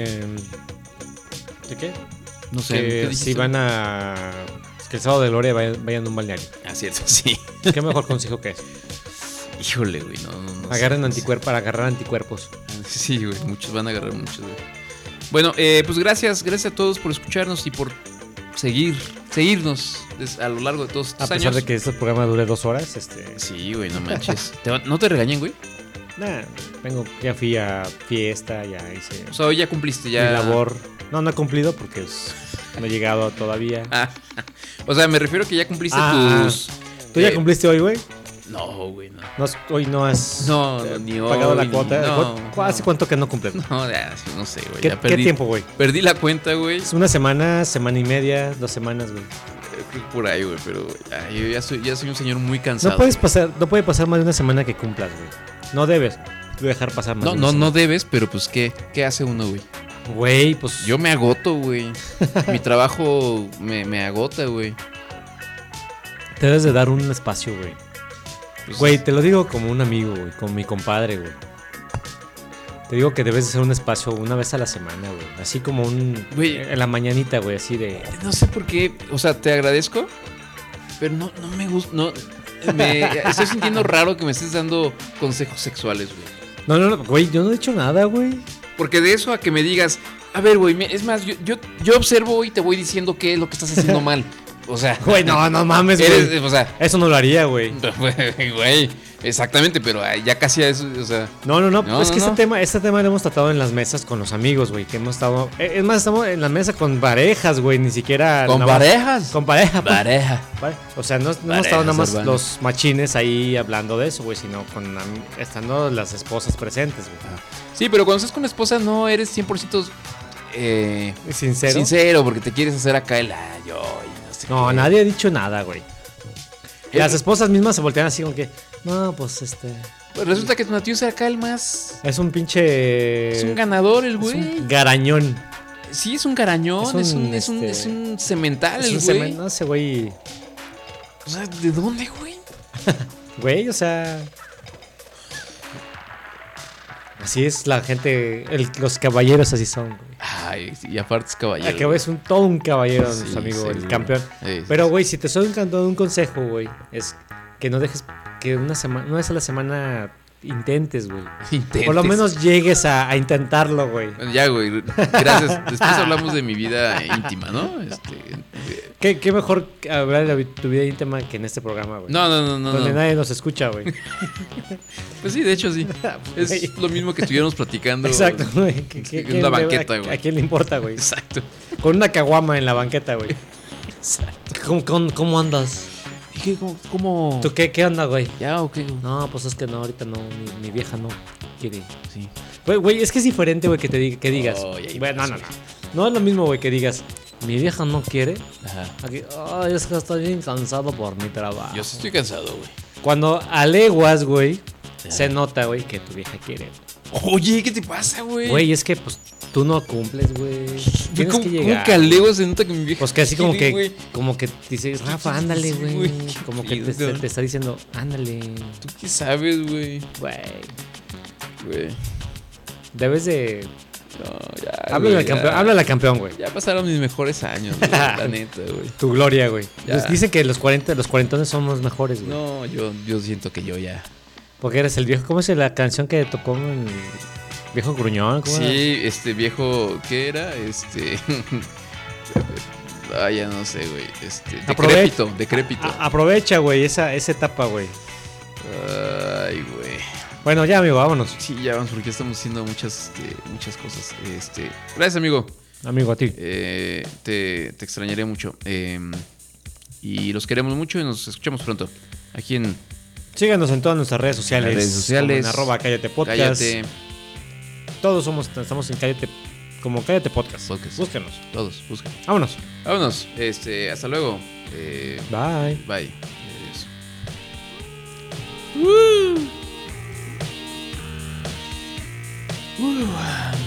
D: ¿De qué?
A: No sé.
D: Que
A: ¿qué
D: si van a... Que el sábado de gloria vayan, vayan a un balneario.
A: Ah, cierto, sí.
D: ¿Qué mejor consejo que es?
A: Híjole, güey, no, no, no
D: Agarren
A: sé,
D: anticuerpos para agarrar anticuerpos.
A: Sí, güey, muchos van a agarrar muchos, güey. Bueno, eh, pues gracias, gracias a todos por escucharnos y por seguir, seguirnos des- a lo largo de todos estos
D: A pesar
A: años.
D: de que este programa dure dos horas, este...
A: Sí, güey, no manches. ¿Te va- ¿No te regañen, güey?
D: Nah, vengo, ya fui a fiesta, ya hice
A: O sea, hoy ya cumpliste, ya...
D: mi labor. No, no he cumplido porque es- no he llegado todavía.
A: Ah, o sea, me refiero que ya cumpliste
D: Ah,
A: tus...
D: ¿Tú ya
A: eh,
D: cumpliste hoy, güey?
A: No, güey, no.
D: No has- hoy no has
A: No,
D: eh,
A: ni
D: pagado
A: hoy,
D: la
A: ni-
D: cuota.
A: no,
D: ¿Cu- ¿Hace
A: no.
D: cuánto que no cumples?
A: No, ya, no sé, güey.
D: ¿Qué,
A: ya
D: qué
A: perdí,
D: tiempo, güey?
A: Perdí la cuenta, güey.
D: Es una semana, semana y media, dos semanas, güey.
A: Creo que por ahí, güey, pero ay, yo ya soy, ya soy un señor muy cansado.
D: No puedes pasar, no puede pasar más de una semana que cumplas, güey. No debes dejar pasar más
A: No,
D: de
A: no,
D: una
A: no debes, pero pues ¿qué? ¿Qué hace uno, güey?
D: semana. Güey, pues
A: Yo me agoto, güey. Mi trabajo me, me agota, güey.
D: te debes de dar un espacio, güey.
A: Pues,
D: Güey, te lo digo como un amigo, güey, como mi compadre, güey. Te digo que debes de hacer un espacio una vez a la semana, güey. Así como un...
A: Güey.
D: En la mañanita, güey, así de...
A: No sé por qué, o sea, te agradezco, pero no, no me gusta, no, me estoy sintiendo raro que me estés dando consejos sexuales, güey.
D: No, no, no, güey, yo no he dicho nada, güey.
A: Porque de eso a que me digas, a ver, güey, me- es más, yo, yo, yo observo y te voy diciendo qué es lo que estás haciendo mal. O sea,
D: Güey, no, no mames, güey.
A: eres, o sea,
D: Eso no lo haría, güey.
A: güey, exactamente, pero ay, ya casi a eso, o sea,
D: No, no, no,
A: No,
D: es
A: no,
D: que
A: no.
D: este tema, este tema lo hemos tratado en las mesas con los amigos, güey, que hemos estado, eh, es más, estamos en la mesa con parejas, güey, ni siquiera
A: con
D: nada más-
A: parejas.
D: con pareja, pues.
A: Pareja.
D: Vale. O sea, no, no hemos
A: Parejas
D: estado nada más
A: urbanas.
D: los machines ahí hablando de eso, güey, sino con am- estando las esposas presentes, güey.
A: Sí, pero cuando estás con la esposa no eres cien por ciento eh,
D: Sincero.
A: sincero, porque te quieres hacer acá el ay, yo, y no sé
D: No,
A: qué.
D: nadie ha dicho nada, güey.
A: Eh,
D: Las esposas mismas se voltean así como que, no, pues este,
A: Pues resulta que tu tío es acá el más.
D: es un pinche...
A: Es un ganador el
D: es
A: güey.
D: un garañón.
A: Sí, es un garañón, es
D: Es
A: un,
D: un,
A: es un,
D: este,
A: es un cemental
D: Es
A: el
D: un
A: güey.
D: semen- no sé, güey.
A: O sea, ¿de dónde, güey?
D: Güey, o sea... Así es la gente, el- los caballeros así son, güey.
A: Ay, y aparte es caballero.
D: Acá es un, todo un caballero,
A: Sí,
D: nuestro amigo,
A: sí,
D: el
A: güey.
D: campeón.
A: Sí, sí,
D: Pero,
A: sí.
D: güey, si te soy dando un consejo, güey, es que no dejes que una semana, una vez a la semana intentes, güey.
A: Intentes.
D: Por lo menos llegues a, a intentarlo, güey.
A: Bueno, ya, güey. Gracias. Después hablamos de mi vida íntima, ¿no? Este, eh,
D: ¿Qué, qué mejor hablar de la vi- tu vida íntima que en este programa, güey.
A: no, no, no, no.
D: Donde
A: no.
D: nadie nos escucha, güey.
A: Pues sí, de hecho sí. Es
D: Güey.
A: lo mismo que estuviéramos platicando.
D: Exacto, güey. ¿Qué- qué-
A: En
D: quién
A: una
D: le-
A: banqueta,
D: a-
A: güey.
D: ¿A quién le importa, güey?
A: Exacto.
D: Con una caguama en la banqueta, güey. ¿Cómo, cómo, cómo andas?
A: ¿Y qué? ¿Cómo? cómo?
D: ¿Tú qué, qué onda, güey?
A: ¿Ya o qué?
D: No, pues es que no, ahorita no, mi, mi vieja no quiere.
A: Sí.
D: Güey, güey, es que es diferente, güey, que te diga, que digas.
A: Oh, ya
D: Güey, no,
A: ibas,
D: no, no.
A: güey.
D: No es lo mismo, güey, que digas, mi vieja no quiere.
A: Ajá.
D: Aquí, ay, es que estoy bien cansado por mi trabajo.
A: Yo sí estoy cansado, güey.
D: Cuando a leguas, güey, se nota, güey, que tu vieja quiere.
A: Oye, ¿qué te pasa, güey?
D: Güey, es que pues tú no cumples, güey. Tienes
A: ¿Cómo,
D: que
A: cómo
D: llegar.
A: que a Leo se nota que mi vieja
D: Pues que así como
A: quiere,
D: que,
A: güey?
D: como que dices, Rafa, ándale,
A: Sí,
D: güey.
A: güey,
D: Como
A: qué
D: que te,
A: pedo.
D: te- te está diciendo, ándale,
A: ¿Tú qué sabes, güey?
D: güey.
A: Güey.
D: Debes de.
A: No, ya.
D: Háblale
A: güey,
D: al campeón,
A: ya.
D: háblale al campeón, güey.
A: Ya pasaron mis mejores años, güey, la neta, güey.
D: Tu gloria, güey.
A: Ya.
D: Pues dicen que los cuarenta, los cuarentones son los mejores, güey.
A: No, yo, yo siento que yo ya.
D: Porque eres el viejo. ¿Cómo es la canción que tocó en Viejo Gruñón? ¿Cómo
A: Sí,
D: era?
A: este viejo, ¿qué era? Este. Ah, ya no sé, güey. Este.
D: Aprove-
A: Decrépito, decrépito.
D: A- aprovecha, güey, esa, esa etapa, güey.
A: Ay, güey.
D: Bueno, ya, amigo, vámonos.
A: Sí, ya vamos, porque estamos haciendo muchas, este, muchas cosas. Este. Gracias, amigo.
D: Amigo, a ti.
A: Eh, te, te extrañaré mucho. Eh, y los queremos mucho y nos escuchamos pronto. Aquí en
D: Síganos en todas nuestras redes sociales.
A: Las redes sociales.
D: Como en arroba Cállate Podcast.
A: Cállate.
D: Todos somos, estamos en Cállate, como Cállate Podcast.
A: Podcast.
D: Búsquenos.
A: Todos, busquen.
D: Vámonos.
A: Vámonos. Este, hasta luego. Eh,
D: Bye.
A: bye. Adiós. Woo. Woo.